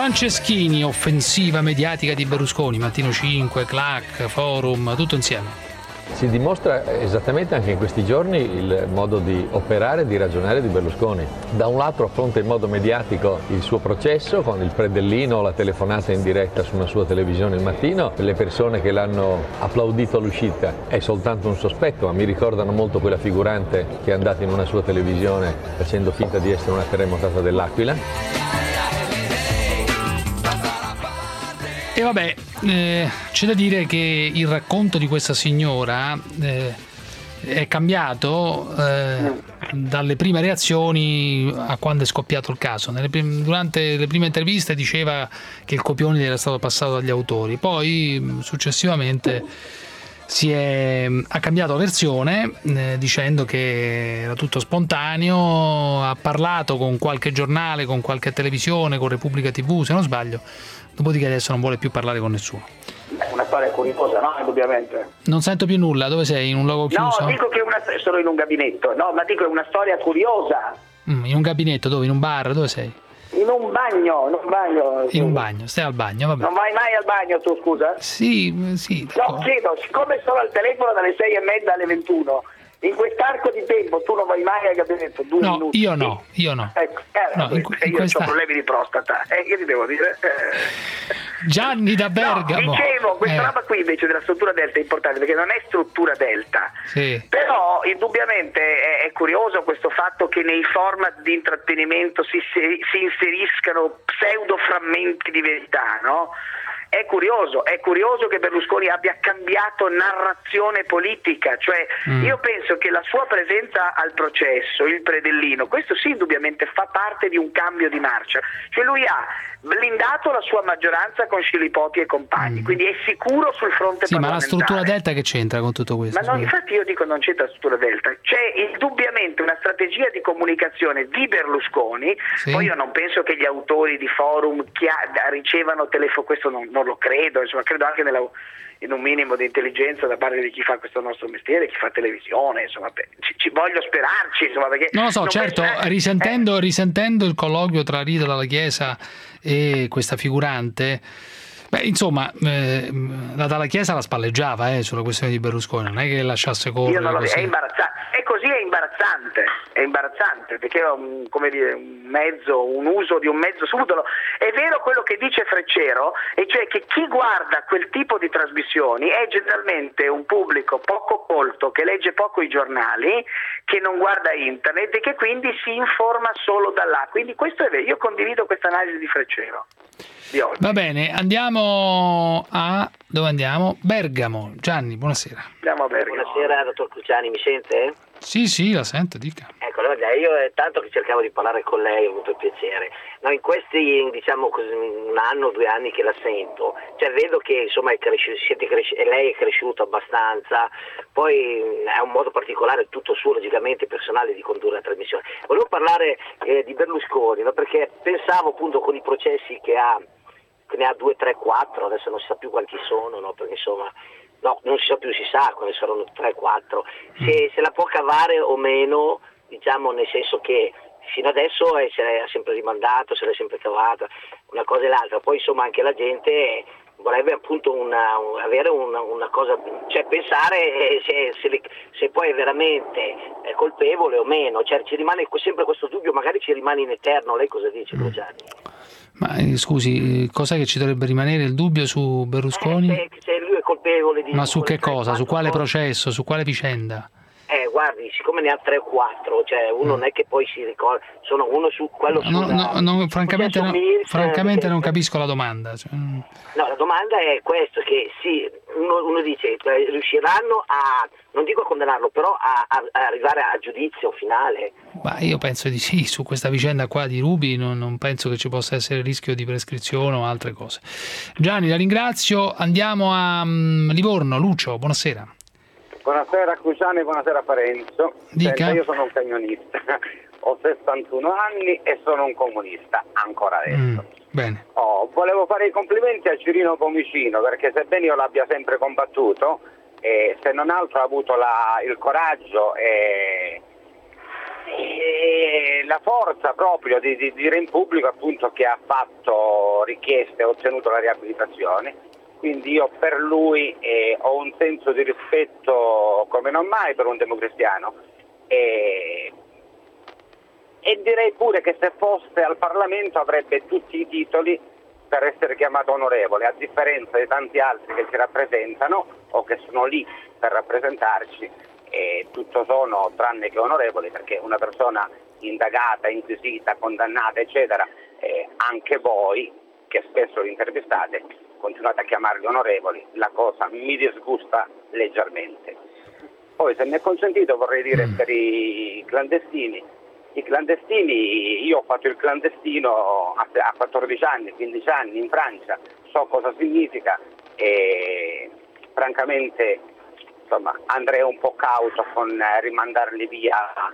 Franceschini, offensiva mediatica di Berlusconi, Mattino cinque, Clac, Forum, tutto insieme. Si dimostra esattamente anche in questi giorni il modo di operare e di ragionare di Berlusconi. Da un lato affronta in modo mediatico il suo processo con il predellino, la telefonata in diretta su una sua televisione il mattino, le persone che l'hanno applaudito all'uscita è soltanto un sospetto, ma mi ricordano molto quella figurante che è andata in una sua televisione facendo finta di essere una terremotata dell'Aquila. E vabbè, eh, c'è da dire che il racconto di questa signora eh, è cambiato eh, dalle prime reazioni a quando è scoppiato il caso. Nelle prim- durante le prime interviste diceva che il copione era stato passato dagli autori, poi successivamente si è, ha cambiato versione eh, dicendo che era tutto spontaneo, ha parlato con qualche giornale, con qualche televisione, con Repubblica tivù se non sbaglio, dopodiché adesso non vuole più parlare con nessuno. È una storia curiosa, no? Indubbiamente. Non sento più nulla, dove sei? In un luogo chiuso? No, dico che è una, sono in un gabinetto, no, ma dico è una storia curiosa. Mm, in un gabinetto, dove? In un bar? Dove sei? In un bagno, in un bagno. In un bagno, stai al bagno, vabbè. Non vai mai al bagno tu, scusa? Sì, sì. No, chiedo, siccome sono al telefono dalle sei e mezza alle ventuno, in quest'arco di tempo tu non vai mai al gabinetto? Due no, minuti. io no, io no. Ecco, eh, no, in, in io questa... ho problemi di prostata, eh, che ti devo dire? Eh. Gianni da Bergamo. No, dicevo, questa eh. roba qui invece della struttura delta è importante perché non è struttura delta, sì. Però indubbiamente è, è curioso questo fatto che nei format di intrattenimento si, si inseriscano pseudo frammenti di verità, no? È curioso, è curioso che Berlusconi abbia cambiato narrazione politica, cioè mm. io penso che la sua presenza al processo, il predellino, questo sì indubbiamente fa parte di un cambio di marcia, cioè lui ha blindato la sua maggioranza con Scilipoti e compagni, mm. quindi è sicuro sul fronte sì, parlamentare. Ma la struttura delta che c'entra con tutto questo? Ma no, infatti io dico non c'entra la struttura delta, c'è indubbiamente una strategia di comunicazione di Berlusconi, sì. Poi io non penso che gli autori di Forum chia- ricevano telefono, questo non, non lo credo, insomma credo anche nella, in un minimo di intelligenza da parte di chi fa questo nostro mestiere, chi fa televisione, insomma ci, ci voglio sperarci, insomma, perché non lo so, non certo, penso, eh, risentendo, eh. risentendo il colloquio tra Rita Dalla Chiesa e questa figurante, beh, insomma, eh, la Dalla Chiesa la spalleggiava eh, sulla questione di Berlusconi, non è che lasciasse correre. Io non lo, così. È imbarazzante, è così è imbarazzante, è imbarazzante perché è un, come dire, un mezzo, un uso di un mezzo subdolo. È vero quello che dice Freccero, e cioè che chi guarda quel tipo di trasmissioni è generalmente un pubblico poco colto, che legge poco i giornali, che non guarda internet e che quindi si informa solo da là. Quindi questo è vero, io condivido questa analisi di Freccero. Di oggi. Va bene, andiamo a dove andiamo? Bergamo. Gianni, buonasera. Andiamo a Bergamo. Buonasera, dottor Cruciani, mi sente? Sì, sì, la sento, dica. Ecco, allora, io è tanto che cercavo di parlare con lei, ho avuto il piacere. No, in questi, diciamo, un anno, due anni che la sento, cioè vedo che insomma è cresciuto, siete cresci- lei è cresciuto abbastanza, poi è un modo particolare, tutto suo, logicamente, personale di condurre la trasmissione. Volevo parlare eh, di Berlusconi, no? Perché pensavo appunto con i processi che ha, che ne ha due, tre, quattro, adesso non si sa più quanti sono, no? Perché insomma... No, non si sa più, si sa, quando saranno tre quattro, se, se la può cavare o meno, diciamo, nel senso che fino adesso è, se l'ha sempre rimandato, se l'è sempre cavata, una cosa e l'altra, poi insomma anche la gente vorrebbe appunto una, un, avere una, una cosa, cioè pensare se, se, le, se poi è veramente è colpevole o meno, cioè ci rimane sempre questo dubbio, magari ci rimane in eterno. Lei cosa dice, Cruciani? Ma eh, scusi, cos'è che ci dovrebbe rimanere il dubbio su Berlusconi? Eh, se, se lui è colpevole di... Ma su che cosa? Su quale processo? Su quale vicenda? Eh, guardi, siccome ne ha tre o quattro, cioè uno mm. non è che poi si ricorda, sono uno su quello no, sulla, no, no, francamente, no, Mills, francamente perché, non capisco la domanda. Cioè. No, la domanda è questo, che sì, uno, uno dice, riusciranno a, non dico a condannarlo, però a, a, a arrivare a giudizio finale? Ma io penso di sì, su questa vicenda qua di Ruby non, non penso che ci possa essere rischio di prescrizione o altre cose. Gianni, la ringrazio, andiamo a um, Livorno. Lucio, buonasera. Buonasera Cruciani, buonasera Parenzo. Dica. Senta, io sono un camionista, ho sessantuno anni e sono un comunista ancora adesso. Mm, bene. Oh, volevo fare i complimenti a Cirino Pomicino, perché sebbene io l'abbia sempre combattuto, eh, se non altro ha avuto la, il coraggio e, E la forza proprio di, di dire in pubblico appunto che ha fatto richieste e ottenuto la riabilitazione, quindi io per lui eh, ho un senso di rispetto come non mai per un democristiano e, e direi pure che se fosse al Parlamento avrebbe tutti i titoli per essere chiamato onorevole, a differenza di tanti altri che ci rappresentano o che sono lì per rappresentarci. E tutto sono tranne che onorevoli, perché una persona indagata, inquisita, condannata eccetera, eh, anche voi che spesso li intervistate continuate a chiamarli onorevoli, la cosa mi disgusta leggermente. Poi se mi è consentito vorrei dire mm. per i clandestini, i clandestini, io ho fatto il clandestino a quattordici anni, quindici anni in Francia, so cosa significa e francamente insomma andrei un po' cauto con rimandarli via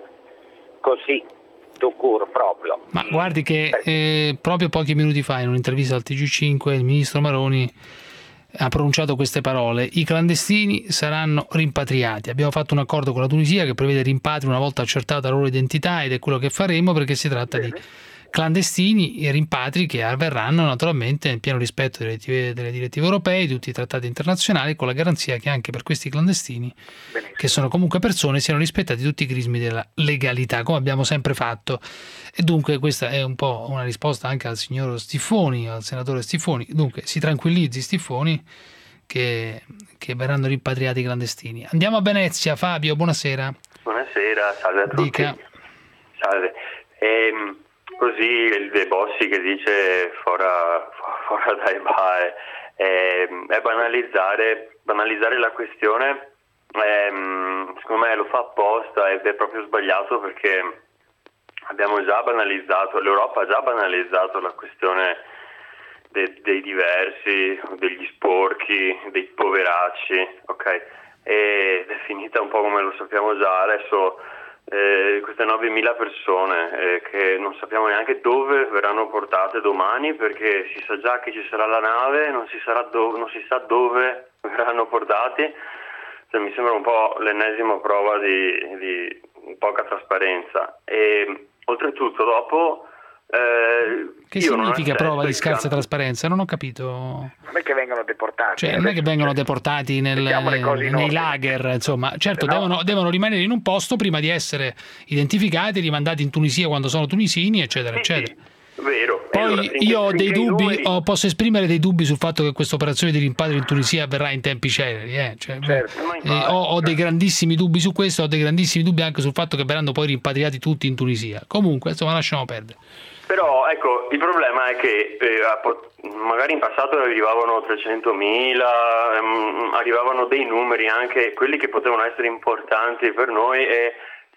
così, tout court proprio. Ma guardi che eh, proprio pochi minuti fa in un'intervista al T G cinque il ministro Maroni ha pronunciato queste parole: i clandestini saranno rimpatriati. Abbiamo fatto un accordo con la Tunisia che prevede rimpatri una volta accertata la loro identità ed è quello che faremo, perché si tratta Bene. di clandestini e rimpatri che avverranno naturalmente nel pieno rispetto delle direttive, delle direttive europee, di tutti i trattati internazionali, con la garanzia che anche per questi clandestini, Benissimo. che sono comunque persone, siano rispettati tutti i crismi della legalità, come abbiamo sempre fatto. E dunque questa è un po' una risposta anche al signor Stiffoni, al senatore Stiffoni. Dunque si tranquillizzi Stiffoni che, che verranno rimpatriati i clandestini. Andiamo a Venezia. Fabio, buonasera. Buonasera, salve a tutti. Dica. Salve. Ehm, così il De Bossi che dice fora, fora dai bar è, è banalizzare, banalizzare la questione. Ehm, secondo me lo fa apposta ed è proprio sbagliato, perché abbiamo già banalizzato, l'Europa ha già banalizzato la questione de, dei diversi, degli sporchi, dei poveracci, ok? Ed è finita un po' come lo sappiamo già. Adesso eh, queste novemila persone eh, che non sappiamo neanche dove verranno portate domani, perché si sa già che ci sarà la nave, non si, sarà do- non si sa dove verranno portati. Cioè, mi sembra un po' l'ennesima prova di, di poca trasparenza. E oltretutto dopo eh, che significa prova di scarsa trasparenza? Non ho capito. Non è che vengono deportati, cioè non è che vengono deportati nel, nei, nei lager, insomma. Certo, no. devono, devono rimanere in un posto prima di essere identificati, rimandati in Tunisia quando sono tunisini, eccetera, sì, eccetera. Sì. Vero. Poi allora, io ho dei dubbi, numeri... ho, posso esprimere dei dubbi sul fatto che questa operazione di rimpatrio in Tunisia avverrà in tempi celeri. Eh? Cioè, certo, eh, ho, ho dei grandissimi dubbi su questo, ho dei grandissimi dubbi anche sul fatto che verranno poi rimpatriati tutti in Tunisia. Comunque, insomma, lasciamo perdere. Però, ecco, il problema è che eh, magari in passato arrivavano trecentomila, ehm, arrivavano dei numeri, anche quelli che potevano essere importanti per noi, e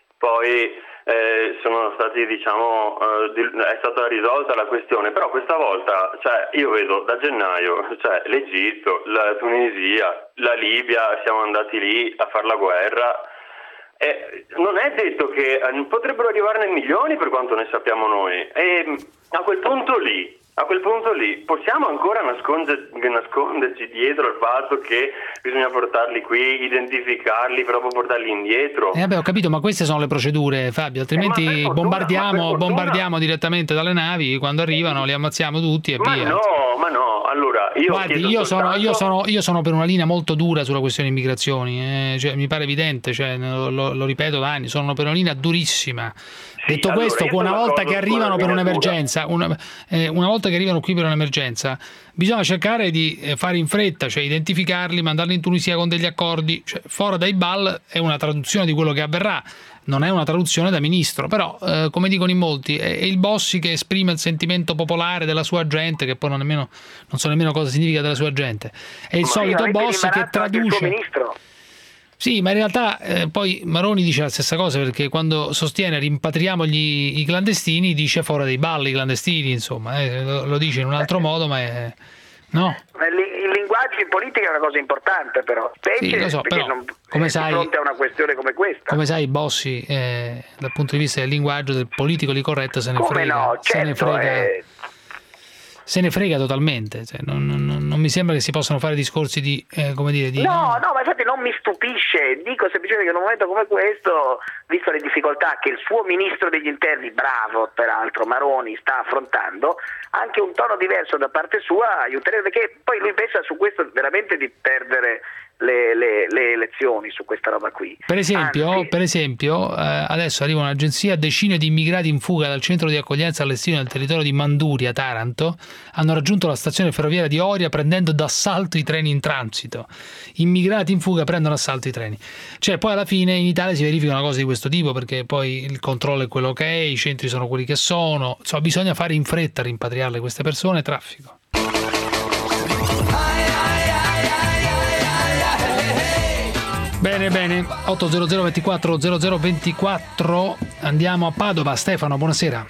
poi Eh, sono stati, diciamo, eh, è stata risolta la questione. Però questa volta, cioè, io vedo da gennaio, cioè, l'Egitto, la Tunisia, la Libia, siamo andati lì a fare la guerra. Eh, non è detto che eh, potrebbero arrivarne milioni, per quanto ne sappiamo noi. E a quel punto lì, a quel punto lì, possiamo ancora nasconder, nasconderci dietro al fatto che bisogna portarli qui, identificarli, però poi portarli indietro? Eh vabbè, ho capito, ma queste sono le procedure, Fabio, altrimenti eh, fortuna, bombardiamo, bombardiamo direttamente dalle navi, quando arrivano li ammazziamo tutti e ma via. No, ma no, allora io Guardi, io sono, io, sono, io sono per una linea molto dura sulla questione immigrazioni, eh, cioè, mi pare evidente, cioè, lo, lo, lo ripeto da anni, sono per una linea durissima. Sì, Detto allora, questo, una volta che arrivano per un'emergenza, una, eh, una volta che arrivano qui per un'emergenza, bisogna cercare di fare in fretta, cioè identificarli, mandarli in Tunisia con degli accordi. Cioè, fora dai ball è una traduzione di quello che avverrà, non è una traduzione da ministro, però eh, come dicono in molti è il Bossi che esprime il sentimento popolare della sua gente, che poi non, nemmeno, non so nemmeno cosa significa della sua gente, è il ma solito Bossi che traduce. Sì, ma in realtà eh, poi Maroni dice la stessa cosa, perché quando sostiene rimpatriamo gli, i clandestini dice fuori dei balli i clandestini, insomma, eh, lo, lo dice in un altro modo, ma è... no? Il linguaggio in politica è una cosa importante, però, specie sì, lo so, perché però, non, come eh, sai, di fronte a una questione come questa. Come sai, Bossi, eh, dal punto di vista del linguaggio, del politically corretto, se ne come frega. No, certo, se ne frega. Eh... se ne frega totalmente, cioè, non, non, non mi sembra che si possano fare discorsi di, eh, come dire, di... No, no, ma infatti non mi stupisce, dico semplicemente che in un momento come questo, visto le difficoltà che il suo ministro degli interni, bravo peraltro, Maroni, sta affrontando, anche un tono diverso da parte sua aiuterebbe, perché poi lui pensa su questo veramente di perdere le, le, le elezioni su questa roba qui. Per esempio, Anzi, per esempio eh, adesso arriva un'agenzia, decine di immigrati in fuga dal centro di accoglienza all'estero nel territorio di Manduria, Taranto, hanno raggiunto la stazione ferroviaria di Oria prendendo d'assalto i treni in transito. Immigrati in fuga prendono d'assalto i treni. Cioè poi alla fine in Italia si verifica una cosa di questo tipo, perché poi il controllo è quello che è, i centri sono quelli che sono, insomma bisogna fare in fretta a rimpatriarle queste persone, traffico. Bene, bene, otto zero zero ventiquattro zero zero ventiquattro, andiamo a Padova. Stefano, buonasera.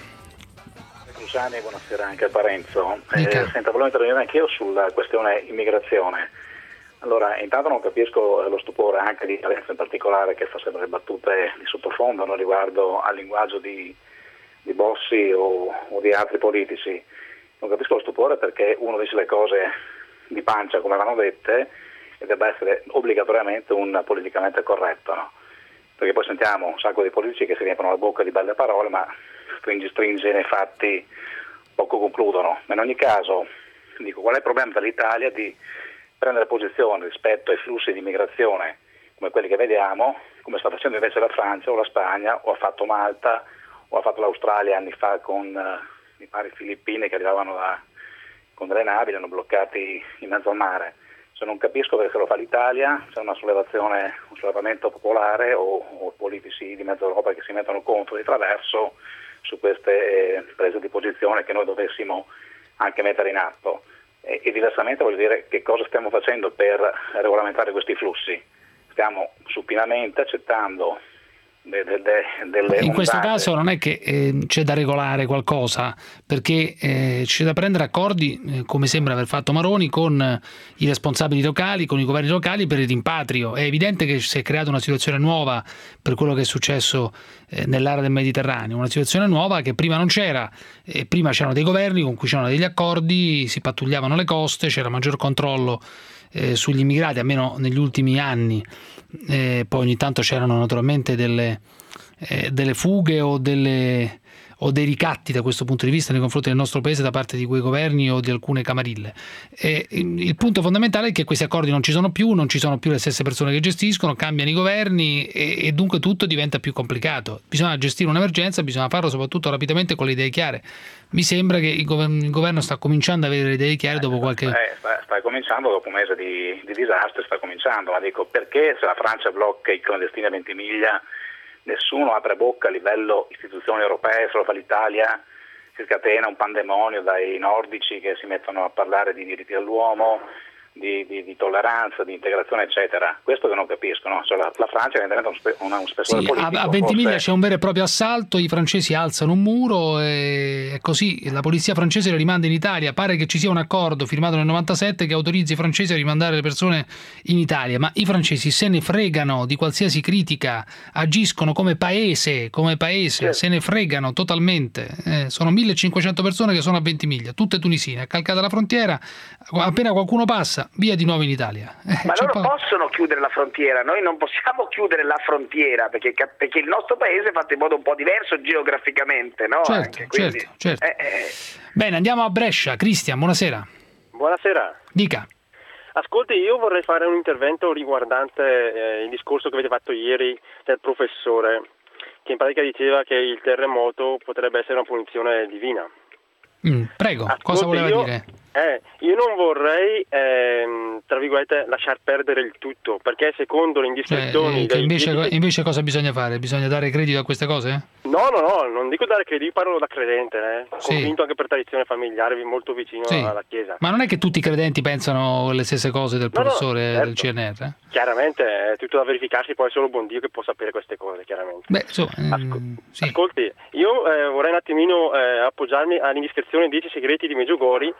Cruciani, buonasera anche a Parenzo. Eh, senta, volevo intervenire anch'io sulla questione immigrazione. Allora, intanto non capisco lo stupore anche di Parenzo in particolare, che fa sempre le battute di sottofondo no, riguardo al linguaggio di, di Bossi o, o di altri politici. Non capisco lo stupore perché uno dice le cose di pancia come vanno dette e debba essere obbligatoriamente un politicamente corretto, no? Perché poi sentiamo un sacco di politici che si riempiono la bocca di belle parole, ma stringi stringi nei fatti poco concludono. Ma in ogni caso, dico, qual è il problema dell'Italia di prendere posizione rispetto ai flussi di immigrazione come quelli che vediamo, come sta facendo invece la Francia o la Spagna, o ha fatto Malta, o ha fatto l'Australia anni fa con uh, i pari filippini che arrivavano da, con delle navi, li hanno bloccati in mezzo al mare. Se non capisco perché lo fa l'Italia, c'è una sollevazione, un sollevamento popolare o, o politici di mezza Europa che si mettono contro di traverso su queste eh, prese di posizione che noi dovessimo anche mettere in atto. E, e diversamente voglio dire che cosa stiamo facendo per regolamentare questi flussi? Stiamo supinamente accettando De, de, de, delle in questo ondate. caso non è che eh, c'è da regolare qualcosa, perché eh, c'è da prendere accordi, eh, come sembra aver fatto Maroni, con eh, i responsabili locali, con i governi locali per il rimpatrio. È evidente che si è creata una situazione nuova per quello che è successo eh, nell'area del Mediterraneo, una situazione nuova che prima non c'era. Eh, prima c'erano dei governi con cui c'erano degli accordi, si pattugliavano le coste, c'era maggior controllo eh, sugli immigrati, almeno negli ultimi anni. Eh, poi ogni tanto c'erano naturalmente delle, eh, delle fughe o, delle, o dei ricatti da questo punto di vista nei confronti del nostro paese da parte di quei governi o di alcune camarille. Eh, il punto fondamentale è che questi accordi non ci sono più, non ci sono più le stesse persone che gestiscono, cambiano i governi e, e dunque tutto diventa più complicato. Bisogna gestire un'emergenza, bisogna farlo soprattutto rapidamente con le idee chiare. Mi sembra che il governo, il governo sta cominciando ad avere le idee chiare dopo qualche... Eh, sta, sta cominciando dopo un mese di, di disastri, sta cominciando, ma dico perché se la Francia blocca i clandestini a Ventimiglia nessuno apre bocca a livello istituzioni europee, se lo fa l'Italia si scatena un pandemonio dai nordici che si mettono a parlare di diritti dell'uomo, di, di, di tolleranza, di integrazione eccetera. Questo che non capisco, no? Cioè la, la Francia è un, spe, un, un spessore sì, politico. A, a Ventimiglia forse... c'è un vero e proprio assalto, i francesi alzano un muro e così la polizia francese le rimanda in Italia. Pare che ci sia un accordo firmato nel novantasette che autorizzi i francesi a rimandare le persone in Italia, ma i francesi se ne fregano di qualsiasi critica, agiscono come paese, come paese, certo. Se ne fregano totalmente. Eh, sono millecinquecento persone che sono a Ventimiglia, tutte tunisine, accalcate alla frontiera, appena qualcuno passa via di nuovo in Italia. Eh, ma loro po- possono chiudere la frontiera, noi non possiamo chiudere la frontiera perché, perché il nostro paese è fatto in modo un po' diverso geograficamente, no? Certo, Anche, quindi, certo, certo. Eh, eh. Bene, andiamo a Brescia. Cristian, buonasera. Buonasera. Dica. Ascolti, io vorrei fare un intervento riguardante eh, il discorso che avete fatto ieri del professore, che in pratica diceva che il terremoto potrebbe essere una punizione divina. Mm, prego, Ascolti, cosa voleva io, dire? Eh, io non vorrei, ehm, tra virgolette, lasciar perdere il tutto, perché secondo le indiscrezioni... Cioè, eh, invece, dei... invece cosa bisogna fare? Bisogna dare credito a queste cose? No, no, no, non dico dare credito, io parlo da credente, eh, sì. Convinto anche per tradizione familiare, molto vicino sì. alla Chiesa. Ma non è che tutti i credenti pensano le stesse cose del no, professore no, certo. del C N R? Eh? Chiaramente è tutto da verificarsi, poi è solo buon Dio che può sapere queste cose, chiaramente. Beh, so, ehm, Ascol- sì. Ascolti, io eh, vorrei un attimino eh, appoggiarmi all'indiscrezione dieci segreti di Medjugorje.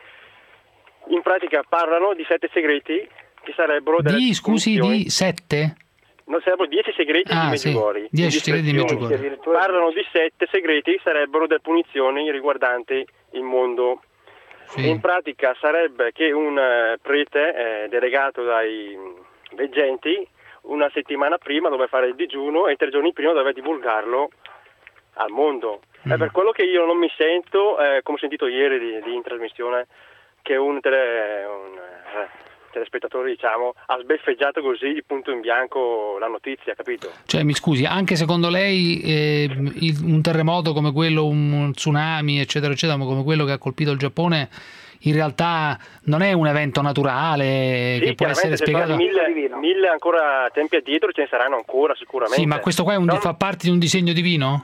In pratica parlano di sette segreti che sarebbero delle di, scusi, punizioni. di sette? Non sarebbero dieci segreti ah, di Medjugorje. Sì. dieci segreti di Medjugorje. Parlano di sette segreti che sarebbero delle punizioni riguardanti il mondo Sì. In pratica sarebbe che un eh, prete eh, delegato dai veggenti una settimana prima doveva fare il digiuno e tre giorni prima doveva divulgarlo al mondo. Mm. È per quello che io non mi sento, eh, come ho sentito ieri di, di in trasmissione, che un, tele, un eh, telespettatore, diciamo, ha sbeffeggiato così di punto in bianco la notizia, capito? Cioè, mi scusi, anche secondo lei eh, il, un terremoto come quello, un tsunami, eccetera, eccetera, come quello che ha colpito il Giappone, in realtà non è un evento naturale sì, che può essere spiegato? Mille, mille ancora tempi addietro ce ne saranno ancora sicuramente. Sì, ma questo qua è un, no, fa parte di un disegno divino?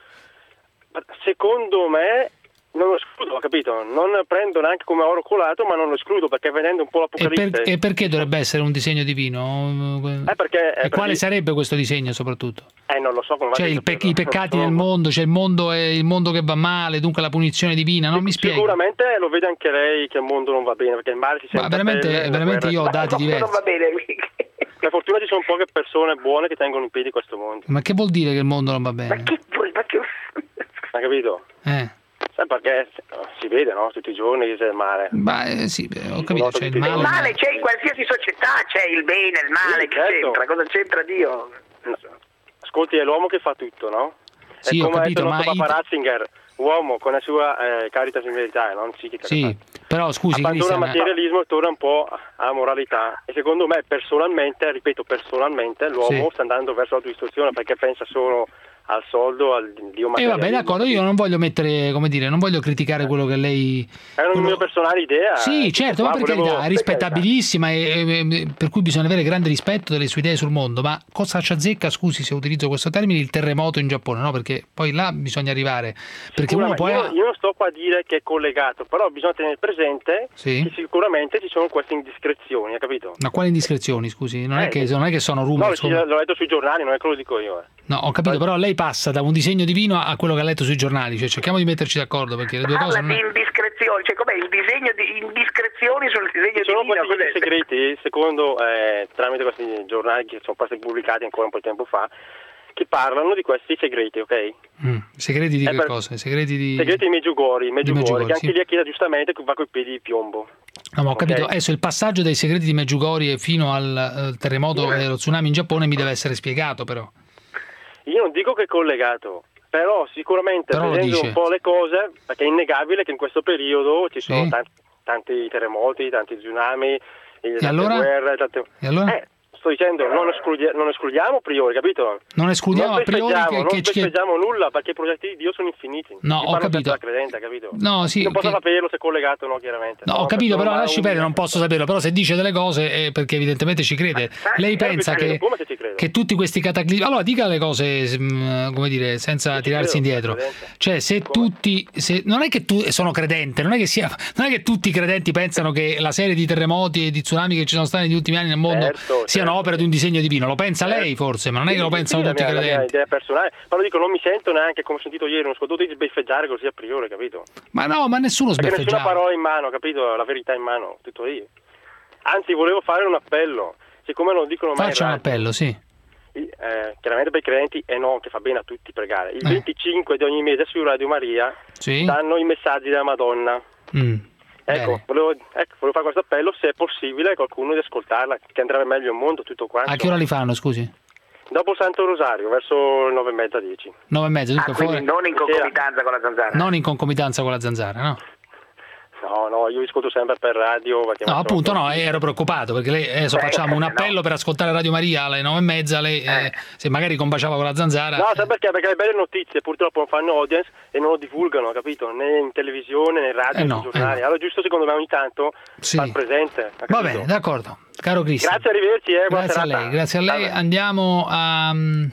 Secondo me non lo escludo, ho capito? Non prendo neanche come oro colato, ma non lo escludo, perché vedendo un po' l'Apocalisse... E, per, e perché dovrebbe essere un disegno divino? Eh perché, e quale perché... sarebbe questo disegno soprattutto? Eh non lo so come va. Cioè il pe- i peccati nel mondo, cioè il mondo è il mondo che va male, dunque la punizione divina, non mi spieghi? Sicuramente lo vede anche lei che il mondo non va bene, perché il male si sente. Ma veramente, bene, veramente io ho dati diversi. Non va bene. Per fortuna ci sono poche persone buone che tengono in piedi questo mondo. Ma che vuol dire che il mondo non va bene? Ma che vuoi? Ma che... Hai capito? Eh. Sai perché si vede, no? Tutti i giorni che c'è il male. Ma eh, sì, ho capito, c'è il male. Il male c'è in qualsiasi società, c'è il bene, il male, sì, che certo. c'entra? Cosa c'entra Dio? No. Ascolti, è l'uomo che fa tutto, no? Sì, è come ho capito, il ma nostro Papa Ratzinger, uomo con la sua eh, caritas in verità, non psichica. Sì, però scusi, abbandona materialismo e torna un po' alla moralità. E secondo me, personalmente, ripeto, personalmente, l'uomo sì. sta andando verso l'autodistruzione perché pensa solo al soldo, al Dio materialismo. E eh vabbè, d'accordo, io non voglio mettere, come dire, non voglio criticare quello che lei... È una quello... mia personale idea. Sì, eh, certo, ma per volevo... carità, è rispettabilissima e, e, per cui bisogna avere grande rispetto delle sue idee sul mondo, ma cosa ci azzecca, scusi se utilizzo questo termine, il terremoto in Giappone, no? Perché poi là bisogna arrivare. Perché uno poi... io, io non sto qua a dire che è collegato, però bisogna tenere presente sì. che sicuramente ci sono queste indiscrezioni, hai capito? Ma quali indiscrezioni, scusi? Non, eh, è, che, non è che sono rumori. No, sono... l'ho letto sui giornali, non è che lo dico io. Eh. No, ho capito, però lei passa da un disegno divino a quello che ha letto sui giornali, cioè cerchiamo di metterci d'accordo perché le due Parla cose non di indiscrezioni, cioè com'è il disegno di indiscrezioni sul disegno sono divino? Sono questi segreti, secondo eh, tramite questi giornali che sono stati pubblicati ancora un po' di tempo fa, che parlano di questi segreti, ok? Mm, segreti di eh, che per... cosa? Segreti di Segreti di Meggiugori, Meggiugori, che anche sì. lì a chiesa giustamente va coi piedi di piombo. No, ma ho okay? capito, adesso il passaggio dai segreti di Meggiugori fino al uh, terremoto e allo tsunami in Giappone mi deve essere spiegato però. Io non dico che è collegato, però sicuramente però vedendo un po' le cose, perché è innegabile che in questo periodo ci sono sì. tanti, tanti terremoti, tanti tsunami, tante allora? guerre, tante... E allora? Eh, sto dicendo, non, escludia- non escludiamo a priori, capito? Non escludiamo non a priori che, non che festeggiamo nulla, perché i progetti di Dio sono infiniti. No, Io ho capito. La credente, capito? No, sì, non posso che... saperlo se è collegato o no, chiaramente. No, no, ho capito, però lasci un... perdere, non posso saperlo, però se dice delle cose è perché evidentemente ci crede. Lei pensa che, che tutti questi cataclismi... Allora dica le cose, come dire, senza tirarsi indietro. Cioè, se tutti... Se... Non è che tu sono credente, non è che sia... non è che tutti i credenti pensano che la serie di terremoti e di tsunami che ci sono stati negli ultimi anni nel mondo certo, siano certo. opera di un disegno divino. Lo pensa certo. lei forse, ma non è che lo pensano sì, tutti i mia, credenti. La mia idea personale, però dico, non mi sento neanche, come ho sentito ieri, non ascoltato di sbeffeggiare così a priori, capito? Ma no, ma nessuno sbeffeggiava. Perché nessuna parola in mano, capito? La verità in mano, tutto io. Anzi, volevo fare un appello, siccome non dicono mai... Faccia un appello, sì. Eh, chiaramente per i credenti e non, che fa bene a tutti pregare. Il eh. venticinque di ogni mese su Radio Maria sì. danno i messaggi della Madonna. Mm. Ecco volevo, ecco, volevo fare questo appello, se è possibile, qualcuno di ascoltarla, che andrebbe meglio il mondo, tutto quanto. A che ora li fanno, scusi? Dopo il Santo Rosario, verso nove e mezza, dieci. Nove e mezza, dunque ah, quindi fuori... non in concomitanza con la zanzara. Non in concomitanza con la zanzara, no? No, no, io ascolto sempre per radio. No, appunto, no, ero preoccupato perché lei, adesso Beh, facciamo un appello no. per ascoltare Radio Maria alle nove e mezza, lei eh. Eh, se magari combaciava con la zanzara. No, sai perché? Perché le belle notizie purtroppo non fanno audience e non lo divulgano, capito? Né in televisione, né in radio, eh né no, sui giornali. Eh no. Allora giusto secondo me ogni tanto sì. far presente. Va bene, d'accordo. Caro Cristian. Grazie, arrivederci. Eh, grazie a lei, grazie a lei. Vabbè. Andiamo a...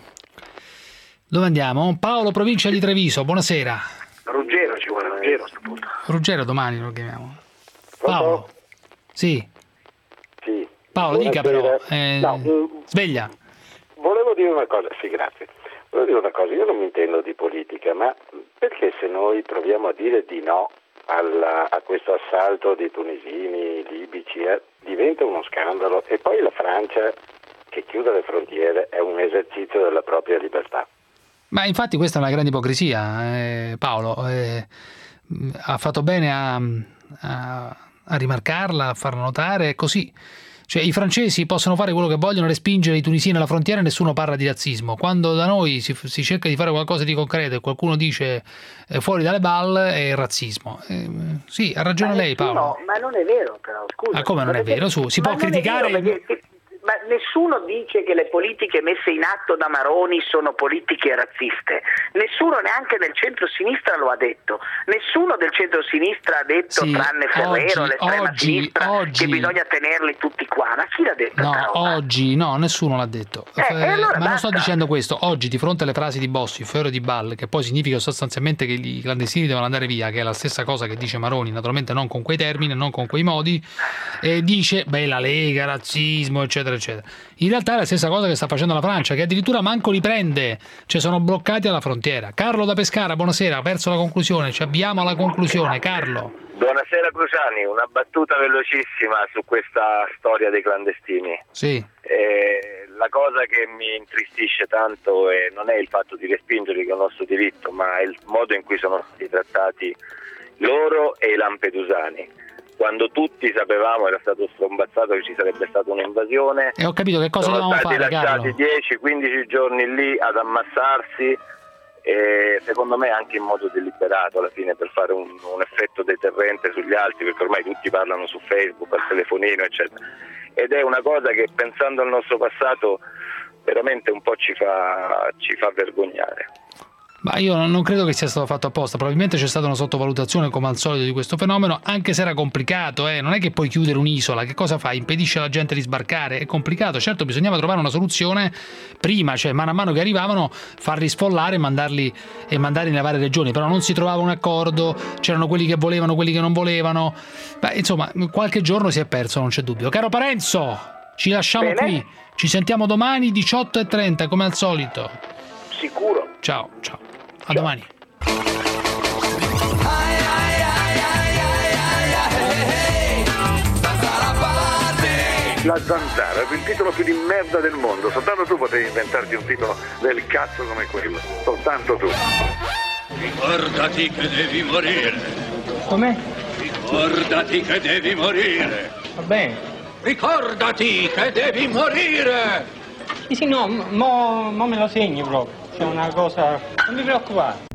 Dove andiamo? Paolo, provincia di Treviso, buonasera. Ruggero, ci vuole Ruggero a questo punto. Ruggero domani lo chiamiamo. Paolo. Sì. Sì. Paolo, buonasera. Dica però. Eh, no, sveglia. Volevo dire una cosa, sì, grazie. Volevo dire una cosa, io non mi intendo di politica, ma perché se noi proviamo a dire di no alla, a questo assalto di tunisini, libici, eh, diventa uno scandalo e poi la Francia che chiude le frontiere è un esercizio della propria libertà. Ma infatti questa è una grande ipocrisia, eh, Paolo. Eh, ha fatto bene a, a, a rimarcarla, a farla notare, è così. Cioè, i francesi possono fare quello che vogliono, respingere i tunisini alla frontiera e nessuno parla di razzismo. Quando da noi si, si cerca di fare qualcosa di concreto e qualcuno dice eh, fuori dalle balle, è razzismo. Eh, sì, ha ragione ma lei, nessuno, Paolo. Ma non è vero, però, scusa. Ma come non è vero? Su, si può criticare... Ma nessuno dice che le politiche messe in atto da Maroni sono politiche razziste, nessuno neanche del centro-sinistra lo ha detto, nessuno del centro-sinistra ha detto, sì, tranne Ferrero, oggi, l'estrema oggi, sinistra, oggi, che bisogna tenerli tutti qua. Ma chi l'ha detto? No, oggi no, nessuno l'ha detto. Eh, eh, allora ma basta. non sto dicendo questo. Oggi, di fronte alle frasi di Bossi, Fiore di Balle, che poi significa sostanzialmente che i clandestini devono andare via, che è la stessa cosa che dice Maroni, naturalmente non con quei termini, non con quei modi, e dice, beh, la Lega, razzismo, eccetera, eccetera. In realtà è la stessa cosa che sta facendo la Francia, che addirittura manco li prende, cioè sono bloccati alla frontiera. Carlo da Pescara, buonasera, ha perso la conclusione, ci abbiamo alla conclusione, Carlo. Buonasera Cruciani, una battuta velocissima su questa storia dei clandestini. Sì. Eh, la cosa che mi intristisce tanto è, non è il fatto di respingerli, che è un nostro diritto, ma è il modo in cui sono stati trattati loro e i lampedusani. Quando tutti sapevamo, era stato strombazzato che ci sarebbe stata un'invasione, e ho capito che cosa dovevamo fare, sono stati Carlo. lasciati dieci quindici giorni lì ad ammassarsi, e secondo me anche in modo deliberato alla fine, per fare un, un effetto deterrente sugli altri, perché ormai tutti parlano su Facebook, al telefonino, eccetera. Ed è una cosa che, pensando al nostro passato, veramente un po' ci fa, ci fa vergognare. Ma io non credo che sia stato fatto apposta, probabilmente c'è stata una sottovalutazione come al solito di questo fenomeno, anche se era complicato, eh? Non è che puoi chiudere un'isola, che cosa fai? Impedisce alla gente di sbarcare? È complicato, certo bisognava trovare una soluzione prima, cioè mano a mano che arrivavano farli sfollare e mandarli, e mandarli nelle varie regioni, però non si trovava un accordo, c'erano quelli che volevano, quelli che non volevano, beh, insomma qualche giorno si è perso, non c'è dubbio. Caro Parenzo, ci lasciamo Bene. qui, ci sentiamo domani diciotto e trenta come al solito. Sicuro. Ciao, ciao. A domani. La Zanzara è il titolo più di merda del mondo, soltanto tu potevi inventarti un titolo del cazzo come quello, soltanto tu. Ricordati che devi morire. Com'è? Ricordati che devi morire. Va bene. Ricordati che devi morire. Sì, sì, no, mo, mo me lo segni proprio. C'è una cosa... Non mi preoccupare.